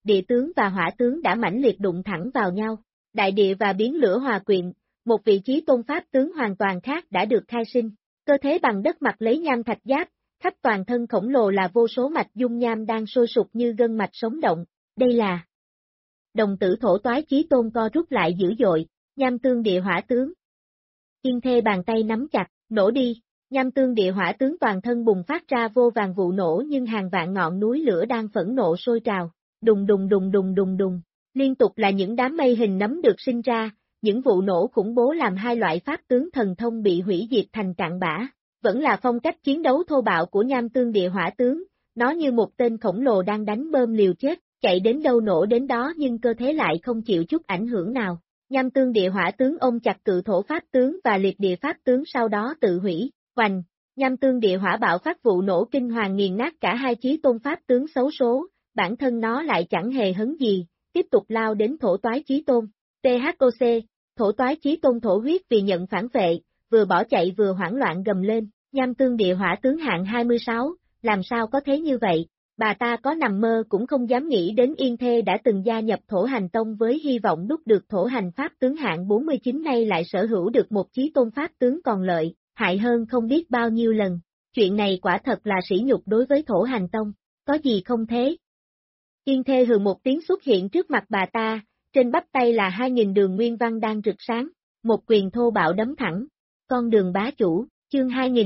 địa tướng và hỏa tướng đã mãnh liệt đụng thẳng vào nhau. Đại địa và biển lửa hòa quyện, một vị trí tôn pháp tướng hoàn toàn khác đã được khai sinh. Cơ thế bằng đất mặc lấy nham thạch giáp, khắp toàn thân khổng lồ là vô số mạch dung nham đang sôi sục như gân mạch sống động. Đây là đồng tử thổ toái chí tôn co rút lại dữ dội, nham tương địa hỏa tướng. Yên Thê bàn tay nắm chặt, nổ đi, nham tương địa hỏa tướng toàn thân bùng phát ra vô vàng vụ nổ nhưng hàng vạn ngọn núi lửa đang phẫn nộ sôi trào, đùng đùng đùng đùng đùng đùng, liên tục là những đám mây hình nấm được sinh ra, những vụ nổ khủng bố làm hai loại pháp tướng thần thông bị hủy diệt thành cạn bã, vẫn là phong cách chiến đấu thô bạo của nham tương địa hỏa tướng, nó như một tên khổng lồ đang đánh bơm liều chết, chạy đến đâu nổ đến đó nhưng cơ thế lại không chịu chút ảnh hưởng nào. Nham tương địa hỏa tướng ôm chặt cự thổ pháp tướng và liệt địa pháp tướng sau đó tự hủy, hoành, nham tương địa hỏa bạo phát vụ nổ kinh hoàng nghiền nát cả hai chí tôn pháp tướng xấu số, bản thân nó lại chẳng hề hấn gì, tiếp tục lao đến thổ toái chí tôn. THOC, thổ toái chí tôn thổ huyết vì nhận phản vệ, vừa bỏ chạy vừa hoảng loạn gầm lên, nham tương địa hỏa tướng hạng 26, làm sao có thế như vậy? Bà ta có nằm mơ cũng không dám nghĩ đến Yên Thê đã từng gia nhập thổ hành tông với hy vọng đúc được thổ hành pháp tướng hạng 49 nay lại sở hữu được một chí tôn pháp tướng còn lợi, hại hơn không biết bao nhiêu lần. Chuyện này quả thật là sỉ nhục đối với thổ hành tông, có gì không thế? Yên Thê hừ một tiếng xuất hiện trước mặt bà ta, trên bắp tay là 2000 đường nguyên văn đang rực sáng, một quyền thô bạo đấm thẳng. Con đường bá chủ, chương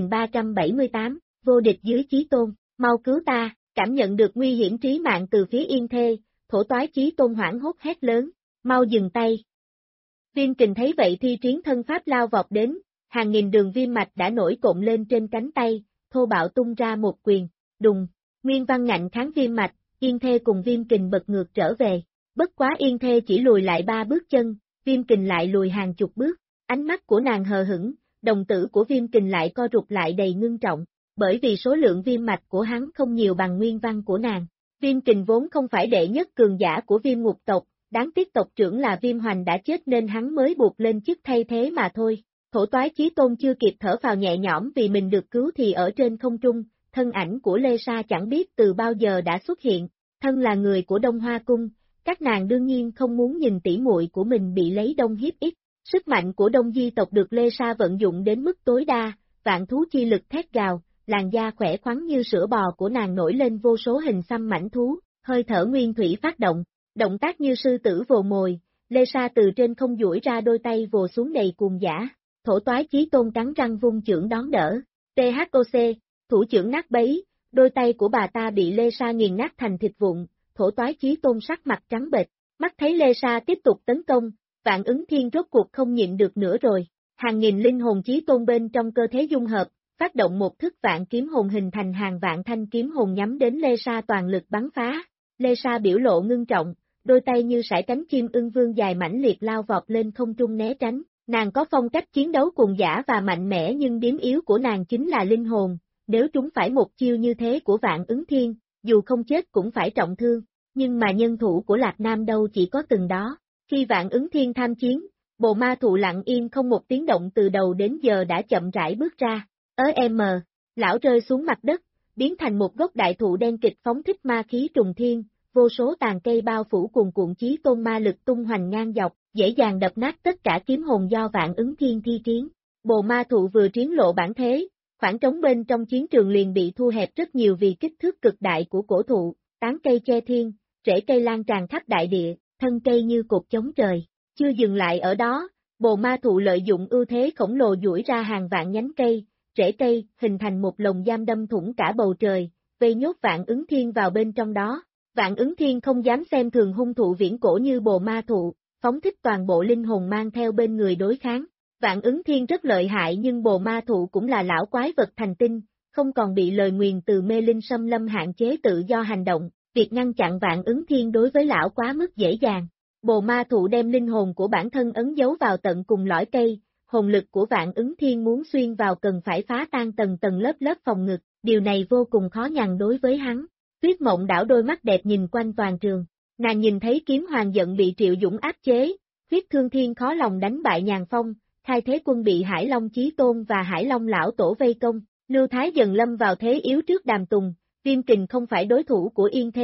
2378, vô địch dưới chí tôn, mau cứu ta. Cảm nhận được nguy hiểm trí mạng từ phía Yên Thê, thổ toái chí tôn hoảng hốt hét lớn, mau dừng tay. Viêm kình thấy vậy thi triển thân pháp lao vọt đến, hàng nghìn đường viêm mạch đã nổi cộm lên trên cánh tay, thô bạo tung ra một quyền, đùng, nguyên văn ngạnh kháng viêm mạch, Yên Thê cùng viêm kình bật ngược trở về, bất quá Yên Thê chỉ lùi lại 3 bước chân, viêm kình lại lùi hàng chục bước, ánh mắt của nàng hờ hững, đồng tử của viêm kình lại co rụt lại đầy ngưng trọng. Bởi vì số lượng viêm mạch của hắn không nhiều bằng nguyên văn của nàng. Viêm kình vốn không phải đệ nhất cường giả của viêm ngục tộc, đáng tiếc tộc trưởng là viêm hoành đã chết nên hắn mới buộc lên chức thay thế mà thôi. Thổ toái chí tôn chưa kịp thở phào nhẹ nhõm vì mình được cứu thì ở trên không trung, thân ảnh của Lê Sa chẳng biết từ bao giờ đã xuất hiện, thân là người của Đông Hoa Cung, các nàng đương nhiên không muốn nhìn tỷ muội của mình bị lấy đông hiếp ít. Sức mạnh của Đông Di tộc được Lê Sa vận dụng đến mức tối đa, vạn thú chi lực thét gào. Làn da khỏe khoắn như sữa bò của nàng nổi lên vô số hình xăm mảnh thú, hơi thở nguyên thủy phát động, động tác như sư tử vồ mồi, Lê Sa từ trên không duỗi ra đôi tay vồ xuống đầy cuồng dã, thổ toái chí tôn cắn răng vung chưởng đón đỡ, THOC, thủ chưởng nát bấy, đôi tay của bà ta bị Lê Sa nghiền nát thành thịt vụn, thổ toái chí tôn sắc mặt trắng bệch, mắt thấy Lê Sa tiếp tục tấn công, Vạn Ứng Thiên rốt cuộc không nhịn được nữa rồi, hàng nghìn linh hồn chí tôn bên trong cơ thể dung hợp. Phát động một thức vạn kiếm hồn hình thành hàng vạn thanh kiếm hồn nhắm đến Lê Sa toàn lực bắn phá. Lê Sa biểu lộ ngưng trọng, đôi tay như sải cánh chim ưng vương dài mãnh liệt lao vọt lên không trung né tránh. Nàng có phong cách chiến đấu cuồng dã và mạnh mẽ nhưng điểm yếu của nàng chính là linh hồn, nếu trúng phải một chiêu như thế của Vạn Ứng Thiên, dù không chết cũng phải trọng thương, nhưng mà nhân thủ của Lạc Nam đâu chỉ có từng đó. Khi Vạn Ứng Thiên tham chiến, bồ ma thụ lặng yên không một tiếng động từ đầu đến giờ đã chậm rãi bước ra. Lão rơi xuống mặt đất, biến thành một gốc đại thụ đen kịch phóng thích ma khí trùng thiên, vô số tàn cây bao phủ cuồn cuộn chí tôn ma lực tung hoành ngang dọc, dễ dàng đập nát tất cả kiếm hồn do Vạn Ứng Thiên thi triển. Bồ ma thụ vừa triển lộ bản thế, khoảng trống bên trong chiến trường liền bị thu hẹp rất nhiều vì kích thước cực đại của cổ thụ, tán cây che thiên, rễ cây lan tràn khắp đại địa, thân cây như cột chống trời. Chưa dừng lại ở đó, bồ ma thụ lợi dụng ưu thế khổng lồ duỗi ra hàng vạn nhánh cây, rễ cây, hình thành một lồng giam đâm thủng cả bầu trời, vây nhốt Vạn Ứng Thiên vào bên trong đó. Vạn Ứng Thiên không dám xem thường hung thụ viễn cổ như bồ ma thụ, phóng thích toàn bộ linh hồn mang theo bên người đối kháng. Vạn Ứng Thiên rất lợi hại nhưng bồ ma thụ cũng là lão quái vật thành tinh, không còn bị lời nguyền từ mê linh xâm lâm hạn chế tự do hành động, việc ngăn chặn Vạn Ứng Thiên đối với lão quá mức dễ dàng. Bồ ma thụ đem linh hồn của bản thân ấn dấu vào tận cùng lõi cây, hồn lực của Vạn Ứng Thiên muốn xuyên vào cần phải phá tan tầng tầng lớp lớp phòng ngực, điều này vô cùng khó nhằn đối với hắn. Tuyết Mộng đảo đôi mắt đẹp nhìn quanh toàn trường, nàng nhìn thấy kiếm hoàng giận bị Triệu Dũng áp chế, Huyết Thương Thiên khó lòng đánh bại Nhàn Phong, Khai Thế Quân bị Hải Long Chí Tôn và Hải Long Lão Tổ vây công, Lưu Thái dần lâm vào thế yếu trước Đàm Tùng, Viêm Kình không phải đối thủ của Yên Thê,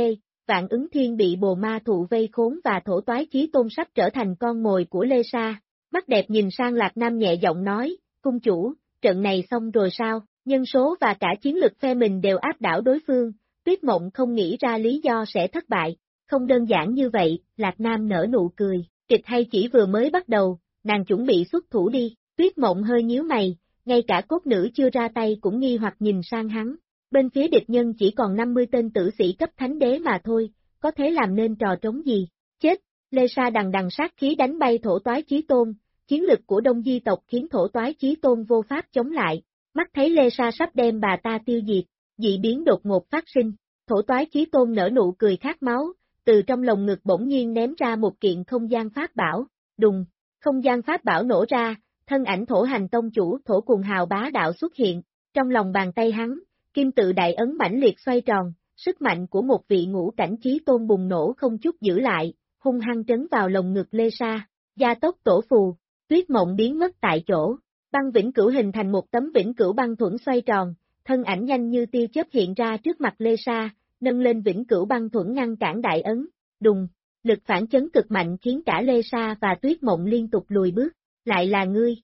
Vạn Ứng Thiên bị bồ ma thụ vây khốn và Thổ Toái Chí Tôn sắp trở thành con mồi của Lê Sa. Mắt đẹp nhìn sang Lạc Nam nhẹ giọng nói, cung chủ, trận này xong rồi sao? Nhân số và cả chiến lực phe mình đều áp đảo đối phương, Tuyết Mộng không nghĩ ra lý do sẽ thất bại. Không đơn giản như vậy, Lạc Nam nở nụ cười, kịch hay chỉ vừa mới bắt đầu, nàng chuẩn bị xuất thủ đi. Tuyết Mộng hơi nhíu mày, ngay cả cốt nữ chưa ra tay cũng nghi hoặc nhìn sang hắn. Bên phía địch nhân chỉ còn 50 tên tử sĩ cấp thánh đế mà thôi, có thể làm nên trò trống gì? Chết! Lê Sa đằng đằng sát khí đánh bay Thổ Toái Chí Tôn, chiến lực của Đông Di tộc khiến Thổ Toái Chí Tôn vô pháp chống lại. Mắt thấy Lê Sa sắp đem bà ta tiêu diệt, dị biến đột ngột phát sinh. Thổ Toái Chí Tôn nở nụ cười khát máu, từ trong lồng ngực bỗng nhiên ném ra một kiện không gian pháp bảo. Đùng! Không gian pháp bảo nổ ra, thân ảnh Thổ Hành Tông chủ Thổ Cuồng Hào bá đạo xuất hiện. Trong lòng bàn tay hắn, kim tự đại ấn mãnh liệt xoay tròn, sức mạnh của một vị ngũ cảnh chí tôn bùng nổ không chút giữ lại, hung hăng trấn vào lồng ngực Lê Sa. Gia tốc tổ phù, Tuyết Mộng biến mất tại chỗ. Băng vĩnh cửu hình thành một tấm vĩnh cửu băng thuẫn xoay tròn, thân ảnh nhanh như tia chớp hiện ra trước mặt Lê Sa, nâng lên vĩnh cửu băng thuẫn ngăn cản đại ấn. Đùng, lực phản chấn cực mạnh khiến cả Lê Sa và Tuyết Mộng liên tục lùi bước. Lại là ngươi.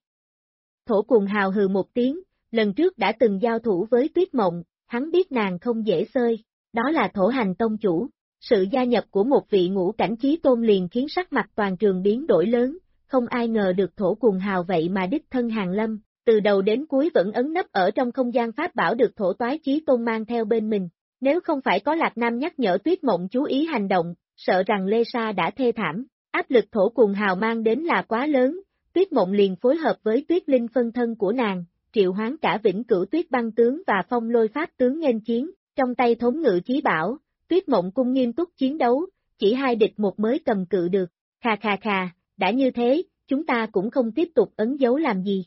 Thổ Cuồng Hào hừ một tiếng, lần trước đã từng giao thủ với Tuyết Mộng, hắn biết nàng không dễ xơi, đó là Thổ Hành Tông chủ. Sự gia nhập của một vị ngũ cảnh chí tôn liền khiến sắc mặt toàn trường biến đổi lớn, không ai ngờ được Thổ Cuồng Hào vậy mà đích thân hàng lâm, từ đầu đến cuối vẫn ấn nấp ở trong không gian pháp bảo được Thổ Toái Chí Tôn mang theo bên mình. Nếu không phải có Lạc Nam nhắc nhở Tuyết Mộng chú ý hành động, sợ rằng Lê Sa đã thê thảm. Áp lực Thổ Cuồng Hào mang đến là quá lớn, Tuyết Mộng liền phối hợp với Tuyết Linh phân thân của nàng, triệu hoán cả vĩnh cửu tuyết băng tướng và phong lôi pháp tướng nghênh chiến, trong tay thống ngự chí bảo, Tuyết Mộng cung nghiêm túc chiến đấu, chỉ 2 địch 1 mới cầm cự được. Khà khà khà, đã như thế, chúng ta cũng không tiếp tục ấn dấu làm gì.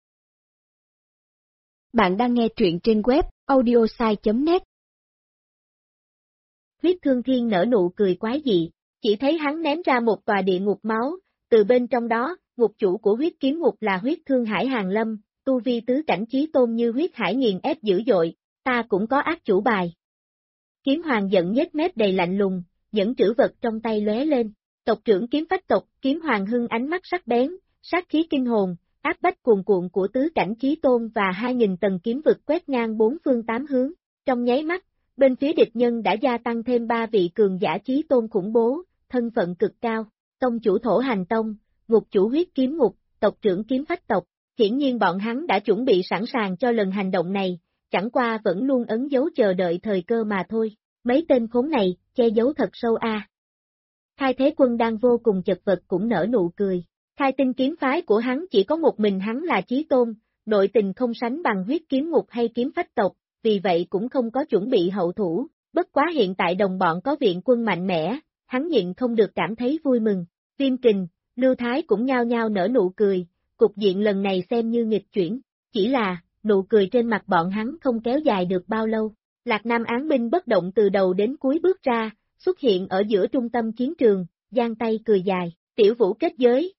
Bạn đang nghe truyện trên web audiosai.net. Huyết Thương Thiên nở nụ cười quái dị, chỉ thấy hắn ném ra một tòa địa ngục máu, từ bên trong đó, ngục chủ của huyết kiếm ngục là Huyết Thương Hải Hàng Lâm, tu vi tứ cảnh chí tôn như huyết hải nghiền ép dữ dội, ta cũng có ác chủ bài. Kiếm Hoàng giận nhếch mép đầy lạnh lùng, những trữ vật trong tay lóe lên, tộc trưởng kiếm phách tộc, Kiếm Hoàng hưng ánh mắt sắc bén, sát khí kinh hồn, áp bách cuồn cuộn của tứ cảnh chí tôn và 2000 tầng kiếm vực quét ngang 4 phương 8 hướng, trong nháy mắt, bên phía địch nhân đã gia tăng thêm 3 vị cường giả chí tôn khủng bố, thân phận cực cao, tông chủ Thổ Hành Tông, ngục chủ huyết kiếm ngục, tộc trưởng kiếm phách tộc. Hiển nhiên bọn hắn đã chuẩn bị sẵn sàng cho lần hành động này, chẳng qua vẫn luôn ấn dấu chờ đợi thời cơ mà thôi. Mấy tên khốn này, che giấu thật sâu a. Khai Thế Quân đang vô cùng chật vật cũng nở nụ cười. Khai Tinh kiếm phái của hắn chỉ có một mình hắn là chí tôn, nội tình không sánh bằng huyết kiếm ngục hay kiếm phách tộc, vì vậy cũng không có chuẩn bị hậu thủ. Bất quá hiện tại đồng bọn có viện quân mạnh mẽ, hắn nhịn không được cảm thấy vui mừng. Viêm Kình, Lưu Thái cũng nhao nhao nở nụ cười. Cục diện lần này xem như nghịch chuyển, chỉ là, nụ cười trên mặt bọn hắn không kéo dài được bao lâu. Lạc Nam án binh bất động từ đầu đến cuối bước ra, xuất hiện ở giữa trung tâm chiến trường, giang tay cười dài, tiểu vũ kết giới,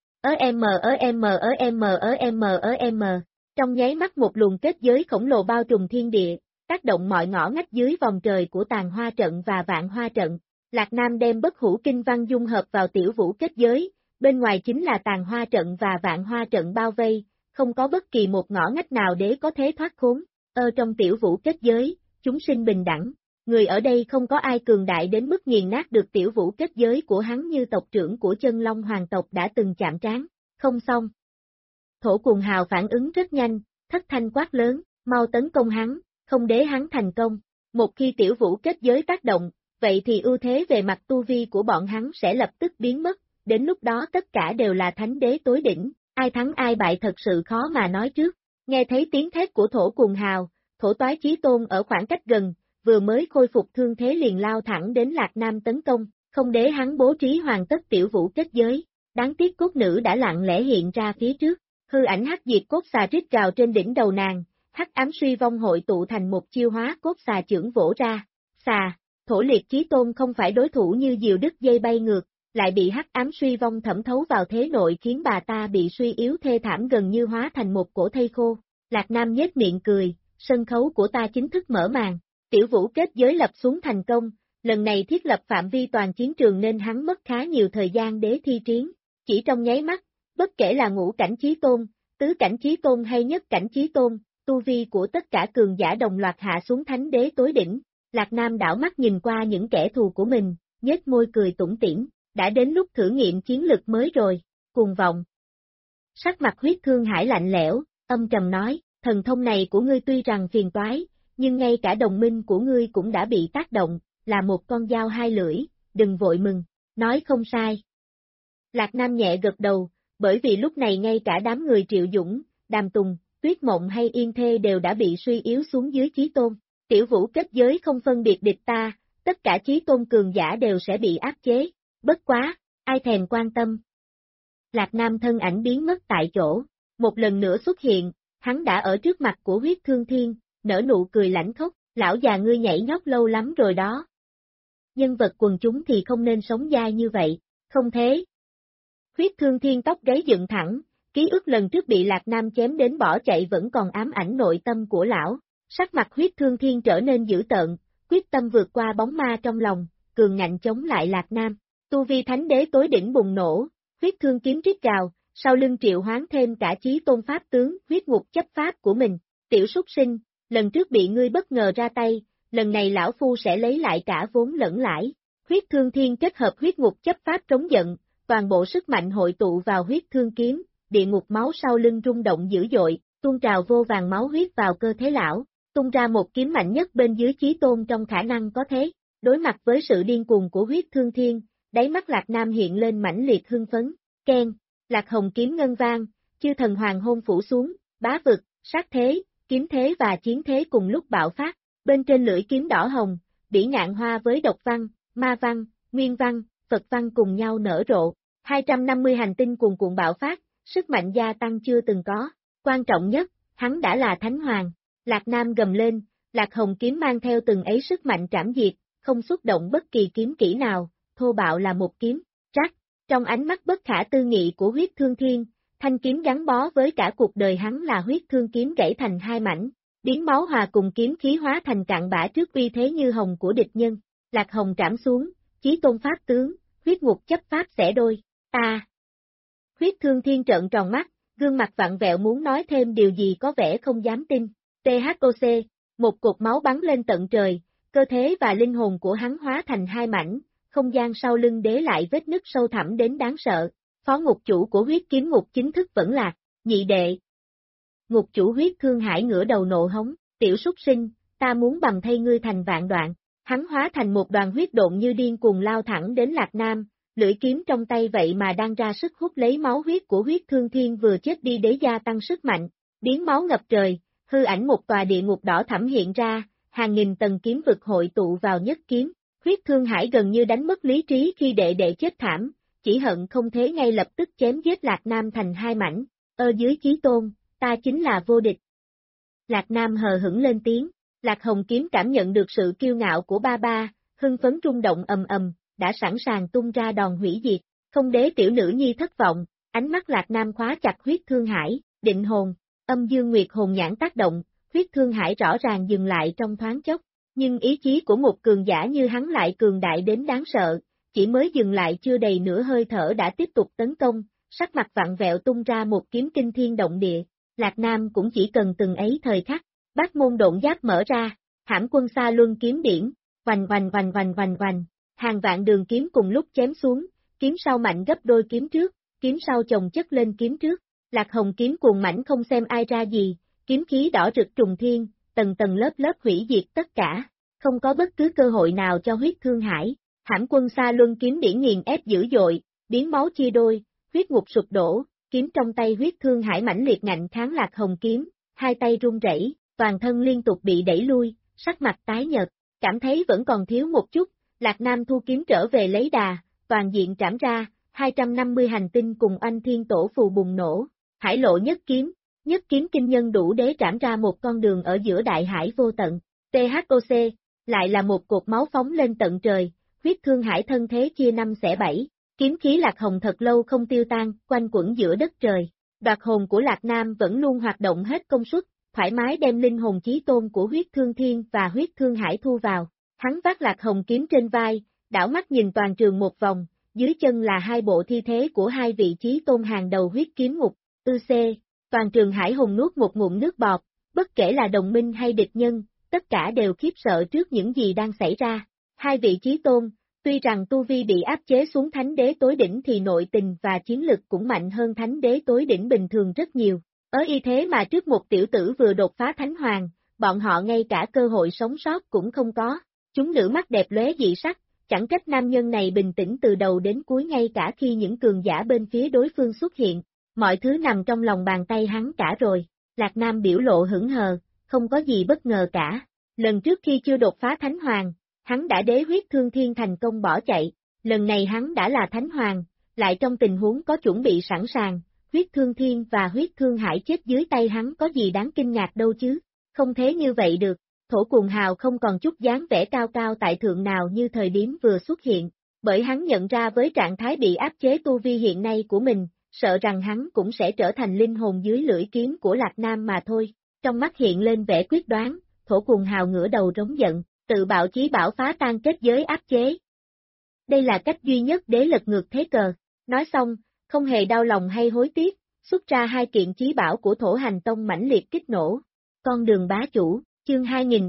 trong nháy mắt một luồng kết giới khổng lồ bao trùm thiên địa, tác động mọi ngõ ngách dưới vòng trời của Tàn Hoa trận và Vạn Hoa trận. Lạc Nam đem bất hủ kinh văn dung hợp vào tiểu vũ kết giới. Bên ngoài chính là Tàn Hoa trận và Vạn Hoa trận bao vây, không có bất kỳ một ngõ ngách nào để có thể thoát khốn. Trong tiểu vũ kết giới, chúng sinh bình đẳng, người ở đây không có ai cường đại đến mức nghiền nát được tiểu vũ kết giới của hắn như tộc trưởng của Chân Long Hoàng tộc đã từng chạm trán. Không xong. Thổ Cuồng Hào phản ứng rất nhanh, thất thanh quát lớn, mau tấn công hắn, không để hắn thành công. Một khi tiểu vũ kết giới tác động, vậy thì ưu thế về mặt tu vi của bọn hắn sẽ lập tức biến mất. Đến lúc đó tất cả đều là thánh đế tối đỉnh, ai thắng ai bại thật sự khó mà nói trước. Nghe thấy tiếng thét của Thổ Cuồng Hào, Thổ Toái Chí Tôn ở khoảng cách gần, vừa mới khôi phục thương thế liền lao thẳng đến Lạc Nam tấn công, không để hắn bố trí hoàn tất tiểu vũ kết giới. Đáng tiếc cốt nữ đã lặng lẽ hiện ra phía trước, hư ảnh hắc diệt cốt xà rít gào trên đỉnh đầu nàng, hắc ám suy vong hội tụ thành một chiêu hóa cốt xà chưởng vỗ ra. Xà, Thổ Liệt Chí Tôn không phải đối thủ như diều đứt dây bay ngược, lại bị hắc ám suy vong thẩm thấu vào thế nội khiến bà ta bị suy yếu thê thảm gần như hóa thành một cổ thây khô. Lạc Nam nhếch miệng cười, sân khấu của ta chính thức mở màn, tiểu vũ kết giới lập xuống thành công, lần này thiết lập phạm vi toàn chiến trường nên hắn mất khá nhiều thời gian để thi triển. Chỉ trong nháy mắt, bất kể là ngũ cảnh chí tôn, tứ cảnh chí tôn hay nhất cảnh chí tôn, tu vi của tất cả cường giả đồng loạt hạ xuống thánh đế tối đỉnh. Lạc Nam đảo mắt nhìn qua những kẻ thù của mình, nhếch môi cười tủm tỉm, đã đến lúc thử nghiệm chiến lực mới rồi, cuồng vọng. Sắc mặt Huyết Thương Hải lạnh lẽo, âm trầm nói, thần thông này của ngươi tuy rằng phiền toái, nhưng ngay cả đồng minh của ngươi cũng đã bị tác động, là một con dao hai lưỡi, đừng vội mừng, nói không sai. Lạc Nam nhẹ gật đầu, bởi vì lúc này ngay cả đám người Triệu Dũng, Đàm Tùng, Tuyết Mộng hay Yên Thê đều đã bị suy yếu xuống dưới chí tôn. Tiểu vũ kết giới không phân biệt địch ta, tất cả chí tôn cường giả đều sẽ bị áp chế, bất quá, ai thèm quan tâm. Lạc Nam thân ảnh biến mất tại chỗ, một lần nữa xuất hiện, hắn đã ở trước mặt của Huyết Thương Thiên, nở nụ cười lãnh khốc, lão già ngươi nhảy nhót lâu lắm rồi đó. Nhân vật quần chúng thì không nên sống dai như vậy, không thế. Huyết Thương Thiên tóc gáy dựng thẳng, ký ức lần trước bị Lạc Nam chém đến bỏ chạy vẫn còn ám ảnh nội tâm của lão, sắc mặt Huyết Thương Thiên trở nên dữ tợn, quyết tâm vượt qua bóng ma trong lòng, cường ngạnh chống lại Lạc Nam. Tu vi thánh đế tối đỉnh bùng nổ, huyết thương kiếm rít gào, sau lưng triệu hoán thêm cả chí tôn pháp tướng, huyết ngục chấp pháp của mình. Tiểu súc sinh, lần trước bị ngươi bất ngờ ra tay, lần này lão phu sẽ lấy lại cả vốn lẫn lãi. Huyết Thương Thiên kết hợp huyết ngục chấp pháp trống giận, toàn bộ sức mạnh hội tụ vào huyết thương kiếm, địa ngục máu sau lưng rung động dữ dội, tuôn trào vô vàng máu huyết vào cơ thể lão, tung ra một kiếm mạnh nhất bên dưới chí tôn trong khả năng có thế. Đối mặt với sự điên cuồng của Huyết Thương Thiên, đáy mắt Lạc Nam hiện lên mãnh liệt hưng phấn. Keng, Lạc Hồng kiếm ngân vang, chư thần hoàng hôn phủ xuống, bá vực, sát thế, kiếm thế và chiến thế cùng lúc bạo phát. Bên trên lưỡi kiếm đỏ hồng, bỉ ngạn hoa với độc văn, ma văn, nguyên văn, Phật văn cùng nhau nở rộ. 250 hành tinh cuồn cuộn bạo phát, sức mạnh gia tăng chưa từng có. Quan trọng nhất, hắn đã là Thánh Hoàng. Lạc Nam gầm lên, Lạc Hồng kiếm mang theo từng ấy sức mạnh trảm diệt, không xúc động bất kỳ kiếm kỹ nào, thô bạo là một kiếm. Rắc, trong ánh mắt bất khả tư nghị của Huyết Thương Thiên, thanh kiếm gắn bó với cả cuộc đời hắn là huyết thương kiếm gãy thành hai mảnh, biến máu hòa cùng kiếm khí hóa thành cạn bã trước uy thế như hồng của địch nhân. Lạc Hồng trảm xuống, chí tôn pháp tướng, huyết ngục chấp pháp xẻ đôi. Huyết Thương Thiên trợn tròn mắt, gương mặt vặn vẹo muốn nói thêm điều gì có vẻ không dám tin. THOC, một cột máu bắn lên tận trời, cơ thể và linh hồn của hắn hóa thành hai mảnh, không gian sau lưng đế lại vết nứt sâu thẳm đến đáng sợ. Phó ngục chủ của huyết kiếm ngục chính thức vẫn lạc, nhị đệ. Ngục chủ Huyết Thương Hải ngửa đầu nộ hống, tiểu súc sinh, ta muốn bầm thay ngươi thành vạn đoạn. Hắn hóa thành một đoàn huyết độn như điên cuồng lao thẳng đến Lạc Nam, lưỡi kiếm trong tay vậy mà đang ra sức hút lấy máu huyết của Huyết Thương Thiên vừa chết đi để gia tăng sức mạnh, biến máu ngập trời, hư ảnh một tòa địa ngục đỏ thẫm hiện ra, hàng nghìn tầng kiếm vực hội tụ vào nhất kiếm. Huyết Thương Hải gần như đánh mất lý trí khi đệ đệ chết thảm, chỉ hận không thế ngay lập tức chém giết Lạc Nam thành hai mảnh, dưới chí tôn, ta chính là vô địch. Lạc Nam hờ hững lên tiếng, Lạc Hồng kiếm cảm nhận được sự kiêu ngạo của ba ba, hưng phấn rung động ầm ầm, đã sẵn sàng tung ra đòn hủy diệt. Không đế tiểu nữ nhi thất vọng, ánh mắt Lạc Nam khóa chặt Huyết Thương Hải, định hồn, âm dương nguyệt hồn nhãn tác động, Huyết Thương Hải rõ ràng dừng lại trong thoáng chốc, nhưng ý chí của một cường giả như hắn lại cường đại đến đáng sợ, chỉ mới dừng lại chưa đầy nửa hơi thở đã tiếp tục tấn công, sắc mặt vặn vẹo tung ra một kiếm kinh thiên động địa. Lạc Nam cũng chỉ cần từng ấy thời khắc, Bát môn độn giáp mở ra, Hãm Quân Sa Luân kiếm điển, vành vành vành vành vành vành, hàng vạn đường kiếm cùng lúc chém xuống, kiếm sau mạnh gấp đôi kiếm trước, kiếm sau chồng chất lên kiếm trước. Lạc Hồng kiếm cuồng mãnh không xem ai ra gì, kiếm khí đỏ rực trùng thiên, tầng tầng lớp lớp hủy diệt tất cả, không có bất cứ cơ hội nào cho Huyết Thương Hải. Hãm Quân Sa Luân kiếm điển nghiền ép dữ dội, biến máu chia đôi, huyết ngục sụp đổ, kiếm trong tay Huyết Thương Hải mãnh liệt ngạnh kháng Lạc Hồng kiếm, hai tay run rẩy, toàn thân liên tục bị đẩy lui, sắc mặt tái nhợt, cảm thấy vẫn còn thiếu một chút, Lạc Nam thu kiếm trở về lấy đà, toàn diện trảm ra, 250 hành tinh cùng oanh thiên tổ phù bùng nổ, hải lộ nhất kiếm kinh nhân đủ để trảm ra một con đường ở giữa đại hải vô tận. THOC, lại là một cột máu phóng lên tận trời, Huyết Thương Hải thân thế chia năm xẻ bảy, kiếm khí Lạc Hồng thật lâu không tiêu tan, quanh quẩn giữa đất trời. Đoạt hồn của Lạc Nam vẫn luôn hoạt động hết công suất, thoải mái đem linh hồn chí tôn của Huyết Thương Thiên và Huyết Thương Hải thu vào. Hắn vác Lạc Hồng kiếm trên vai, đảo mắt nhìn toàn trường một vòng, dưới chân là hai bộ thi thế của hai vị chí tôn hàng đầu huyết kiếm ngục, toàn trường Hải Hùng nuốt một ngụm nước bọt, bất kể là đồng minh hay địch nhân, tất cả đều khiếp sợ trước những gì đang xảy ra. Hai vị chí tôn, tuy rằng tu vi bị áp chế xuống thánh đế tối đỉnh thì nội tình và chiến lực cũng mạnh hơn thánh đế tối đỉnh bình thường rất nhiều. Ở y thế mà trước một tiểu tử vừa đột phá thánh hoàng, bọn họ ngay cả cơ hội sống sót cũng không có. Chúng nữ mắt đẹp lóe dị sắc, chẳng trách nam nhân này bình tĩnh từ đầu đến cuối ngay cả khi những cường giả bên phía đối phương xuất hiện. Mọi thứ nằm trong lòng bàn tay hắn cả rồi. Lạc Nam biểu lộ hững hờ, không có gì bất ngờ cả. Lần trước khi chưa đột phá thánh hoàng, hắn đã đế huyết thương thiên thành công bỏ chạy. Lần này hắn đã là thánh hoàng, lại trong tình huống có chuẩn bị sẵn sàng, huyết thương thiên và huyết thương hải chết dưới tay hắn có gì đáng kinh ngạc đâu chứ. Không thế như vậy được. Thổ Cuồng Hào không còn chút dáng vẻ cao cao tại thượng nào như thời điểm vừa xuất hiện, bởi hắn nhận ra với trạng thái bị áp chế tu vi hiện nay của mình, sợ rằng hắn cũng sẽ trở thành linh hồn dưới lưỡi kiếm của Lạc Nam mà thôi. Trong mắt hiện lên vẻ quyết đoán, Thổ Cuồng Hào ngửa đầu rống giận, tự bạo chí bảo phá tan kết giới áp chế. Đây là cách duy nhất để lật ngược thế cờ. Nói xong, không hề đau lòng hay hối tiếc, xuất ra hai kiện chí bảo của Thổ Hành Tông mãnh liệt kích nổ. Con đường bá chủ. Chương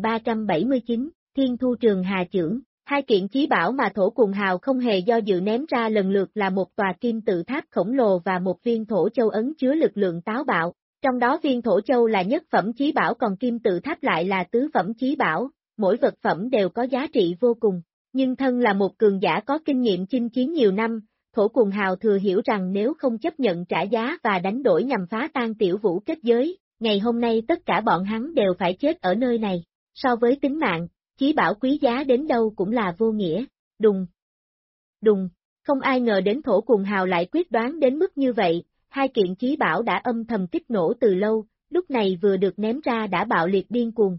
2379, Thiên Thu Trường Hà Chưởng, hai kiện chí bảo mà Thổ Cuồng Hào không hề do dự ném ra lần lượt là một tòa kim tự tháp khổng lồ và một viên thổ châu ấn chứa lực lượng táo bạo, trong đó viên thổ châu là nhất phẩm chí bảo còn kim tự tháp lại là tứ phẩm chí bảo, mỗi vật phẩm đều có giá trị vô cùng, nhưng thân là một cường giả có kinh nghiệm chinh chiến nhiều năm, Thổ Cuồng Hào thừa hiểu rằng nếu không chấp nhận trả giá và đánh đổi nhằm phá tan tiểu vũ kết giới, ngày hôm nay tất cả bọn hắn đều phải chết ở nơi này, so với tính mạng, chí bảo quý giá đến đâu cũng là vô nghĩa, đùng, không ai ngờ đến Thổ Cuồng Hào lại quyết đoán đến mức như vậy, hai kiện chí bảo đã âm thầm kích nổ từ lâu, lúc này vừa được ném ra đã bạo liệt điên cuồng,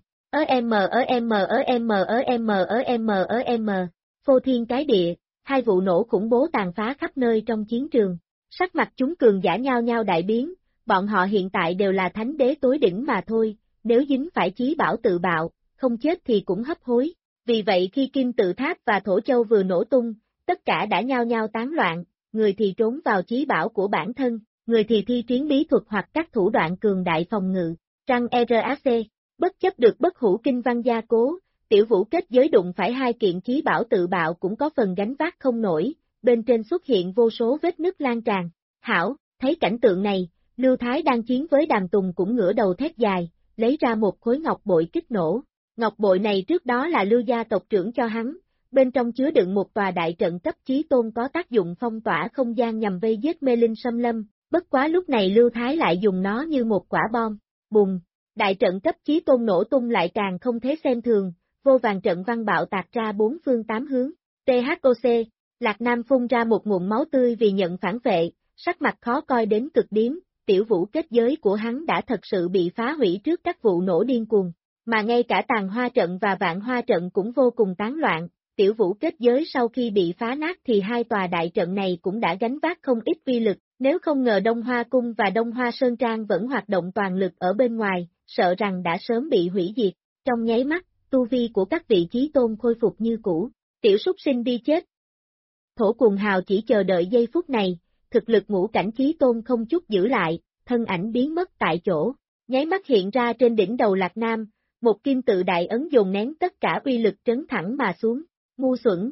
phô thiên cái địa, hai vụ nổ khủng bố tàn phá khắp nơi trong chiến trường, sắc mặt chúng cường giả nhao nhao đại biến. Bọn họ hiện tại đều là thánh đế tối đỉnh mà thôi, nếu dính phải chí bảo tự bạo, không chết thì cũng hấp hối. Vì vậy khi kim tự tháp và thổ châu vừa nổ tung, tất cả đã nhao nhao tán loạn, người thì trốn vào chí bảo của bản thân, người thì thi triển bí thuật hoặc các thủ đoạn cường đại phòng ngự. Răng RAC, bất chấp được bất hủ kinh văn gia cố, tiểu vũ kết giới đụng phải hai kiện chí bảo tự bạo cũng có phần gánh vác không nổi, bên trên xuất hiện vô số vết nứt lan tràn. Hảo, thấy cảnh tượng này, Lưu Thái đang chiến với Đàm Tùng cũng ngửa đầu thét dài, lấy ra một khối ngọc bội kích nổ. Ngọc bội này trước đó là Lưu gia tộc trưởng cho hắn, bên trong chứa đựng một tòa đại trận cấp chí tôn có tác dụng phong tỏa không gian nhằm vây giết mê linh xâm lâm, bất quá lúc này Lưu Thái lại dùng nó như một quả bom. Bùng! Đại trận cấp chí tôn nổ tung lại càng không thể xem thường, vô vàn trận văn bạo tạc ra bốn phương tám hướng. THOC, Lạc Nam phun ra một ngụm máu tươi vì nhận phản vệ, sắc mặt khó coi đến cực điểm. Tiểu vũ kết giới của hắn đã thật sự bị phá hủy trước các vụ nổ điên cuồng, mà ngay cả tàn hoa trận và vạn hoa trận cũng vô cùng tán loạn, tiểu vũ kết giới sau khi bị phá nát thì hai tòa đại trận này cũng đã gánh vác không ít uy lực, nếu không ngờ Đông Hoa Cung và Đông Hoa Sơn Trang vẫn hoạt động toàn lực ở bên ngoài, sợ rằng đã sớm bị hủy diệt, trong nháy mắt, tu vi của các vị chí tôn khôi phục như cũ, tiểu súc sinh đi chết. Thổ Cuồng Hào chỉ chờ đợi giây phút này. Thực lực ngũ cảnh chí tôn không chút giữ lại, thân ảnh biến mất tại chỗ, nháy mắt hiện ra trên đỉnh đầu Lạc Nam, một kim tự đại ấn dồn nén tất cả uy lực trấn thẳng mà xuống, ngu xuẩn.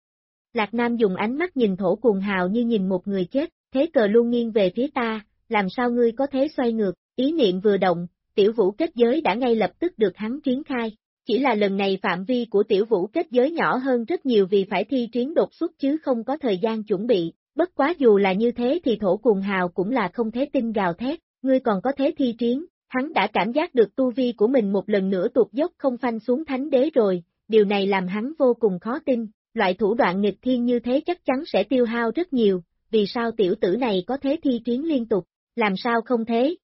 Lạc Nam dùng ánh mắt nhìn Thổ Cuồng Hào như nhìn một người chết, thế cờ luôn nghiêng về phía ta, làm sao ngươi có thế xoay ngược, ý niệm vừa động, tiểu vũ kết giới đã ngay lập tức được hắn triển khai, chỉ là lần này phạm vi của tiểu vũ kết giới nhỏ hơn rất nhiều vì phải thi triển đột xuất chứ không có thời gian chuẩn bị. Bất quá dù là như thế thì Thổ Cuồng Hào cũng là không thể tin gào thét, ngươi còn có thế thi triển, hắn đã cảm giác được tu vi của mình một lần nữa tụt dốc không phanh xuống thánh đế rồi, điều này làm hắn vô cùng khó tin, loại thủ đoạn nghịch thiên như thế chắc chắn sẽ tiêu hao rất nhiều, vì sao tiểu tử này có thế thi triển liên tục, làm sao không thế?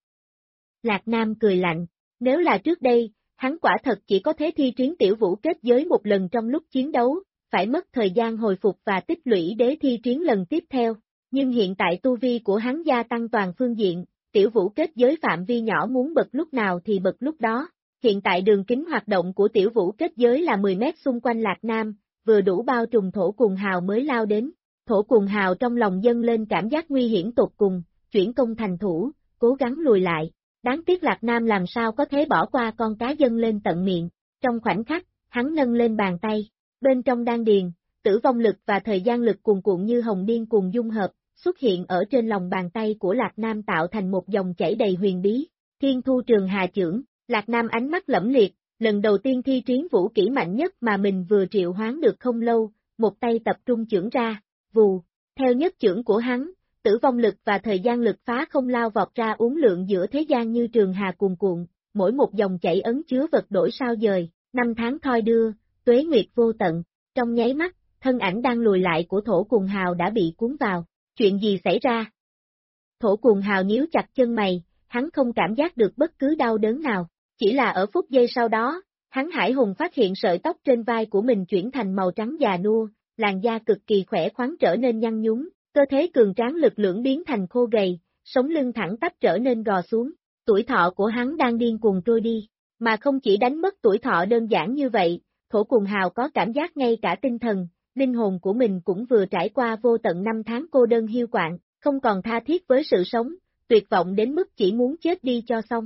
Lạc Nam cười lạnh, nếu là trước đây, hắn quả thật chỉ có thế thi triển tiểu vũ kết giới một lần trong lúc chiến đấu, phải mất thời gian hồi phục và tích lũy để thi triển lần tiếp theo, nhưng hiện tại tu vi của hắn gia tăng toàn phương diện, tiểu vũ kết giới phạm vi nhỏ muốn bật lúc nào thì bật lúc đó, Hiện tại đường kính hoạt động của tiểu vũ kết giới là 10 mét xung quanh Lạc Nam, vừa đủ bao trùm Thổ Cuồng Hào mới lao đến. Thổ Cuồng Hào trong lòng dâng lên cảm giác nguy hiểm tột cùng, chuyển công thành thủ, cố gắng lùi lại. Đáng tiếc Lạc Nam làm sao có thể bỏ qua con cá dâng lên tận miệng. Trong khoảnh khắc, hắn nâng lên bàn tay. Bên trong đan điền, tử vong lực và thời gian lực cuồn cuộn như hồng điên cùng dung hợp, xuất hiện ở trên lòng bàn tay của Lạc Nam tạo thành một dòng chảy đầy huyền bí. Thiên Thu Trường Hà Chưởng. Lạc Nam ánh mắt lẫm liệt, lần đầu tiên thi triển vũ kỹ mạnh nhất mà mình vừa triệu hoán được không lâu, một tay tập trung chưởng ra, vù, theo nhất chưởng của hắn, tử vong lực và thời gian lực phá không lao vọt ra uốn lượn giữa thế gian như trường hà cuồn cuộn, mỗi một dòng chảy ấn chứa vật đổi sao dời, năm tháng thoi đưa, tuế nguyệt vô tận, trong nháy mắt, thân ảnh đang lùi lại của Thổ Cuồng Hào đã bị cuốn vào, chuyện gì xảy ra? Thổ Cuồng Hào nhíu chặt chân mày, hắn không cảm giác được bất cứ đau đớn nào. Chỉ là ở phút giây sau đó, hắn hải hùng phát hiện sợi tóc trên vai của mình chuyển thành màu trắng già nua, làn da cực kỳ khỏe khoắn trở nên nhăn nhúm, cơ thể cường tráng lực lưỡng biến thành khô gầy, sống lưng thẳng tắp trở nên gò xuống, tuổi thọ của hắn đang điên cuồng trôi đi, mà không chỉ đánh mất tuổi thọ đơn giản như vậy, Thổ Cuồng Hào có cảm giác ngay cả tinh thần, linh hồn của mình cũng vừa trải qua vô tận năm tháng cô đơn hiu quạnh, không còn tha thiết với sự sống, tuyệt vọng đến mức chỉ muốn chết đi cho xong.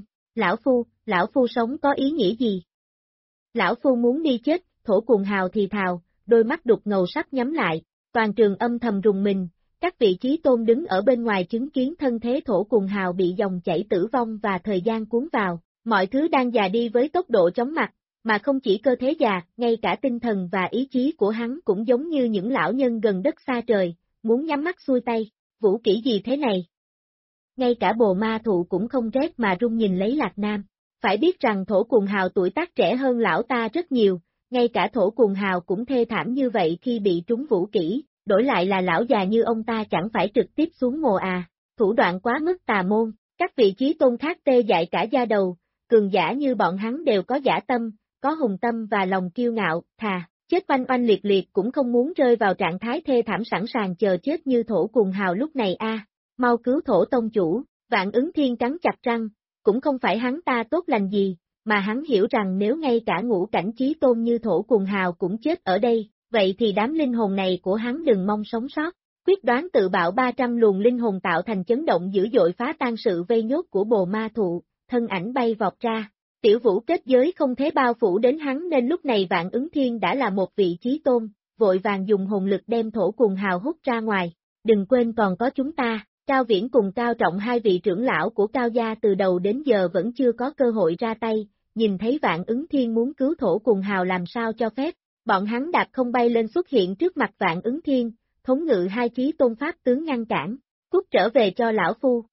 Lão Phu sống có ý nghĩa gì? Lão Phu muốn đi chết, Thổ Cuồng Hào thì thào, đôi mắt đục ngầu sắp nhắm lại, toàn trường âm thầm rùng mình, các vị chí tôn đứng ở bên ngoài chứng kiến thân thế Thổ Cuồng Hào bị dòng chảy tử vong và thời gian cuốn vào, mọi thứ đang già đi với tốc độ chóng mặt, mà không chỉ cơ thể già, ngay cả tinh thần và ý chí của hắn cũng giống như những lão nhân gần đất xa trời, muốn nhắm mắt xuôi tay, vũ kỹ gì thế này? Ngay cả Bồ Ma Thụ cũng không rét mà run nhìn lấy Lạc Nam. Phải biết rằng Thổ Cuồng Hào tuổi tác trẻ hơn lão ta rất nhiều, ngay cả Thổ Cuồng Hào cũng thê thảm như vậy khi bị trúng vũ kỹ, đổi lại là lão già như ông ta chẳng phải trực tiếp xuống mồ à, thủ đoạn quá mức tà môn, các vị chí tôn khác tê dại cả da đầu, cường giả như bọn hắn đều có dã tâm, có hùng tâm và lòng kiêu ngạo, thà, chết oanh oanh liệt liệt cũng không muốn rơi vào trạng thái thê thảm sẵn sàng chờ chết như Thổ Cuồng Hào lúc này a. Mau cứu Thổ Tông Chủ, Vạn Ứng Thiên cắn chặt răng. Cũng không phải hắn ta tốt lành gì, mà hắn hiểu rằng nếu ngay cả ngũ cảnh chí tôn như Thổ Cuồng Hào cũng chết ở đây, vậy thì đám linh hồn này của hắn đừng mong sống sót. Quyết đoán tự bạo 300 luồng linh hồn tạo thành chấn động dữ dội phá tan sự vây nhốt của Bồ Ma Thụ, thân ảnh bay vọt ra. Tiểu vũ kết giới không thể bao phủ đến hắn nên lúc này Vạn Ứng Thiên đã là một vị chí tôn, vội vàng dùng hồn lực đem Thổ Cuồng Hào hút ra ngoài. Đừng quên còn có chúng ta. Cao Viễn cùng Cao Trọng hai vị trưởng lão của Cao gia từ đầu đến giờ vẫn chưa có cơ hội ra tay, nhìn thấy Vạn Ứng Thiên muốn cứu Thổ Cuồng Hào làm sao cho phép, bọn hắn đạp không bay lên xuất hiện trước mặt Vạn Ứng Thiên, thống ngự hai chí tôn pháp tướng ngăn cản, cút trở về cho lão phu.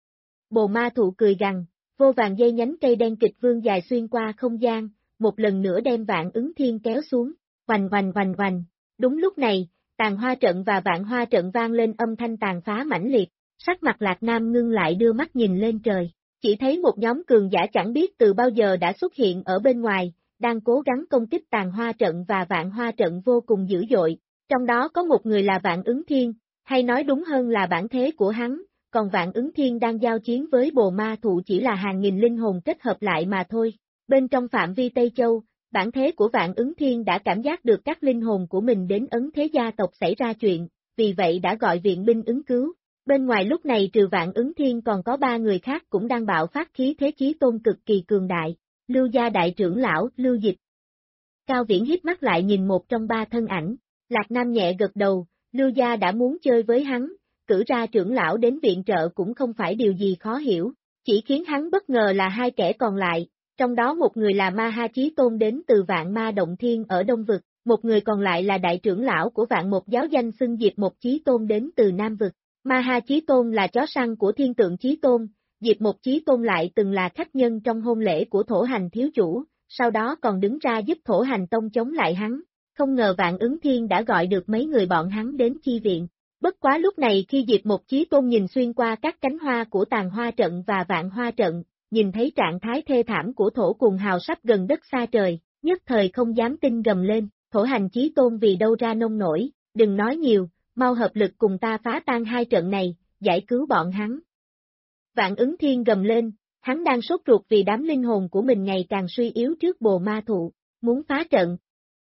Bồ Ma Thụ cười gằn, vô vàng dây nhánh cây đen kịch vương dài xuyên qua không gian, một lần nữa đem Vạn Ứng Thiên kéo xuống, oành oành oành oành. Đúng lúc này, Tàn Hoa Trận và Vạn Hoa Trận vang lên âm thanh tàn phá mãnh liệt. Sắc mặt Lạc Nam ngưng lại đưa mắt nhìn lên trời, chỉ thấy một nhóm cường giả chẳng biết từ bao giờ đã xuất hiện ở bên ngoài, đang cố gắng công kích Tàn Hoa Trận và Vạn Hoa Trận vô cùng dữ dội, trong đó có một người là Vạn Ứng Thiên, hay nói đúng hơn là bản thế của hắn, còn Vạn Ứng Thiên đang giao chiến với Bồ Ma Thụ chỉ là hàng nghìn linh hồn kết hợp lại mà thôi. Bên trong phạm vi Tây Châu, bản thế của Vạn Ứng Thiên đã cảm giác được các linh hồn của mình đến ấn thế gia tộc xảy ra chuyện, vì vậy đã gọi viện binh ứng cứu. Bên ngoài lúc này trừ Vạn Ứng Thiên còn có 3 người khác cũng đang bạo phát khí thế chí tôn cực kỳ cường đại, Lưu gia đại trưởng lão, Lưu Dịch. Cao Viễn híp mắt lại nhìn một trong 3 thân ảnh, Lạc Nam nhẹ gật đầu, Lưu gia đã muốn chơi với hắn, cử ra trưởng lão đến viện trợ cũng không phải điều gì khó hiểu, chỉ khiến hắn bất ngờ là 2 kẻ còn lại, trong đó một người là Ma Ha Chí Tôn đến từ Vạn Ma Động Thiên ở Đông Vực, một người còn lại là đại trưởng lão của Vạn Một giáo danh xưng Diệp Một Chí Tôn đến từ Nam Vực. Ma Ha Chí Tôn là chó săn của Thiên Tượng Chí Tôn, Diệp Một Chí Tôn lại từng là khách nhân trong hôn lễ của Thổ Hành thiếu chủ, sau đó còn đứng ra giúp Thổ Hành Tông chống lại hắn, không ngờ Vạn Ứng Thiên đã gọi được mấy người bọn hắn đến chi viện. Bất quá lúc này khi Diệp Một Chí Tôn nhìn xuyên qua các cánh hoa của Tàn Hoa Trận và Vạn Hoa Trận, nhìn thấy trạng thái thê thảm của Thổ Cuồng Hào sắp gần đất xa trời, nhất thời không dám tin gầm lên, Thổ Hành Chí Tôn vì đâu ra nông nổi, đừng nói nhiều. Mau hợp lực cùng ta phá tan 2 trận này, giải cứu bọn hắn. Vạn Ứng Thiên gầm lên, Hắn đang sốt ruột vì đám linh hồn của mình ngày càng suy yếu trước bồ ma thụ, muốn phá trận.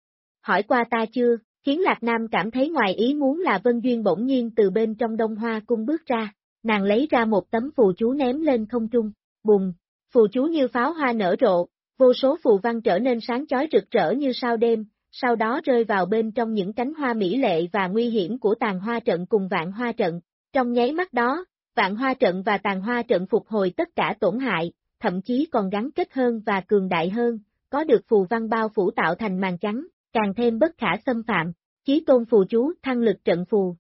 Hỏi qua ta chưa, khiến Lạc Nam cảm thấy ngoài ý muốn là Vân Duyên bỗng nhiên từ bên trong Đông Hoa cung bước ra, nàng lấy ra một tấm phù chú ném lên không trung, bùng, phù chú như pháo hoa nở rộ, vô số phù văn trở nên sáng chói rực rỡ như sao đêm, sau đó rơi vào bên trong những cánh hoa mỹ lệ và nguy hiểm của tàn hoa trận cùng vạn hoa trận. Trong nháy mắt đó, vạn hoa trận và tàn hoa trận phục hồi tất cả tổn hại, thậm chí còn gắn kết hơn và cường đại hơn, có được phù văn bao phủ tạo thành màn trắng, càng thêm bất khả xâm phạm. Chí tôn phù chú, thăng lực trận phù.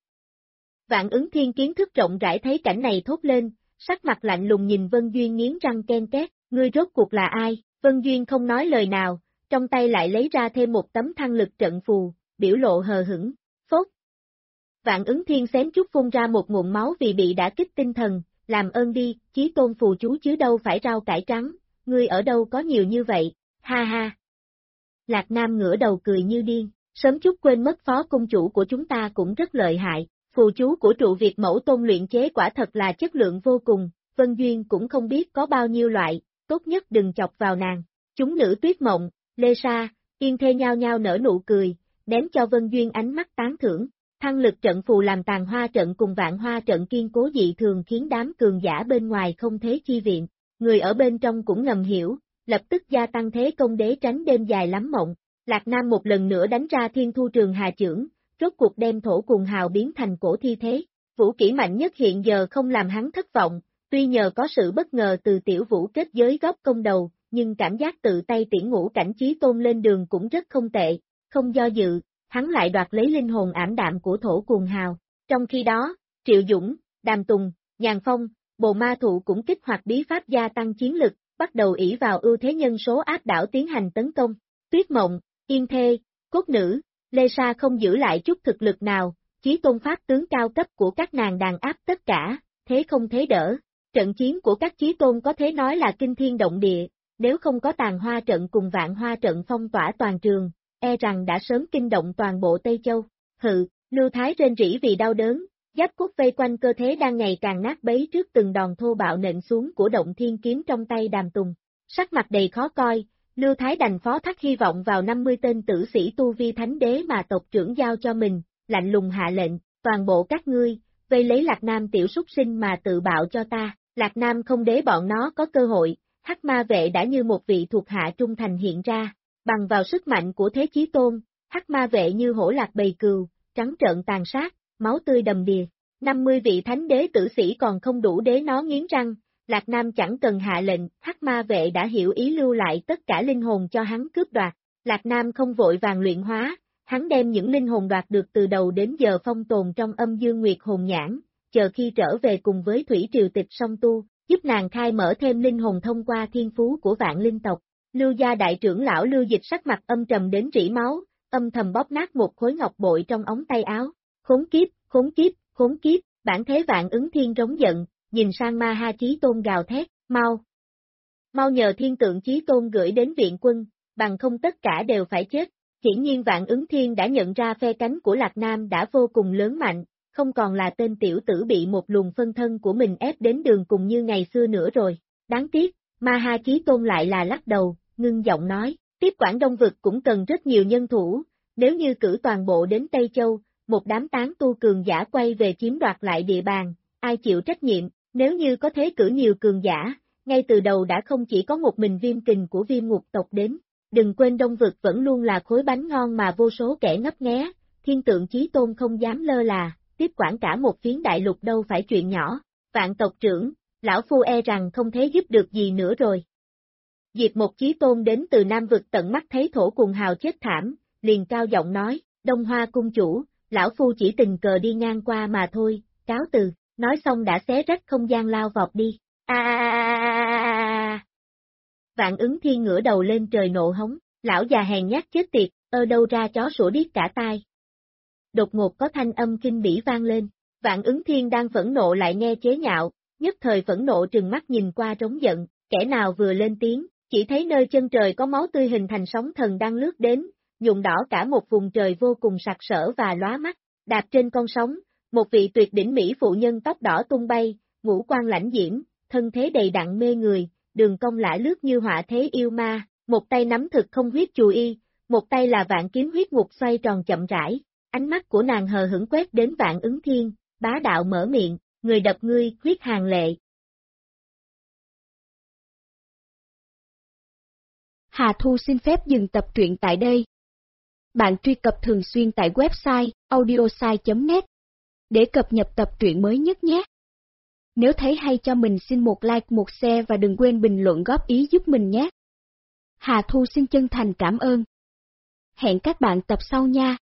Vạn Ứng Thiên kiến thức rộng rãi thấy cảnh này thốt lên, sắc mặt lạnh lùng nhìn Vân Duyên nghiến răng ken két, ngươi rốt cuộc là ai? Vân Duyên không nói lời nào, trong tay lại lấy ra thêm một tấm thăng lực trận phù, biểu lộ hờ hững, phốt. Vạn Ứng Thiên xém chút phun ra một ngụm máu vì bị đả kích tinh thần, làm ơn đi, chí tôn phù chú chứ đâu phải rau cải trắng, ngươi ở đâu có nhiều như vậy, ha ha. Lạc Nam ngửa đầu cười như điên, sớm chút quên mất phó cung chủ của chúng ta cũng rất lợi hại, phù chú của trụ Việt mẫu tôn luyện chế quả thật là chất lượng vô cùng, Vân Duyên cũng không biết có bao nhiêu loại, tốt nhất đừng chọc vào nàng. Chúng nữ Tuyết Mộng, Lê Sa, Yên Thê nhao nhao nở nụ cười, ném cho Vân Duyên ánh mắt tán thưởng. Thăng lực trận phù làm tàn hoa trận cùng vạn hoa trận kiên cố dị thường khiến đám cường giả bên ngoài không thế chi viện. Người ở bên trong cũng ngầm hiểu, lập tức gia tăng thế công đế tránh đêm dài lắm mộng. Lạc Nam một lần nữa đánh ra Thiên Thu Trường Hà Chưởng, rốt cuộc đem thổ cùng hào biến thành cổ thi thế. Vũ kỹ mạnh nhất hiện giờ không làm hắn thất vọng, tuy nhờ có sự bất ngờ từ tiểu vũ kết giới góp công đầu, nhưng cảm giác tự tay tiễn ngũ cảnh chí tôn lên đường cũng rất không tệ, không do dự, hắn lại đoạt lấy linh hồn ảm đạm của thổ cuồng hào. Trong khi đó, Triệu Dũng, Đàm Tùng, Nhàn Phong, Bồ Ma Thụ cũng kích hoạt bí pháp gia tăng chiến lực, bắt đầu ỷ vào ưu thế nhân số áp đảo tiến hành tấn công. Tuyết Mộng, Yên Thê, Cốt Nữ, Lê Sa không giữ lại chút thực lực nào, chí tôn pháp tướng cao cấp của các nàng đàn áp tất cả, thế không thế đỡ. Trận chiến của các chí tôn có thể nói là kinh thiên động địa, nếu không có tàn hoa trận cùng vạn hoa trận phong tỏa toàn trường, e rằng đã sớm kinh động toàn bộ Tây Châu. Hự, Lưu Thái rên rỉ vì đau đớn, giáp cốt vây quanh cơ thể đang ngày càng nát bấy trước từng đòn thô bạo nện xuống của động thiên kiếm trong tay Đàm Tùng. Sắc mặt đầy khó coi, Lưu Thái đành phó thác hy vọng vào 50 tên tử sĩ tu vi thánh đế mà tộc trưởng giao cho mình, lạnh lùng hạ lệnh, toàn bộ các ngươi, vây lấy Lạc Nam tiểu súc sinh mà tự bạo cho ta. Lạc Nam không để bọn nó có cơ hội, Hắc Ma Vệ đã như một vị thuộc hạ trung thành hiện ra, bằng vào sức mạnh của thế chí tôn, Hắc Ma Vệ như hổ lạc bầy cừu, trắng trợn tàn sát, máu tươi đầm đìa. 50 vị thánh đế tử sĩ còn không đủ để nó nghiến răng, Lạc Nam chẳng cần hạ lệnh, Hắc Ma Vệ đã hiểu ý lưu lại tất cả linh hồn cho hắn cướp đoạt. Lạc Nam không vội vàng luyện hóa, hắn đem những linh hồn đoạt được từ đầu đến giờ phong tồn trong âm dương nguyệt hồn nhãn, chờ khi trở về cùng với Thủy Triều Tịch song tu, giúp nàng khai mở thêm linh hồn thông qua thiên phú của vạn linh tộc. Lưu gia đại trưởng lão Lưu Dịch sắc mặt âm trầm đến rỉ máu, âm thầm bóp nát một khối ngọc bội trong ống tay áo. Khốn kiếp, khốn kiếp, khốn kiếp, bản thế Vạn Ứng Thiên rống giận, nhìn sang Ma Ha Chí Tôn gào thét, mau. Mau nhờ thiên tượng Chí Tôn gửi đến viện quân, bằng không tất cả đều phải chết. Hiển nhiên Vạn Ứng Thiên đã nhận ra phe cánh của Lạc Nam đã vô cùng lớn mạnh, không còn là tên tiểu tử bị một luồng phân thân của mình ép đến đường cùng như ngày xưa nữa rồi. Đáng tiếc, Ma Ha Chí Tôn lại là lắc đầu, ngưng giọng nói, tiếp quản Đông Vực cũng cần rất nhiều nhân thủ, nếu như cử toàn bộ đến Tây Châu, một đám tán tu cường giả quay về chiếm đoạt lại địa bàn, ai chịu trách nhiệm, nếu như có thế cử nhiều cường giả, ngay từ đầu đã không chỉ có một mình Viêm Kình của Viêm Ngục tộc đến. Đừng quên Đông Vực vẫn luôn là khối bánh ngon mà vô số kẻ ngấp nghé, thiên tượng Chí Tôn không dám lơ là, tiếp quản cả một phiến đại lục đâu phải chuyện nhỏ. Vạn tộc trưởng, lão phu e rằng không thể giúp được gì nữa rồi. Diệp một Chí Tôn đến từ Nam Vực tận mắt thấy thổ cùng hào chết thảm, liền cao giọng nói, Đông Hoa cung chủ, lão phu chỉ tình cờ đi ngang qua mà thôi, cáo từ, nói xong đã xé rách không gian lao vọt đi. Vạn Ứng Thiên ngửa đầu lên trời nộ hống, lão già hèn nhát chết tiệt, ở đâu ra chó sủa điếc cả tai. Đột ngột có thanh âm kinh bỉ vang lên, Vạn Ứng Thiên đang phẫn nộ lại nghe chế nhạo, nhất thời phẫn nộ trừng mắt nhìn qua trống giận, kẻ nào vừa lên tiếng, chỉ thấy nơi chân trời có máu tươi hình thành sóng thần đang lướt đến, nhuộm đỏ cả một vùng trời vô cùng sặc sỡ và lóa mắt, đạp trên con sóng, một vị tuyệt đỉnh mỹ phụ nhân tóc đỏ tung bay, ngũ quan lãnh diễm, thân thế đầy đặn mê người, đường cong lả lướt như họa thế yêu ma, một tay nắm thực không huyết chù y, một tay là vạn kiếm huyết ngục xoay tròn chậm rãi, ánh mắt của nàng hờ hững quét đến Vạn Ứng Thiên, bá đạo mở miệng, người đập ngươi, huyết hàng lệ. Hà Thu xin phép dừng tập truyện tại đây. Bạn truy cập thường xuyên tại website audiosai.net để cập nhật tập truyện mới nhất nhé. Nếu thấy hay cho mình xin một like, một share và đừng quên bình luận góp ý giúp mình nhé. Hà Thu xin chân thành cảm ơn. Hẹn các bạn tập sau nha.